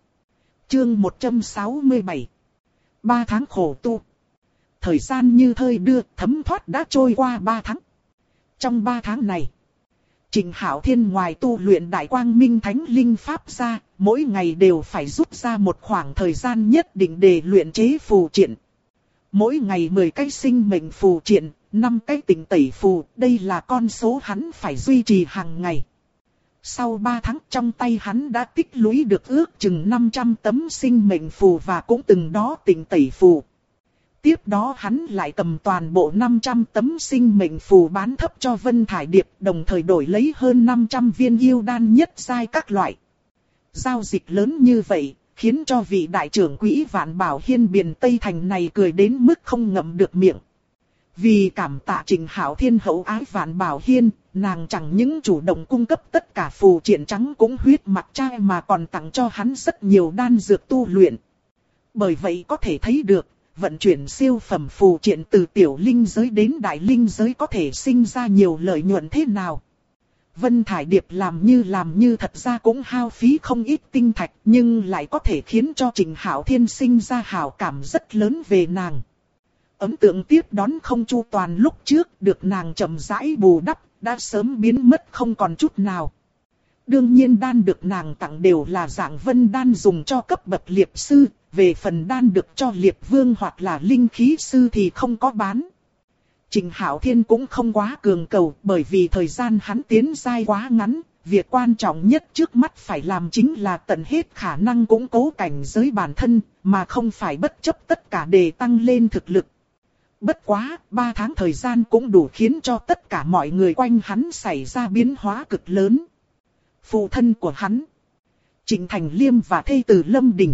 Chương 167. 3 tháng khổ tu. Thời gian như thoi đưa, thấm thoát đã trôi qua 3 tháng. Trong 3 tháng này, Trình Hạo Thiên ngoài tu luyện Đại Quang Minh Thánh Linh Pháp ra, mỗi ngày đều phải rút ra một khoảng thời gian nhất định để luyện chế phù triện. Mỗi ngày 10 cái sinh mệnh phù triện, 5 cái tịnh tẩy phù, đây là con số hắn phải duy trì hàng ngày. Sau 3 tháng trong tay hắn đã tích lũy được ước chừng 500 tấm sinh mệnh phù và cũng từng đó tịnh tẩy phù. Tiếp đó hắn lại cầm toàn bộ 500 tấm sinh mệnh phù bán thấp cho Vân Thải Điệp, đồng thời đổi lấy hơn 500 viên yêu đan nhất giai các loại. Giao dịch lớn như vậy, khiến cho vị đại trưởng quỹ Vạn Bảo Hiên Biền Tây Thành này cười đến mức không ngậm được miệng. Vì cảm tạ Trình Hạo Thiên hậu ái Vạn Bảo Hiên, nàng chẳng những chủ động cung cấp tất cả phù triện trắng cũng huyết mặc trai mà còn tặng cho hắn rất nhiều đan dược tu luyện. Bởi vậy có thể thấy được, vận chuyển siêu phẩm phù triện từ tiểu linh giới đến đại linh giới có thể sinh ra nhiều lợi nhuận thế nào. Vân Thải Điệp làm như thật ra cũng hao phí không ít tinh thạch, nhưng lại có thể khiến cho Trình Hạo Thiên sinh ra hảo cảm rất lớn về nàng. Ấn tượng tiếp đón không chu toàn lúc trước được nàng chậm rãi bù đắp, đã sớm biến mất không còn chút nào. Đương nhiên đan được nàng tặng đều là dạng vân đan dùng cho cấp bậc liệp sư, về phần đan được cho liệp vương hoặc là linh khí sư thì không có bán. Trình Hạo Thiên cũng không quá cường cầu, bởi vì thời gian hắn tiến giai quá ngắn, việc quan trọng nhất trước mắt phải làm chính là tận hết khả năng củng cố cảnh giới bản thân, mà không phải bất chấp tất cả để tăng lên thực lực. Bất quá, 3 tháng thời gian cũng đủ khiến cho tất cả mọi người quanh hắn xảy ra biến hóa cực lớn. Phụ thân của hắn, Trịnh Thành Liêm và thê tử Lâm Đình.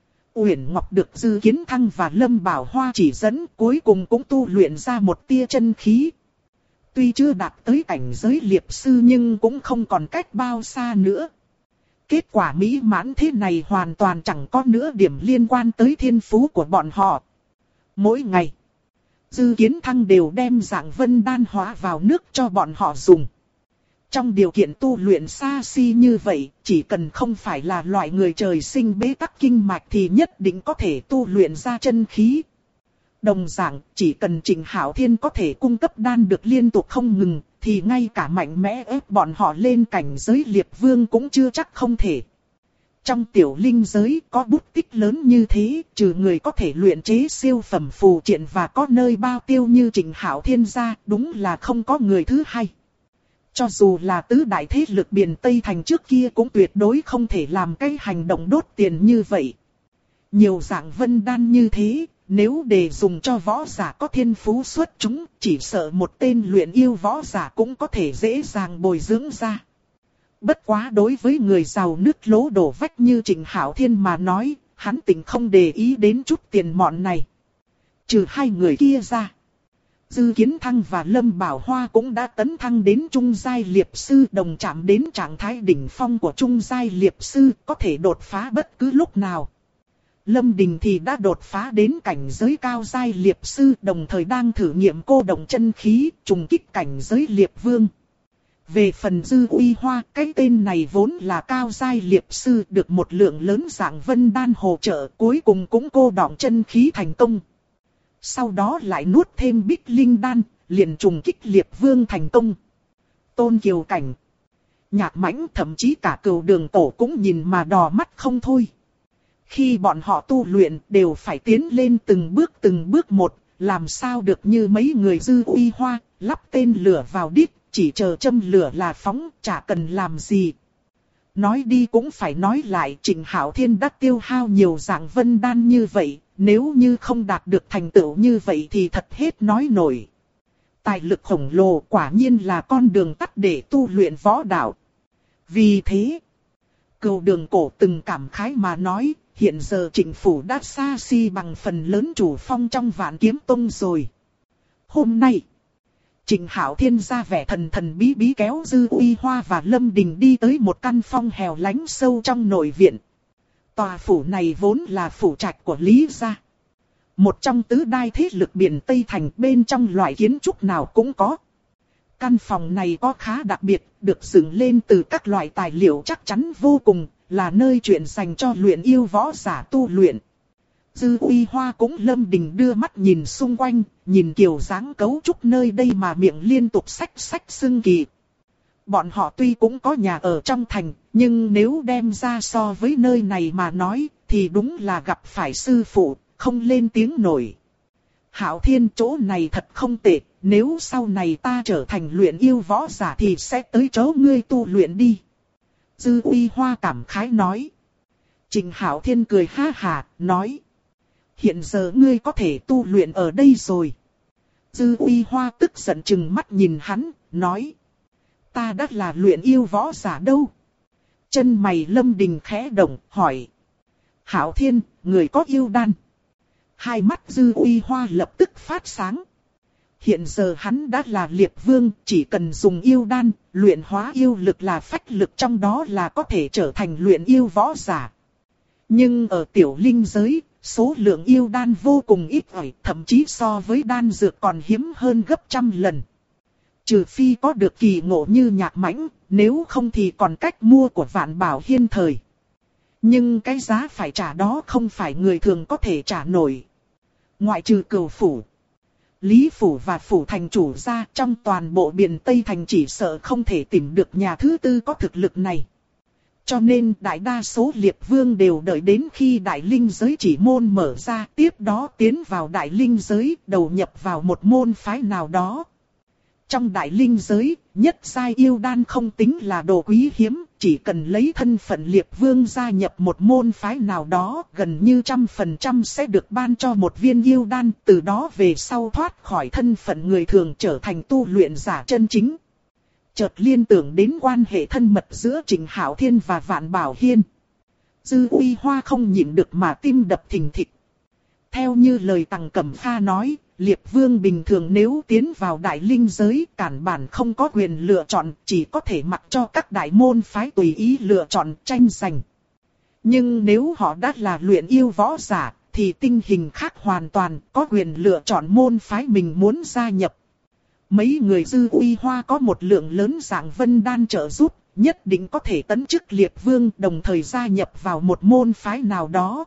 Uyển Ngọc được Dư Kiến Thăng và Lâm Bảo Hoa chỉ dẫn, cuối cùng cũng tu luyện ra một tia chân khí. Tuy chưa đạt tới cảnh giới liệp sư nhưng cũng không còn cách bao xa nữa. Kết quả mỹ mãn thế này hoàn toàn chẳng có nửa điểm liên quan tới thiên phú của bọn họ. Mỗi ngày, Dư Kiến Thăng đều đem dạng vân đan hóa vào nước cho bọn họ dùng. Trong điều kiện tu luyện xa xỉ như vậy, chỉ cần không phải là loại người trời sinh bế tắc kinh mạch thì nhất định có thể tu luyện ra chân khí. Đồng dạng, chỉ cần Trịnh Hạo Thiên có thể cung cấp đan được liên tục không ngừng, thì ngay cả mạnh mẽ ép bọn họ lên cảnh giới liệp vương cũng chưa chắc không thể. Trong tiểu linh giới có bút tích lớn như thế, trừ người có thể luyện chế siêu phẩm phù triện và có nơi bao tiêu như Trịnh Hạo Thiên ra, đúng là không có người thứ hai. Cho dù là tứ đại thế lực biển Tây Thành trước kia cũng tuyệt đối không thể làm cái hành động đốt tiền như vậy. Nhiều dạng vân đan như thế, nếu để dùng cho võ giả có thiên phú xuất chúng, chỉ sợ một tên luyện yêu võ giả cũng có thể dễ dàng bồi dưỡng ra. Bất quá đối với người giàu nước lố đổ vách như Trịnh Hạo Thiên mà nói, hắn tỉnh không để ý đến chút tiền mọn này. Trừ hai người kia ra, Dư Kiến Thăng và Lâm Bảo Hoa cũng đã tấn thăng đến trung giai liệp sư, đồng chạm đến trạng thái đỉnh phong của trung giai liệp sư, có thể đột phá bất cứ lúc nào. Lâm Đình thì đã đột phá đến cảnh giới cao giai liệp sư, đồng thời đang thử nghiệm cô động chân khí, trùng kích cảnh giới liệp vương. Về phần Dư Uy Hoa, cái tên này vốn là cao giai liệp sư, được một lượng lớn dạng vân đan hỗ trợ, cuối cùng cũng cô động chân khí thành công. Sau đó lại nuốt thêm bích linh đan, liền trùng kích liệp vương thành công. Tôn Kiều Cảnh, Nhạc Mãnh, thậm chí cả Cửu Đường Tổ cũng nhìn mà đỏ mắt không thôi. Khi bọn họ tu luyện đều phải tiến lên từng bước một, làm sao được như mấy người Dư Uy Hoa, lắp tên lửa vào đít, chỉ chờ châm lửa là phóng, chả cần làm gì. Nói đi cũng phải nói lại, Trịnh Hạo Thiên đã tiêu hao nhiều dạng vân đan như vậy, nếu như không đạt được thành tựu như vậy thì thật hết nói nổi. Tài lực khổng lồ quả nhiên là con đường tắt để tu luyện võ đạo. Vì thế, Cửu Đường Cổ từng cảm khái mà nói, hiện giờ Trịnh Phủ đã xa xỉ bằng phần lớn chủ phong trong Vạn Kiếm Tông rồi. Hôm nay, Trịnh Hạo Thiên ra vẻ thần thần bí bí kéo Dư Uy Hoa và Lâm Đình đi tới một căn phong hẻo lánh sâu trong nội viện. Tòa phủ này vốn là phủ trạch của Lý gia, một trong tứ đại thế lực biển Tây Thành, bên trong loại kiến trúc nào cũng có. Căn phòng này có khá đặc biệt, được dựng lên từ các loại tài liệu chắc chắn vô cùng, là nơi chuyện dành cho luyện yêu võ giả tu luyện. Dư Uy Hoa cũng Lâm Đình đưa mắt nhìn xung quanh, nhìn kiểu dáng cấu trúc nơi đây mà miệng liên tục xách xưng kỳ. Bọn họ tuy cũng có nhà ở trong thành, nhưng nếu đem ra so với nơi này mà nói, thì đúng là gặp phải sư phụ, không lên tiếng nổi. Hạo Thiên, chỗ này thật không tệ, nếu sau này ta trở thành luyện yêu võ giả thì sẽ tới chỗ ngươi tu luyện đi. Dư Uy Hoa cảm khái nói. Trịnh Hạo Thiên cười ha hà, nói. Hiện giờ ngươi có thể tu luyện ở đây rồi. Dư Uy Hoa tức giận trừng mắt nhìn hắn, nói. Ta đã là luyện yêu võ giả đâu. Chân mày Lâm Đình khẽ động, hỏi. Hạo Thiên, người có yêu đan. Hai mắt Dư Uy Hoa lập tức phát sáng. Hiện giờ hắn đã là liệp vương, chỉ cần dùng yêu đan, luyện hóa yêu lực là phách lực trong đó là có thể trở thành luyện yêu võ giả. Nhưng ở tiểu linh giới, số lượng yêu đan vô cùng ít ỏi, thậm chí so với đan dược còn hiếm hơn gấp trăm lần. Trừ phi có được kỳ ngộ như Nhạc Mãnh, nếu không thì còn cách mua của Vạn Bảo Hiên thời. Nhưng cái giá phải trả đó không phải người thường có thể trả nổi. Ngoại trừ Cửu Phủ, Lý Phủ và Phủ thành chủ ra, trong toàn bộ biển Tây Thành chỉ sợ không thể tìm được nhà thứ tư có thực lực này. Cho nên đại đa số liệp vương đều đợi đến khi đại linh giới chỉ môn mở ra, tiếp đó tiến vào đại linh giới, đầu nhập vào một môn phái nào đó. Trong đại linh giới, nhất giai yêu đan không tính là đồ quý hiếm, chỉ cần lấy thân phận liệp vương gia nhập một môn phái nào đó, gần như 100% sẽ được ban cho một viên yêu đan, từ đó về sau thoát khỏi thân phận người thường trở thành tu luyện giả chân chính. Chợt liên tưởng đến quan hệ thân mật giữa Trịnh Hạo Thiên và Vạn Bảo Hiên. Dư Uy Hoa không nhịn được mà tim đập thình thịch. Theo như lời Tằng Cẩm Pha nói, Liệp Vương bình thường nếu tiến vào đại linh giới, cản bản không có quyền lựa chọn, chỉ có thể mặc cho các đại môn phái tùy ý lựa chọn tranh giành. Nhưng nếu họ đã là luyện yêu võ giả, thì tình hình khác hoàn toàn, có quyền lựa chọn môn phái mình muốn gia nhập. Mấy người Dư Uy Hoa có một lượng lớn dạng vân đan trợ giúp, nhất định có thể tấn chức Liệp Vương, đồng thời gia nhập vào một môn phái nào đó.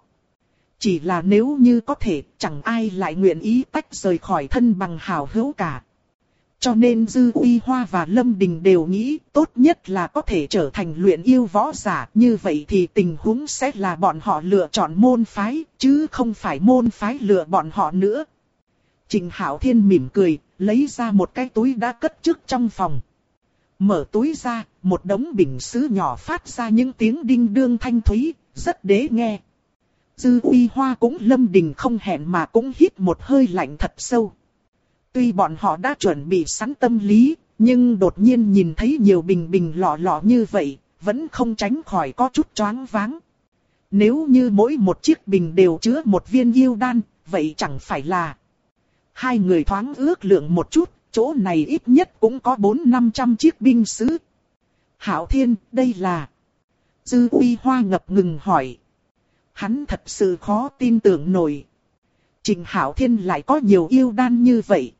Chỉ là nếu như có thể, chẳng ai lại nguyện ý tách rời khỏi thân bằng hảo hữu cả. Cho nên Dư Uy Hoa và Lâm Đình đều nghĩ tốt nhất là có thể trở thành luyện yêu võ giả. Như vậy thì tình huống sẽ là bọn họ lựa chọn môn phái, chứ không phải môn phái lựa bọn họ nữa. Trình Hạo Thiên mỉm cười, lấy ra một cái túi đã cất trước trong phòng. Mở túi ra, một đống bình sứ nhỏ phát ra những tiếng đinh đương thanh thúy, rất dễ nghe. Dư Uy Hoa cũng Lâm Đình không hẹn mà cũng hít một hơi lạnh thật sâu. Tuy bọn họ đã chuẩn bị sẵn tâm lý, nhưng đột nhiên nhìn thấy nhiều bình bình lọ lọ như vậy, vẫn không tránh khỏi có chút choáng váng. Nếu như mỗi một chiếc bình đều chứa một viên yêu đan, vậy chẳng phải là... Hai người thoáng ước lượng một chút, chỗ này ít nhất cũng có 400-500 chiếc binh sứ. Hạo Thiên, đây là... Dư Uy Hoa ngập ngừng hỏi. Hắn thật sự khó tin tưởng nổi. Trình Hạo Thiên lại có nhiều yêu đan như vậy.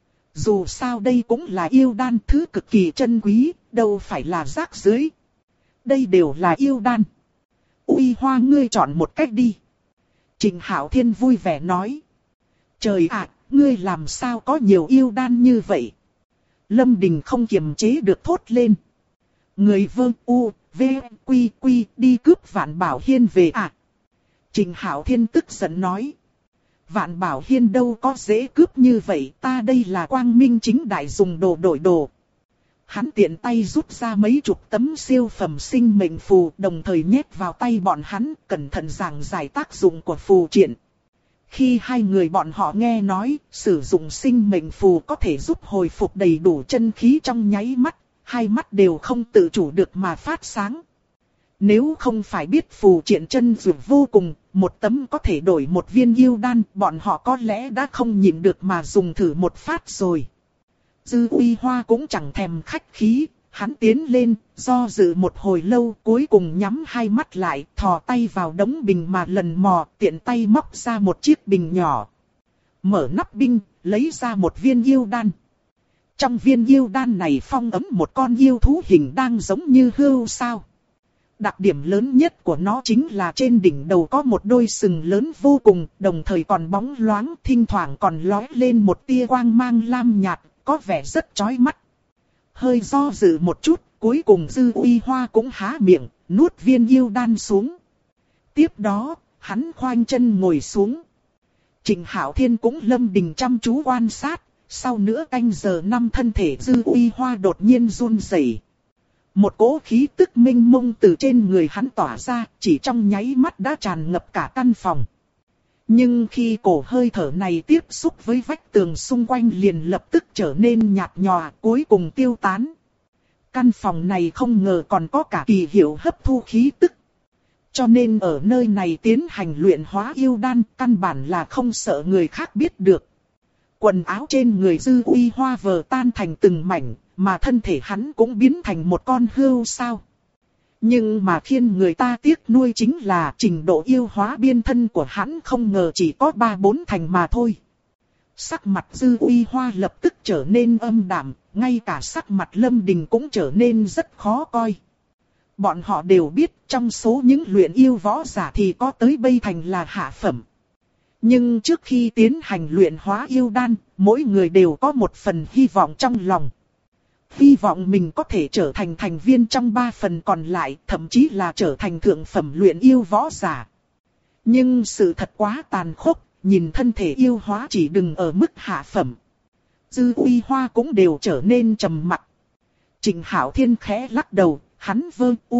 Dù sao đây cũng là yêu đan, thứ cực kỳ chân quý, đâu phải là rác rưởi. Đây đều là yêu đan. Uy Hoa ngươi chọn một cách đi. Trình Hạo Thiên vui vẻ nói. Trời ạ, ngươi làm sao có nhiều yêu đan như vậy? Lâm Đình không kiềm chế được thốt lên. Người Vương U, V, Quy, Quy đi cướp Vạn Bảo Hiên về à? Trình Hạo Thiên tức giận nói. Vạn Bảo Hiên đâu có dễ cướp như vậy, ta đây là quang minh chính đại dùng đồ đổi đồ. Hắn tiện tay rút ra mấy chục tấm siêu phẩm sinh mệnh phù, đồng thời nhét vào tay bọn hắn, cẩn thận giảng giải tác dụng của phù triện. Khi hai người bọn họ nghe nói, sử dụng sinh mệnh phù có thể giúp hồi phục đầy đủ chân khí trong nháy mắt, hai mắt đều không tự chủ được mà phát sáng. Nếu không phải biết phù triện chân dược vô cùng, một tấm có thể đổi một viên yêu đan, bọn họ có lẽ đã không nhịn được mà dùng thử một phát rồi. Dư Uy Hoa cũng chẳng thèm khách khí, hắn tiến lên, do dự một hồi lâu, cuối cùng nhắm hai mắt lại, thò tay vào đống bình mà lần mò, tiện tay móc ra một chiếc bình nhỏ. Mở nắp bình, lấy ra một viên yêu đan. Trong viên yêu đan này phong ấm một con yêu thú hình đang giống như hươu sao. Đặc điểm lớn nhất của nó chính là trên đỉnh đầu có một đôi sừng lớn vô cùng, đồng thời còn bóng loáng, thỉnh thoảng còn lóe lên một tia quang mang lam nhạt, có vẻ rất chói mắt. Hơi do dự một chút, cuối cùng Dư Uy Hoa cũng há miệng, nuốt viên yêu đan xuống. Tiếp đó, hắn khoanh chân ngồi xuống. Trình Hạo Thiên cũng Lâm Đình chăm chú quan sát, sau nửa canh giờ năm thân thể Dư Uy Hoa đột nhiên run rẩy. Một cỗ khí tức minh mông từ trên người hắn tỏa ra, chỉ trong nháy mắt đã tràn ngập cả căn phòng. Nhưng khi cổ hơi thở này tiếp xúc với vách tường xung quanh liền lập tức trở nên nhạt nhòa, cuối cùng tiêu tán. Căn phòng này không ngờ còn có cả kỳ hiệu hấp thu khí tức. Cho nên ở nơi này tiến hành luyện hóa yêu đan, căn bản là không sợ người khác biết được. Quần áo trên người Dư Uy Hoa vờ tan thành từng mảnh, mà thân thể hắn cũng biến thành một con hươu sao. Nhưng mà khiến người ta tiếc nuối chính là trình độ yêu hóa biên thân của hắn không ngờ chỉ có 3-4 thành mà thôi. Sắc mặt Dư Uy Hoa lập tức trở nên âm đạm, ngay cả sắc mặt Lâm Đình cũng trở nên rất khó coi. Bọn họ đều biết trong số những luyện yêu võ giả thì có tới Bây Thành là hạ phẩm. Nhưng trước khi tiến hành luyện hóa yêu đan, mỗi người đều có một phần hy vọng trong lòng. Hy vọng mình có thể trở thành thành viên trong 3 phần còn lại, thậm chí là trở thành thượng phẩm luyện yêu võ giả. Nhưng sự thật quá tàn khốc, nhìn thân thể yêu hóa chỉ đừng ở mức hạ phẩm. Dư Uy Hoa cũng đều trở nên trầm mặc. Trình Hạo Thiên khẽ lắc đầu, hắn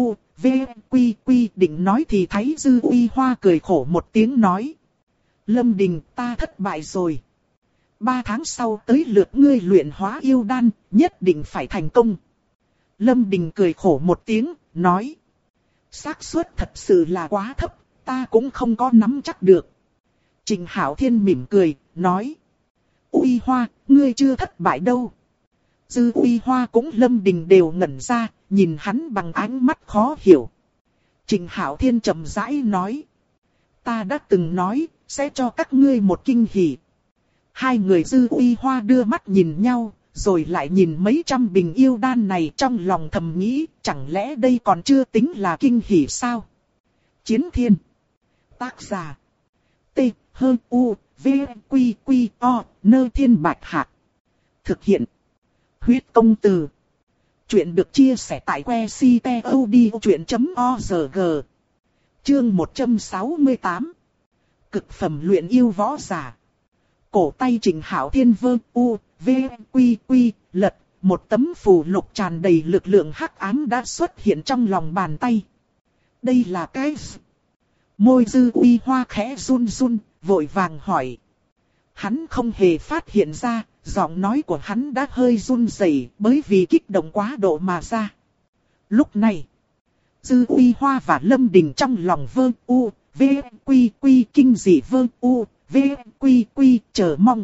Quy định nói thì thấy Dư Uy Hoa cười khổ một tiếng nói. Lâm Đình, ta thất bại rồi. 3 tháng sau tới lượt ngươi luyện hóa yêu đan, nhất định phải thành công. Lâm Đình cười khổ một tiếng, nói. Xác suất thật sự là quá thấp, ta cũng không có nắm chắc được. Trình Hạo Thiên mỉm cười, nói. Uy Hoa, ngươi chưa thất bại đâu. Dư Uy Hoa cũng Lâm Đình đều ngẩn ra, nhìn hắn bằng ánh mắt khó hiểu. Trình Hạo Thiên chậm rãi nói. Ta đã từng nói, sẽ cho các ngươi một kinh hỉ. Hai người Dư Uy Hoa đưa mắt nhìn nhau, rồi lại nhìn mấy trăm bình yêu đan này trong lòng thầm nghĩ, chẳng lẽ đây còn chưa tính là kinh hỉ sao? Chiến Thiên. Tác giả. T, H, U, V, Quy, Quy, O, Nơ Thiên Bạch Hạc. Thực hiện. Huyết công từ. Chuyện được chia sẻ tại que ctod.org. Chương 168. Cực phẩm luyện yêu võ giả. Cổ tay Trình Hạo Thiên vơ u, v, quy quy, lật, một tấm phù lục tràn đầy lực lượng hắc ám đã xuất hiện trong lòng bàn tay. Đây là cái gì? Môi Dư Uy Hoa khẽ run run, vội vàng hỏi. Hắn không hề phát hiện ra, giọng nói của hắn đã hơi run rẩy bởi vì kích động quá độ mà ra. Lúc này, Dư Uy Hoa và Lâm Đình trong lòng vơ u, v, quy quy kinh dị vơ u, v, quy quy chờ mong.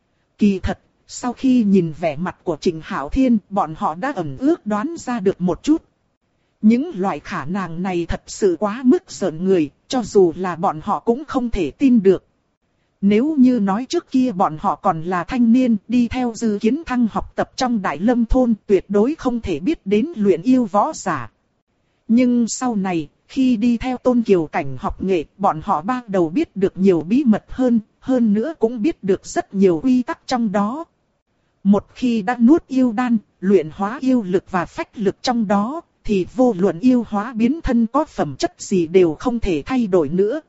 Kỳ thật, sau khi nhìn vẻ mặt của Trình Hạo Thiên, bọn họ đã ẩn ước đoán ra được một chút. Những loại khả năng này thật sự quá mức giận người, cho dù là bọn họ cũng không thể tin được. Nếu như nói trước kia bọn họ còn là thanh niên đi theo Dư Kiến Thăng học tập trong Đại Lâm Thôn, tuyệt đối không thể biết đến luyện yêu võ giả. Nhưng sau này, khi đi theo Tôn Kiều Cảnh học nghệ, bọn họ ban đầu biết được nhiều bí mật hơn nữa cũng biết được rất nhiều quy tắc trong đó. Một khi đã nuốt yêu đan, luyện hóa yêu lực và phách lực trong đó, thì vô luận yêu hóa biến thân có phẩm chất gì đều không thể thay đổi nữa.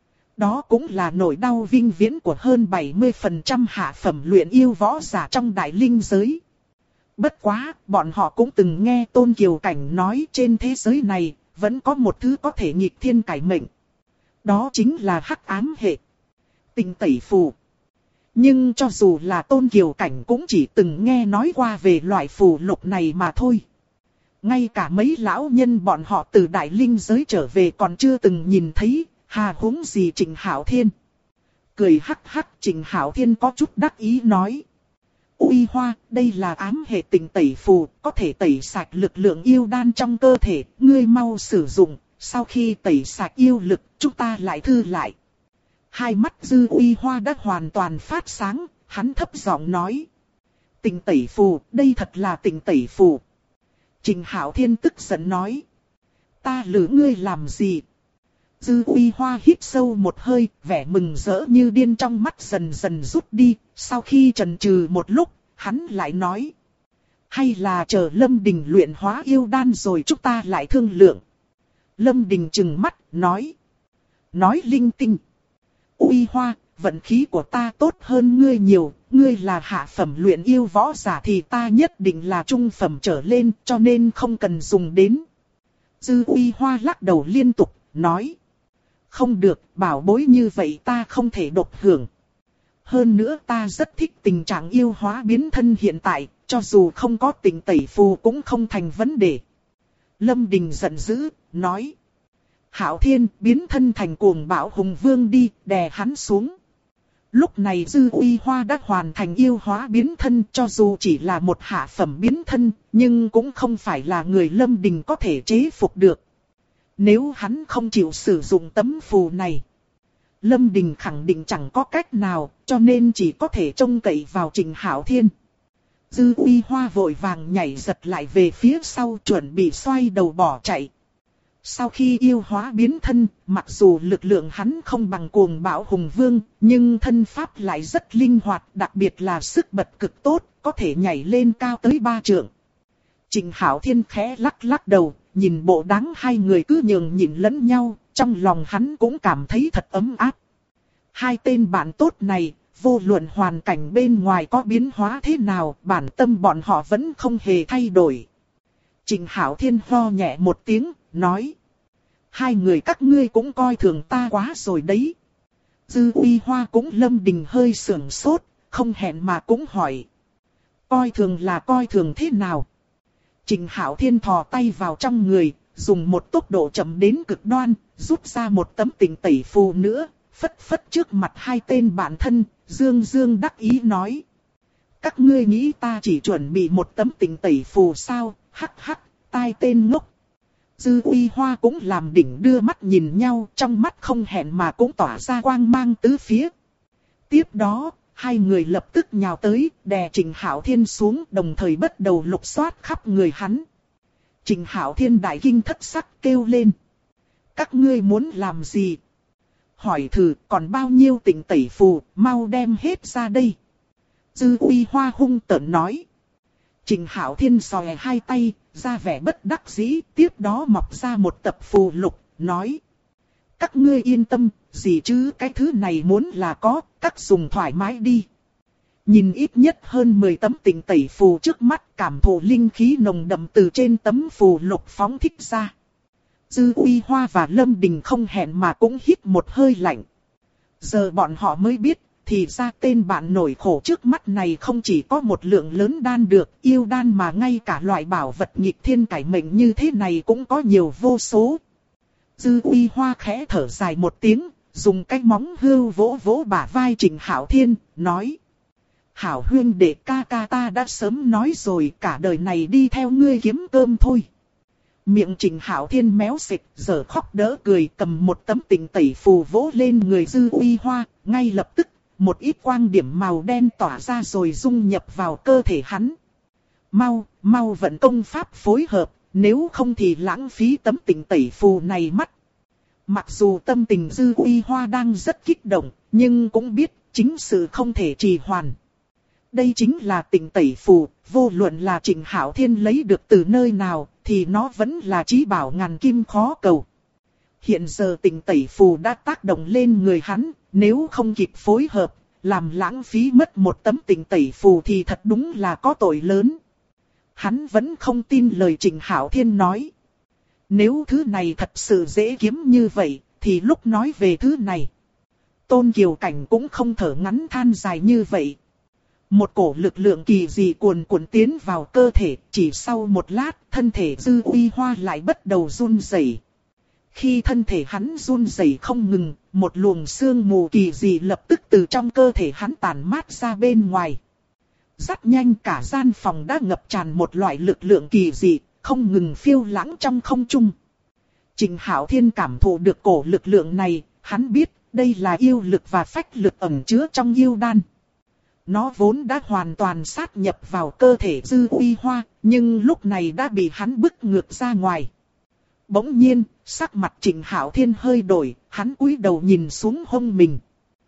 Đó cũng là nỗi đau vinh viễn của hơn 70% hạ phẩm luyện yêu võ giả trong đại linh giới. Bất quá, bọn họ cũng từng nghe Tôn Kiều Cảnh nói trên thế giới này, vẫn có một thứ có thể nghịch thiên cải mệnh. Đó chính là hắc ám hệ. Tình tẩy phù. Nhưng cho dù là Tôn Kiều Cảnh cũng chỉ từng nghe nói qua về loại phù lục này mà thôi. Ngay cả mấy lão nhân bọn họ từ đại linh giới trở về còn chưa từng nhìn thấy, hà huống gì Trình Hạo Thiên. Cười hắc hắc, Trình Hạo Thiên có chút đắc ý nói. Uy Hoa, đây là ám hệ tình tẩy phù, có thể tẩy sạch lực lượng yêu đan trong cơ thể, ngươi mau sử dụng, sau khi tẩy sạch yêu lực, chúng ta lại thư lại. Hai mắt Dư Uy Hoa đã hoàn toàn phát sáng, hắn thấp giọng nói. Tình tẩy phù, đây thật là tình tẩy phù. Trình Hạo Thiên tức giận nói. Ta lừa ngươi làm gì? Dư Uy Hoa hít sâu một hơi, vẻ mừng rỡ như điên trong mắt dần dần rút đi. Sau khi chần chừ một lúc, hắn lại nói. Hay là chờ Lâm Đình luyện hóa yêu đan rồi chúng ta lại thương lượng. Lâm Đình trừng mắt, nói. Nói linh tinh. Uy Hoa, vận khí của ta tốt hơn ngươi nhiều. Ngươi là hạ phẩm luyện yêu võ giả thì ta nhất định là trung phẩm trở lên, cho nên không cần dùng đến. Dư Uy Hoa lắc đầu liên tục, nói. Không được, bảo bối như vậy ta không thể độc hưởng. Hơn nữa ta rất thích tình trạng yêu hóa biến thân hiện tại, cho dù không có tình tẩy phù cũng không thành vấn đề. Lâm Đình giận dữ, nói. Hạo Thiên biến thân thành cuồng bạo hùng vương đi, đè hắn xuống. Lúc này Dư Uy Hoa đã hoàn thành yêu hóa biến thân, cho dù chỉ là một hạ phẩm biến thân, nhưng cũng không phải là người Lâm Đình có thể chế phục được. Nếu hắn không chịu sử dụng tấm phù này, Lâm Đình khẳng định chẳng có cách nào, cho nên chỉ có thể trông cậy vào Trình Hạo Thiên. Dư Uy Hoa vội vàng nhảy giật lại về phía sau, chuẩn bị xoay đầu bỏ chạy. Sau khi yêu hóa biến thân, mặc dù lực lượng hắn không bằng cuồng bạo hùng vương, nhưng thân pháp lại rất linh hoạt, đặc biệt là sức bật cực tốt, có thể nhảy lên cao tới 3 trượng. Trình Hạo Thiên khẽ lắc lắc đầu, nhìn bộ dáng hai người cứ nhường nhịn lẫn nhau, trong lòng hắn cũng cảm thấy thật ấm áp. Hai tên bạn tốt này, vô luận hoàn cảnh bên ngoài có biến hóa thế nào, bản tâm bọn họ vẫn không hề thay đổi. Trình Hạo Thiên ho nhẹ một tiếng, nói. Hai người các ngươi cũng coi thường ta quá rồi đấy. Dư Uy Hoa cũng Lâm Đình hơi sưởng sốt, không hẹn mà cũng hỏi. Coi thường là coi thường thế nào? Trình Hạo Thiên thò tay vào trong người, dùng một tốc độ chậm đến cực đoan, rút ra một tấm tịnh tẩy phù nữa, phất phất trước mặt hai tên bạn thân, dương dương đắc ý nói. Các ngươi nghĩ ta chỉ chuẩn bị một tấm tịnh tẩy phù sao, hắc hắc, tai tên ngốc. Dư Uy Hoa cũng làm đỉnh đưa mắt nhìn nhau, trong mắt không hẹn mà cũng tỏa ra quang mang tứ phía. Tiếp đó, hai người lập tức nhào tới, đè Trình Hạo Thiên xuống, đồng thời bắt đầu lục soát khắp người hắn. Trình Hạo Thiên đại kinh thất sắc kêu lên. Các ngươi muốn làm gì? Hỏi thử còn bao nhiêu tịnh tẩy phù, mau đem hết ra đây. Dư Uy Hoa hung tợn nói. Trình Hạo Thiên xòe hai tay, ra vẻ bất đắc dĩ, tiếp đó mọc ra một tập phù lục, nói. Các ngươi yên tâm, gì chứ cái thứ này muốn là có, các dùng thoải mái đi. Nhìn ít nhất hơn 10 tấm tịnh tẩy phù trước mắt, cảm thụ linh khí nồng đậm từ trên tấm phù lục phóng thích ra. Dư Uy Hoa và Lâm Đình không hẹn mà cũng hít một hơi lạnh. Giờ bọn họ mới biết, thì ra tên bạn nổi khổ trước mắt này không chỉ có một lượng lớn đan được, yêu đan mà ngay cả loại bảo vật nghịch thiên cải mệnh như thế này cũng có nhiều vô số. Dư Uy Hoa khẽ thở dài một tiếng, dùng cái móng hưu vỗ vỗ bả vai Trình Hạo Thiên, nói. Hảo huyên đệ ca ca ta đã sớm nói rồi, cả đời này đi theo ngươi kiếm cơm thôi. Miệng Trình Hạo Thiên méo xịch, giờ khóc đỡ cười, cầm một tấm tịnh tẩy phù vỗ lên người Dư Uy Hoa, ngay lập tức, một ít quang điểm màu đen tỏa ra rồi dung nhập vào cơ thể hắn. Mau vận công pháp phối hợp, nếu không thì lãng phí tấm tịnh tẩy phù này mất. Mặc dù tâm tình Dư Uy Hoa đang rất kích động, nhưng cũng biết chính sự không thể trì hoãn. Đây chính là tịnh tẩy phù, vô luận là Trình Hạo Thiên lấy được từ nơi nào, thì nó vẫn là chí bảo ngàn kim khó cầu. Hiện giờ tịnh tẩy phù đã tác động lên người hắn, nếu không kịp phối hợp, làm lãng phí mất một tấm tịnh tẩy phù thì thật đúng là có tội lớn. Hắn vẫn không tin lời Trình Hạo Thiên nói. Nếu thứ này thật sự dễ kiếm như vậy, thì lúc nói về thứ này, Tôn Kiều Cảnh cũng không thở ngắn than dài như vậy. Một cổ lực lượng kỳ dị cuồn cuộn tiến vào cơ thể, chỉ sau một lát, thân thể Dư Uy Hoa lại bắt đầu run rẩy. Khi thân thể hắn run rẩy không ngừng, một luồng sương mù kỳ dị lập tức từ trong cơ thể hắn tản mát ra bên ngoài. Rất nhanh cả gian phòng đã ngập tràn một loại lực lượng kỳ dị, không ngừng phiêu lãng trong không trung. Trình Hạo Thiên cảm thụ được cổ lực lượng này, hắn biết đây là yêu lực và phách lực ẩn chứa trong yêu đan. Nó vốn đã hoàn toàn sát nhập vào cơ thể Dư Uy Hoa, nhưng lúc này đã bị hắn bức ngược ra ngoài. Bỗng nhiên, sắc mặt Trình Hạo Thiên hơi đổi, hắn cúi đầu nhìn xuống hông mình.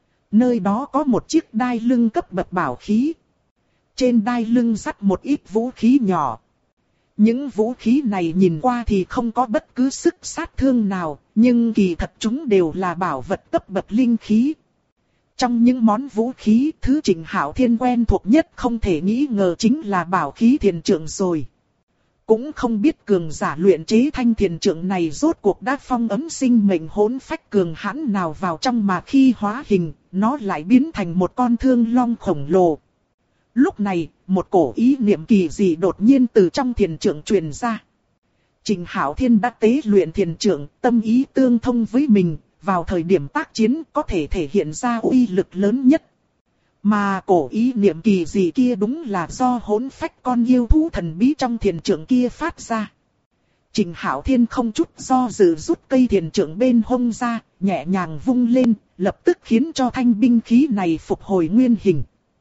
Nơi đó có một chiếc đai lưng cấp bậc bảo khí. Trên đai lưng dắt một ít vũ khí nhỏ. Những vũ khí này nhìn qua thì không có bất cứ sức sát thương nào, nhưng kỳ thật chúng đều là bảo vật cấp bậc linh khí. Trong những món vũ khí, thứ Trình Hạo Thiên quen thuộc nhất không thể nghĩ ngờ chính là bảo khí thiền trượng rồi. Cũng không biết cường giả luyện chế thanh thiền trượng này rốt cuộc đã phong ấn sinh mệnh hỗn phách cường hãn nào vào trong, mà khi hóa hình, nó lại biến thành một con thương long khổng lồ. Lúc này, một cổ ý niệm kỳ dị đột nhiên từ trong thiền trượng truyền ra. Trình Hạo Thiên đã tế luyện thiền trượng, tâm ý tương thông với mình, vào thời điểm tác chiến có thể thể hiện ra uy lực lớn nhất. Mà cổ ý niệm kỳ dị kia đúng là do hỗn phách con yêu thú thần bí trong thiền trượng kia phát ra. Trình Hạo Thiên không chút do dự rút cây thiền trượng bên hông ra, nhẹ nhàng vung lên, lập tức khiến cho thanh binh khí này phục hồi nguyên hình.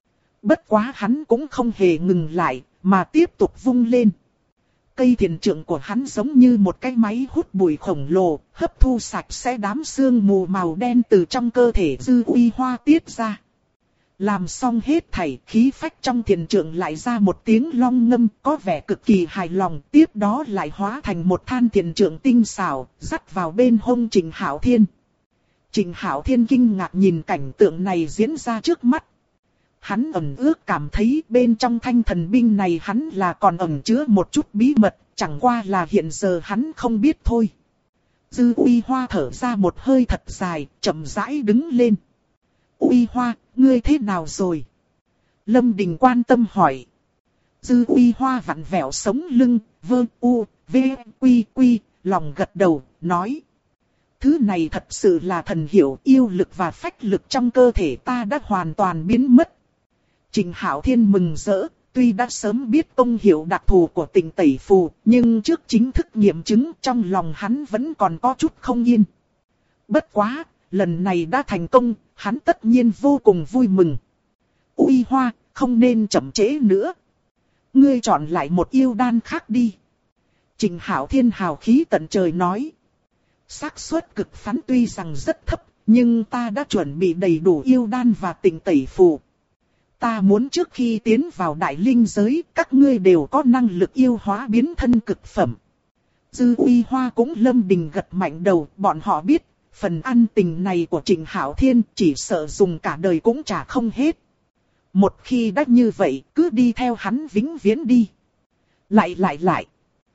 Bất quá hắn cũng không hề ngừng lại, mà tiếp tục vung lên. Cây thiền trượng của hắn giống như một cái máy hút bụi khổng lồ, hấp thu sạch sẽ đám sương mù màu đen từ trong cơ thể Dư Uy Hoa tiết ra. Làm xong hết thảy, khí phách trong thiền trượng lại ra một tiếng long ngâm, có vẻ cực kỳ hài lòng, tiếp đó lại hóa thành một than thiền trượng tinh xảo, dắt vào bên hông Trình Hạo Thiên. Trình Hạo Thiên kinh ngạc nhìn cảnh tượng này diễn ra trước mắt. Hắn ẩn ước cảm thấy bên trong thanh thần binh này hắn là còn ẩn chứa một chút bí mật, chẳng qua là hiện giờ hắn không biết thôi. Dư Uy Hoa thở ra một hơi thật dài, chậm rãi đứng lên. Uy Hoa, ngươi thế nào rồi? Lâm Đình quan tâm hỏi. Dư Uy Hoa vặn vẹo sống lưng, vơ u, v, quy, lòng gật đầu, nói. Thứ này thật sự là thần hiệu, yêu lực và phách lực trong cơ thể ta đã hoàn toàn biến mất. Trình Hạo Thiên mừng rỡ, tuy đã sớm biết công hiệu đặc thù của Tịnh Tẩy Phù, nhưng trước chính thức nghiệm chứng trong lòng hắn vẫn còn có chút không yên. Bất quá, lần này đã thành công, hắn tất nhiên vô cùng vui mừng. Uy Hoa, không nên chậm trễ nữa. Ngươi chọn lại một yêu đan khác đi. Trình Hạo Thiên hào khí tận trời nói. Xác suất cực phán tuy rằng rất thấp, nhưng ta đã chuẩn bị đầy đủ yêu đan và Tịnh Tẩy Phù. Ta muốn trước khi tiến vào đại linh giới, các ngươi đều có năng lực yêu hóa biến thân cực phẩm. Dư Uy Hoa cũng lâm đình gật mạnh đầu, bọn họ biết, phần ăn tình này của Trình Hạo Thiên chỉ sợ dùng cả đời cũng trả không hết. Một khi đã như vậy, cứ đi theo hắn vĩnh viễn đi. Lại.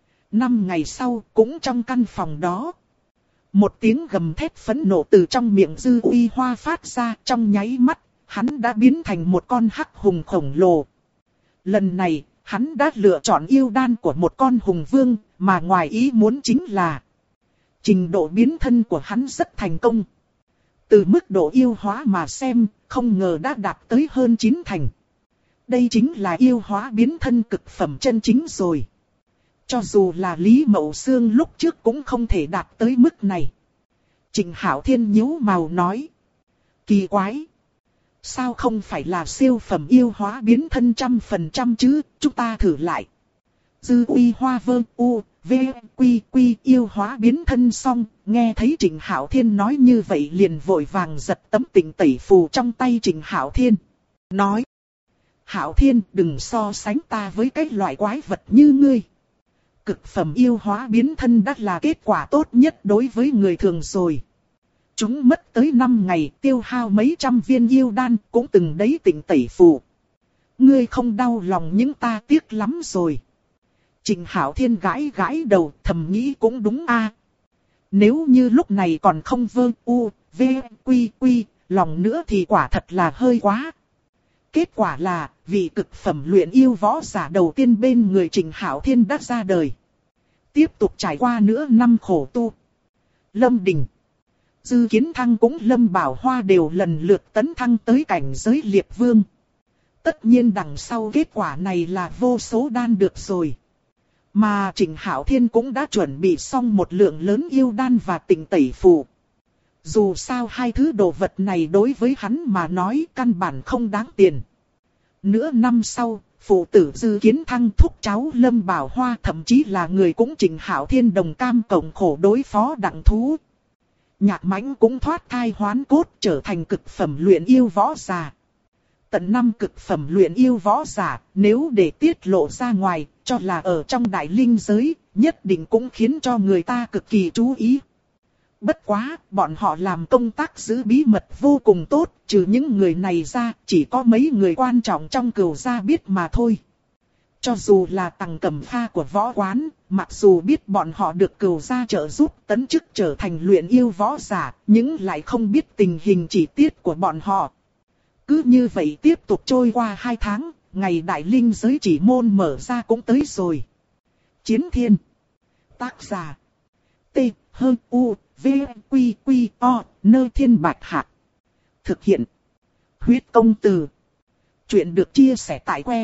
5 ngày sau, cũng trong căn phòng đó. Một tiếng gầm thét phẫn nộ từ trong miệng Dư Uy Hoa phát ra, trong nháy mắt, hắn đã biến thành một con hắc hùng khổng lồ. Lần này, hắn đã lựa chọn yêu đan của một con hùng vương, mà ngoài ý muốn chính là trình độ biến thân của hắn rất thành công. Từ mức độ yêu hóa mà xem, không ngờ đã đạt tới hơn 9 thành. Đây chính là yêu hóa biến thân cực phẩm chân chính rồi. Cho dù là Lý Mậu Xương lúc trước cũng không thể đạt tới mức này. Trình Hạo Thiên nhíu mày nói. Kỳ quái. Sao không phải là siêu phẩm yêu hóa biến thân 100% chứ, chúng ta thử lại. Dư Uy Hoa vơ u, v, quy quy yêu hóa biến thân xong, nghe thấy Trình Hạo Thiên nói như vậy liền vội vàng giật tấm Tịnh Tẩy Phù trong tay Trình Hạo Thiên. Nói, Hạo Thiên đừng so sánh ta với cái loại quái vật như ngươi. Cực phẩm yêu hóa biến thân đã là kết quả tốt nhất đối với người thường rồi. Chúng mất tới 5 ngày tiêu hao mấy trăm viên yêu đan cũng từng đấy Tịnh Tẩy Phù. Ngươi không đau lòng những ta tiếc lắm rồi. Trình Hạo Thiên gãi đầu thầm nghĩ cũng đúng a. Nếu như lúc này còn không vơ u, v, quy, lòng nữa thì quả thật là hơi quá. Kết quả là, vị cực phẩm luyện yêu võ giả đầu tiên bên người Trình Hạo Thiên đã ra đời. Tiếp tục trải qua nữa năm khổ tu. Lâm Đình, Dư Kiến Thăng cũng Lâm Bảo Hoa đều lần lượt tấn thăng tới cảnh giới liệt vương. Tất nhiên đằng sau kết quả này là vô số đan được rồi. Mà Trình Hạo Thiên cũng đã chuẩn bị xong một lượng lớn yêu đan và Tịnh Tẩy Phù. Dù sao hai thứ đồ vật này đối với hắn mà nói căn bản không đáng tiền. Nửa năm sau, phụ tử Dư Kiến Thăng thúc cháu Lâm Bảo Hoa thậm chí là người cũng Trình Hạo Thiên đồng cam cộng khổ đối phó đặng thú. Nhạc Mãnh cũng thoát thai hoán cốt trở thành cực phẩm luyện yêu võ giả. Tận 5 cực phẩm luyện yêu võ giả, nếu để tiết lộ ra ngoài, cho là ở trong đại linh giới, nhất định cũng khiến cho người ta cực kỳ chú ý. Bất quá, bọn họ làm công tác giữ bí mật vô cùng tốt, trừ những người này ra, chỉ có mấy người quan trọng trong Cửu gia biết mà thôi. Cho dù là Tằng Cẩm Pha của võ quán, mặc dù biết bọn họ được Cửu gia trợ giúp tấn chức trở thành luyện yêu võ giả, nhưng lại không biết tình hình chi tiết của bọn họ. Cứ như vậy tiếp tục trôi qua 2 tháng, ngày đại linh giới chỉ môn mở ra cũng tới rồi. Chiến Thiên. Tác giả. T, H, U, V, Quy, Quy, O, Nơ Thiên Bạch Hạc. Thực hiện. Huyết Công Từ. Chuyện được chia sẻ tại que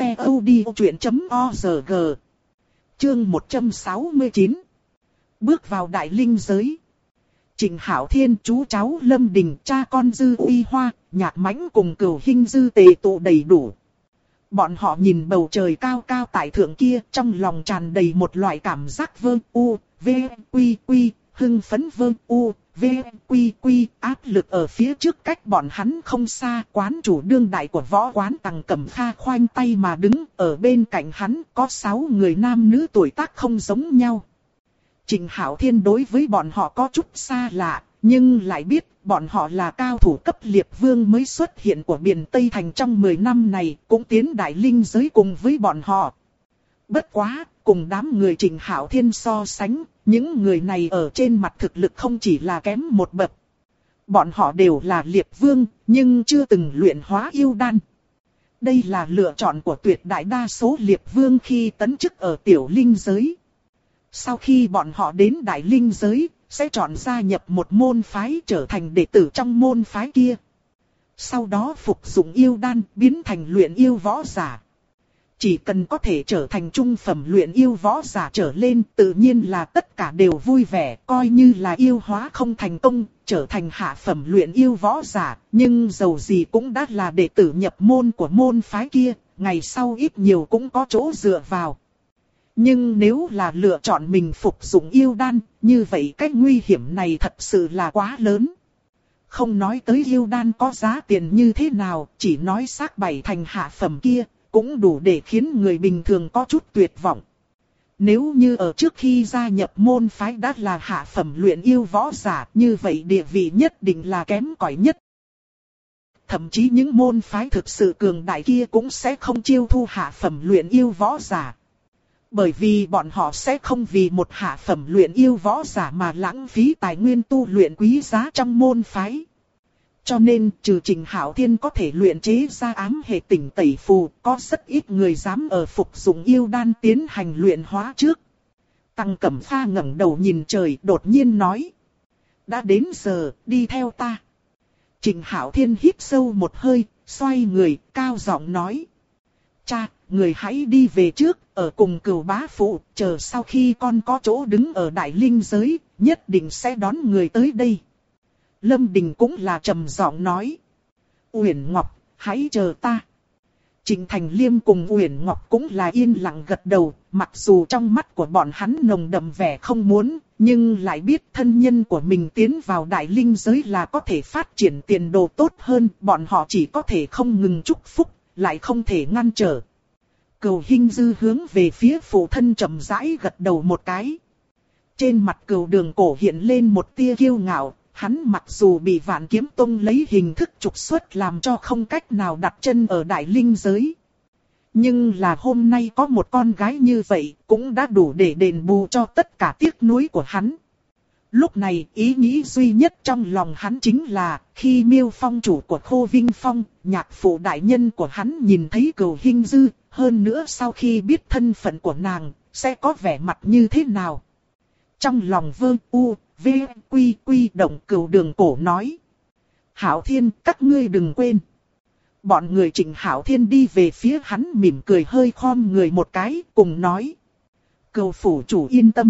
ctod.org. Chương 169. Bước vào đại linh giới. Trình Hạo Thiên chú cháu Lâm Đình, cha con Dư Uy Hoa, Nhạc Mãnh cùng Cửu Hinh Dư tề tụ đầy đủ. Bọn họ nhìn bầu trời cao cao tại thượng kia, trong lòng tràn đầy một loại cảm giác vơ u, v, quy, hưng phấn vơ u, v, quy, áp lực ở phía trước cách bọn hắn không xa. Quán chủ đương đại của võ quán Tằng Cẩm Pha khoanh tay mà đứng, ở bên cạnh hắn có 6 người nam nữ tuổi tác không giống nhau. Trình Hạo Thiên đối với bọn họ có chút xa lạ, nhưng lại biết bọn họ là cao thủ cấp liệt vương mới xuất hiện của Biển Tây Thành trong 10 năm này, cũng tiến đại linh giới cùng với bọn họ. Bất quá, cùng đám người Trình Hạo Thiên so sánh, những người này ở trên mặt thực lực không chỉ là kém một bậc. Bọn họ đều là liệt vương, nhưng chưa từng luyện hóa yêu đan. Đây là lựa chọn của tuyệt đại đa số liệt vương khi tấn chức ở tiểu linh giới. Sau khi bọn họ đến Đại Linh giới, sẽ chọn gia nhập một môn phái trở thành đệ tử trong môn phái kia. Sau đó phục dụng yêu đan biến thành luyện yêu võ giả. Chỉ cần có thể trở thành trung phẩm luyện yêu võ giả trở lên, tự nhiên là tất cả đều vui vẻ, coi như là yêu hóa không thành công, trở thành hạ phẩm luyện yêu võ giả, nhưng dầu gì cũng đã là đệ tử nhập môn của môn phái kia, ngày sau ít nhiều cũng có chỗ dựa vào. Nhưng nếu là lựa chọn mình phục dụng yêu đan, như vậy cái nguy hiểm này thật sự là quá lớn. Không nói tới yêu đan có giá tiền như thế nào, chỉ nói xác bảy thành hạ phẩm kia, cũng đủ để khiến người bình thường có chút tuyệt vọng. Nếu như ở trước khi gia nhập môn phái đã là hạ phẩm luyện yêu võ giả, như vậy địa vị nhất định là kém cỏi nhất. Thậm chí những môn phái thực sự cường đại kia cũng sẽ không chiêu thu hạ phẩm luyện yêu võ giả. Bởi vì bọn họ sẽ không vì một hạ phẩm luyện yêu võ giả mà lãng phí tài nguyên tu luyện quý giá trong môn phái. Cho nên, trừ Trình Hạo Thiên có thể luyện chế ra ám hệ tỉnh tẩy phù, có rất ít người dám ở phục dụng yêu đan tiến hành luyện hóa trước. Tăng Cẩm Pha ngẩng đầu nhìn trời, đột nhiên nói: đã đến giờ, đi theo ta. Trình Hạo Thiên hít sâu một hơi, xoay người, cao giọng nói: cha, người hãy đi về trước, ở cùng Cửu bá phụ, chờ sau khi con có chỗ đứng ở Đại Linh giới, nhất định sẽ đón người tới đây. Lâm Đình cũng là trầm giọng nói: Uyển Ngọc, hãy chờ ta. Trịnh Thành Liêm cùng Uyển Ngọc cũng là yên lặng gật đầu, mặc dù trong mắt của bọn hắn nồng đậm vẻ không muốn, nhưng lại biết thân nhân của mình tiến vào Đại Linh giới là có thể phát triển tiền đồ tốt hơn, bọn họ chỉ có thể không ngừng chúc phúc, lại không thể ngăn trở. Cửu Hinh Dư hướng về phía phụ thân chậm rãi gật đầu một cái. Trên mặt Cửu Đường Cổ hiện lên một tia kiêu ngạo. Hắn mặc dù bị Vạn Kiếm Tông lấy hình thức trục xuất làm cho không cách nào đặt chân ở Đại Linh giới. Nhưng là hôm nay có một con gái như vậy cũng đã đủ để đền bù cho tất cả tiếc nuối của hắn. Lúc này ý nghĩ duy nhất trong lòng hắn chính là khi Miêu Phong chủ của Khô Vinh Phong, nhạc phụ đại nhân của hắn nhìn thấy Cửu Hinh Dư, hơn nữa sau khi biết thân phận của nàng, sẽ có vẻ mặt như thế nào. Trong lòng V, Quy động. Cửu Đường Cổ nói: Hạo Thiên, các ngươi đừng quên. Bọn người Trịnh Hạo Thiên đi về phía hắn mỉm cười hơi khom người một cái, cùng nói: Cửu phủ chủ yên tâm.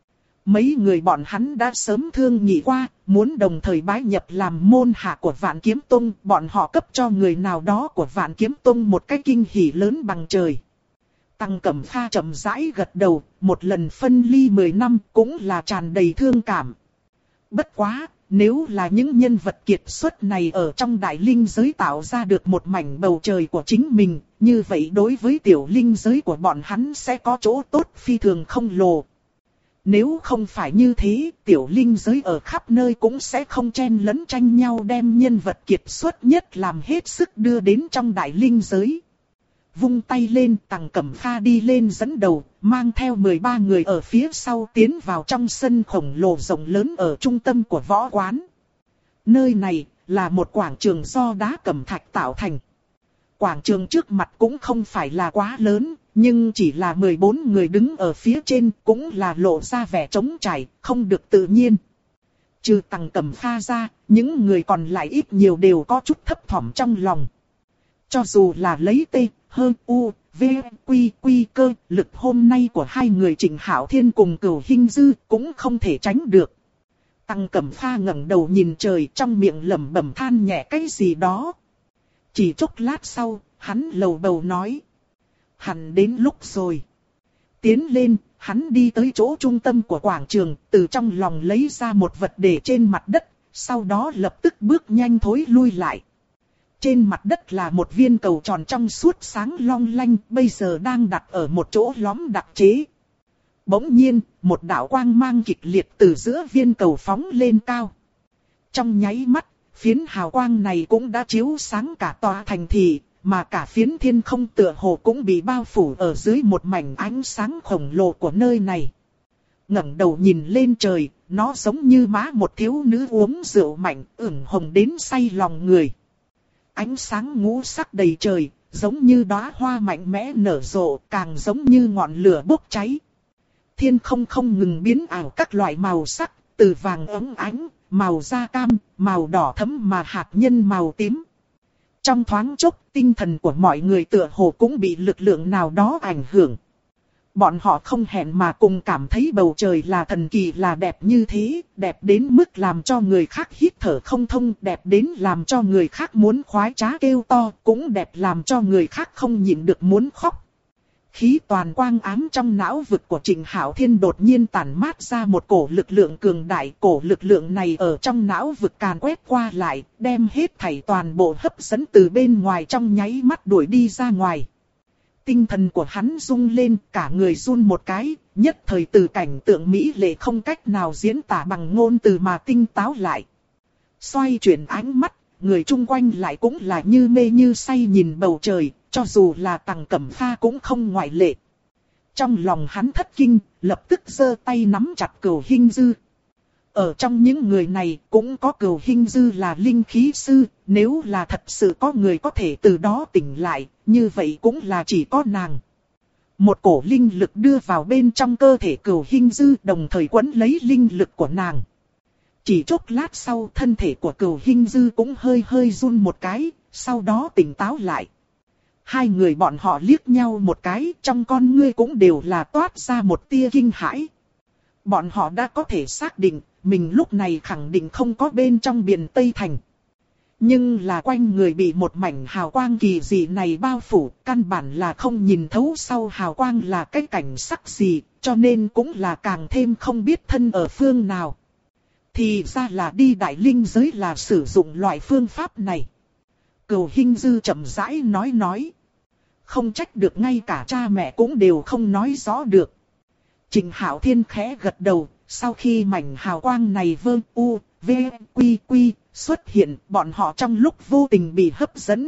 Mấy người bọn hắn đã sớm thương nghị qua, muốn đồng thời bái nhập làm môn hạ của Vạn Kiếm Tông, bọn họ cấp cho người nào đó của Vạn Kiếm Tông một cái kinh hỉ lớn bằng trời. Tăng Cẩm Pha chậm rãi gật đầu, một lần phân ly 10 năm cũng là tràn đầy thương cảm. Bất quá, nếu là những nhân vật kiệt xuất này ở trong Đại Linh giới tạo ra được một mảnh bầu trời của chính mình, như vậy đối với tiểu linh giới của bọn hắn sẽ có chỗ tốt phi thường không lồ. Nếu không phải như thế, tiểu linh giới ở khắp nơi cũng sẽ không chen lấn tranh nhau đem nhân vật kiệt xuất nhất làm hết sức đưa đến trong Đại Linh giới. Vung tay lên, Tăng Cẩm Pha đi lên dẫn đầu, mang theo 13 người ở phía sau tiến vào trong sân khổng lồ rộng lớn ở trung tâm của võ quán. Nơi này là một quảng trường do đá cẩm thạch tạo thành. Quảng trường trước mặt cũng không phải là quá lớn, nhưng chỉ là 14 người đứng ở phía trên cũng là lộ ra vẻ trống trải, không được tự nhiên. Trừ Tăng Cẩm Pha ra, những người còn lại ít nhiều đều có chút thấp thỏm trong lòng. Cho dù là lấy T, V, Quy cơ, lực hôm nay của hai người Trịnh Hạo Thiên cùng Cửu Hinh Dư cũng không thể tránh được. Tăng Cẩm Pha ngẩng đầu nhìn trời, trong miệng lẩm bẩm than nhẹ cái gì đó. Chỉ chốc lát sau, hắn lầu bầu nói: hẳn đến lúc rồi. Tiến lên, hắn đi tới chỗ trung tâm của quảng trường, từ trong lòng lấy ra một vật để trên mặt đất, sau đó lập tức bước nhanh thối lui lại. Trên mặt đất là một viên cầu tròn trong suốt sáng long lanh, bây giờ đang đặt ở một chỗ lõm đặc chế. Bỗng nhiên, một đạo quang mang kịch liệt từ giữa viên cầu phóng lên cao. Trong nháy mắt, phiến hào quang này cũng đã chiếu sáng cả tòa thành thị, mà cả phiến thiên không tựa hồ cũng bị bao phủ ở dưới một mảnh ánh sáng khổng lồ của nơi này. Ngẩng đầu nhìn lên trời, nó giống như má một thiếu nữ uống rượu mạnh, ửng hồng đến say lòng người. Ánh sáng ngũ sắc đầy trời, giống như đóa hoa mạnh mẽ nở rộ, càng giống như ngọn lửa bốc cháy. Thiên không không ngừng biến ảo các loại màu sắc, từ vàng óng ánh, màu da cam, màu đỏ thẫm mà hạt nhân màu tím. Trong thoáng chốc, tinh thần của mọi người tựa hồ cũng bị lực lượng nào đó ảnh hưởng. Bọn họ không hẹn mà cùng cảm thấy bầu trời là thần kỳ, là đẹp như thế, đẹp đến mức làm cho người khác hít thở không thông, đẹp đến làm cho người khác muốn khoái trá kêu to, cũng đẹp làm cho người khác không nhịn được muốn khóc. Khí toàn quang ám trong não vực của Trịnh Hạo Thiên đột nhiên tản mát ra một cổ lực lượng cường đại. Cổ lực lượng này ở trong não vực càn quét qua lại, đem hết thảy toàn bộ hấp dẫn từ bên ngoài trong nháy mắt đuổi đi ra ngoài. Tinh thần của hắn rung lên, cả người run một cái, nhất thời từ cảnh tượng mỹ lệ không cách nào diễn tả bằng ngôn từ mà tinh táo lại. Xoay chuyển ánh mắt, người chung quanh lại cũng là như mê như say nhìn bầu trời, cho dù là Tằng Cẩm Pha cũng không ngoại lệ. Trong lòng hắn thất kinh, lập tức giơ tay nắm chặt Cửu Hinh Dư. Ở trong những người này cũng có Cửu Hinh Dư là linh khí sư, nếu là thật sự có người có thể từ đó tỉnh lại, như vậy cũng là chỉ có nàng. Một cổ linh lực đưa vào bên trong cơ thể Cửu Hinh Dư, đồng thời quấn lấy linh lực của nàng. Chỉ chốc lát sau, thân thể của Cửu Hinh Dư cũng hơi hơi run một cái, sau đó tỉnh táo lại. Hai người bọn họ liếc nhau một cái, trong con ngươi cũng đều là toát ra một tia kinh hãi. Bọn họ đã có thể xác định, mình lúc này khẳng định không có bên trong biển Tây Thành. Nhưng là quanh người bị một mảnh hào quang kỳ dị này bao phủ, căn bản là không nhìn thấu sau hào quang là cái cảnh sắc gì, cho nên cũng là càng thêm không biết thân ở phương nào. Thì ra là đi đại linh giới là sử dụng loại phương pháp này. Cửu Hinh Dư chậm rãi nói. Không trách được ngay cả cha mẹ cũng đều không nói rõ được. Trịnh Hạo Thiên khẽ gật đầu, sau khi mảnh hào quang này vơ u, v, quy quy xuất hiện, bọn họ trong lúc vô tình bị hấp dẫn.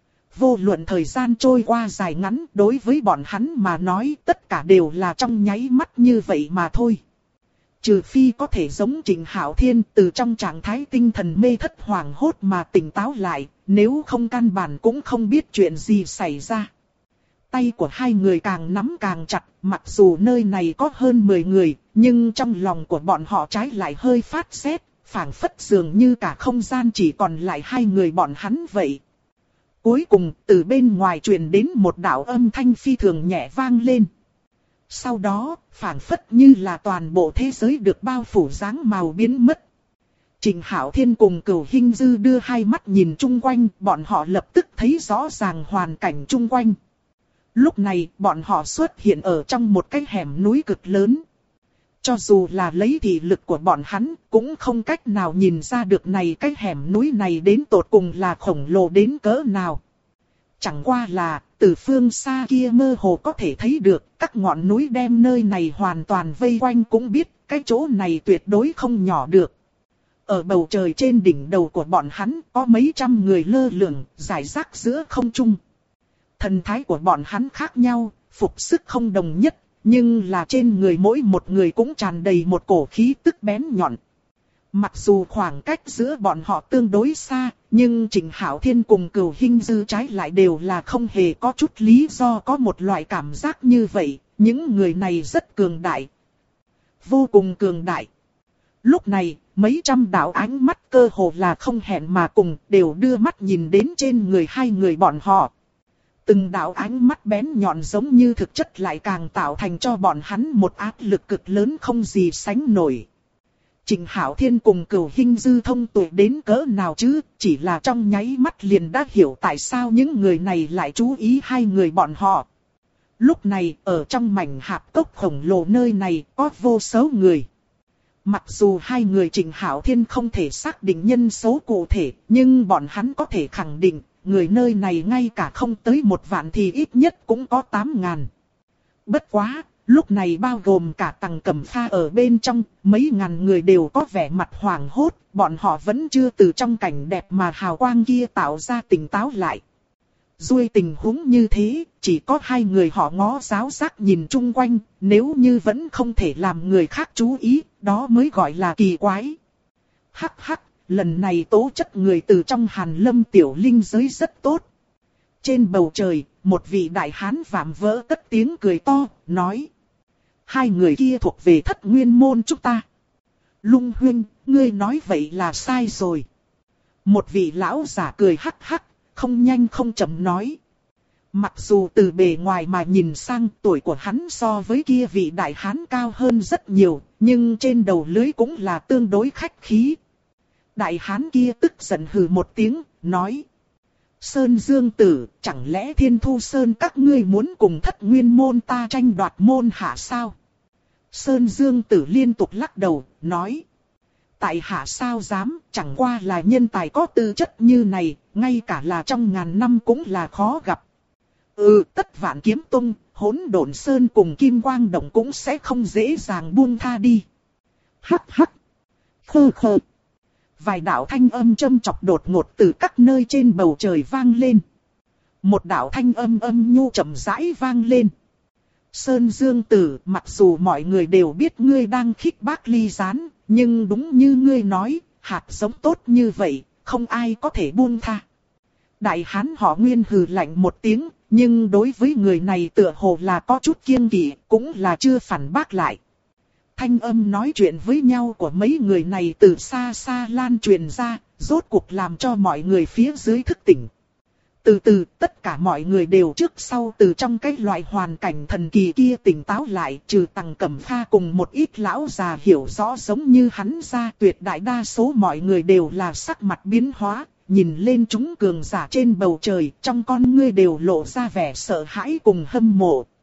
Vô luận thời gian trôi qua dài ngắn, đối với bọn hắn mà nói tất cả đều là trong nháy mắt như vậy mà thôi. Trừ phi có thể giống Trịnh Hạo Thiên từ trong trạng thái tinh thần mê thất hoảng hốt mà tỉnh táo lại, nếu không căn bản cũng không biết chuyện gì xảy ra. Tay của hai người càng nắm càng chặt, mặc dù nơi này có hơn 10 người, nhưng trong lòng của bọn họ trái lại hơi phát sét, phảng phất dường như cả không gian chỉ còn lại hai người bọn hắn vậy. Cuối cùng, từ bên ngoài truyền đến một đạo âm thanh phi thường nhẹ vang lên. Sau đó, phảng phất như là toàn bộ thế giới được bao phủ dáng màu biến mất. Trịnh Hạo Thiên cùng Cửu Hinh Dư đưa hai mắt nhìn chung quanh, bọn họ lập tức thấy rõ ràng hoàn cảnh chung quanh. Lúc này, bọn họ xuất hiện ở trong một cái hẻm núi cực lớn. Cho dù là lấy thị lực của bọn hắn, cũng không cách nào nhìn ra được này cái hẻm núi này đến tột cùng là khổng lồ đến cỡ nào. Chẳng qua là, từ phương xa kia mơ hồ có thể thấy được, các ngọn núi đem nơi này hoàn toàn vây quanh cũng biết, cái chỗ này tuyệt đối không nhỏ được. Ở bầu trời trên đỉnh đầu của bọn hắn, có mấy trăm người lơ lửng, rải rác giữa không trung. Thần thái của bọn hắn khác nhau, phục sức không đồng nhất, nhưng là trên người mỗi một người cũng tràn đầy một cổ khí tức bén nhọn. Mặc dù khoảng cách giữa bọn họ tương đối xa, nhưng Trịnh Hạo Thiên cùng Cửu Hinh Dư trái lại đều là không hề có chút lý do có một loại cảm giác như vậy, những người này rất cường đại. Vô cùng cường đại. Lúc này, mấy trăm đạo ánh mắt cơ hồ là không hẹn mà cùng, đều đưa mắt nhìn đến trên người hai người bọn họ. Từng đạo ánh mắt bén nhọn giống như thực chất lại càng tạo thành cho bọn hắn một áp lực cực lớn không gì sánh nổi. Trịnh Hạo Thiên cùng Cửu Hinh Dư thông tuệ đến cỡ nào chứ, chỉ là trong nháy mắt liền đã hiểu tại sao những người này lại chú ý hai người bọn họ. Lúc này, ở trong mảnh hạp cốc khổng lồ nơi này có vô số người. Mặc dù hai người Trịnh Hạo Thiên không thể xác định nhân số cụ thể, nhưng bọn hắn có thể khẳng định, người nơi này ngay cả không tới 1 vạn thì ít nhất cũng có 8.000. Bất quá, lúc này bao gồm cả Tằng Cẩm Pha ở bên trong, mấy ngàn người đều có vẻ mặt hoảng hốt, bọn họ vẫn chưa từ trong cảnh đẹp mà hào quang kia tạo ra tỉnh táo lại. Duy tình huống như thế, chỉ có hai người họ ngó giáo giác nhìn chung quanh, nếu như vẫn không thể làm người khác chú ý, đó mới gọi là kỳ quái. Hắc hắc, lần này tố chất người từ trong Hàn Lâm tiểu linh giới rất tốt. Trên bầu trời, một vị đại hán vạm vỡ cất tiếng cười to, nói. Hai người kia thuộc về Thất Nguyên môn chúng ta. Lung huynh, ngươi nói vậy là sai rồi. Một vị lão giả cười hắc hắc, không nhanh không chậm nói. Mặc dù từ bề ngoài mà nhìn sang tuổi của hắn so với kia vị đại hán cao hơn rất nhiều, nhưng trên đầu lưới cũng là tương đối khách khí. Đại hán kia tức giận hừ một tiếng, nói. Sơn Dương Tử, chẳng lẽ Thiên Thu Sơn các ngươi muốn cùng Thất Nguyên môn ta tranh đoạt môn hạ sao? Sơn Dương Tử liên tục lắc đầu, nói. Tại hạ sao dám, chẳng qua là nhân tài có tư chất như này, ngay cả là trong ngàn năm cũng là khó gặp. Tất Vạn Kiếm Tông, Hỗn Độn Sơn cùng Kim Quang Động cũng sẽ không dễ dàng buông tha đi. Hắc hắc. Khơ khơ. Vài đạo thanh âm châm chọc đột ngột từ các nơi trên bầu trời vang lên. Một đạo thanh âm nhu chậm rãi vang lên. Sơn Dương Tử, mặc dù mọi người đều biết ngươi đang khích bác Ly Gián, nhưng đúng như ngươi nói, hạt giống tốt như vậy, không ai có thể buông tha. Đại hán họ Nguyên hừ lạnh một tiếng, nhưng đối với người này tựa hồ là có chút kiêng kỵ, cũng là chưa phản bác lại. Thanh âm nói chuyện với nhau của mấy người này từ xa xa lan truyền ra, rốt cuộc làm cho mọi người phía dưới thức tỉnh. Từ từ, tất cả mọi người đều trước sau từ trong cái loại hoàn cảnh thần kỳ kia tỉnh táo lại, trừ Tằng Cẩm Pha cùng một ít lão già hiểu rõ giống như hắn ra, tuyệt đại đa số mọi người đều là sắc mặt biến hóa, nhìn lên chúng cường giả trên bầu trời, trong con ngươi đều lộ ra vẻ sợ hãi cùng hâm mộ.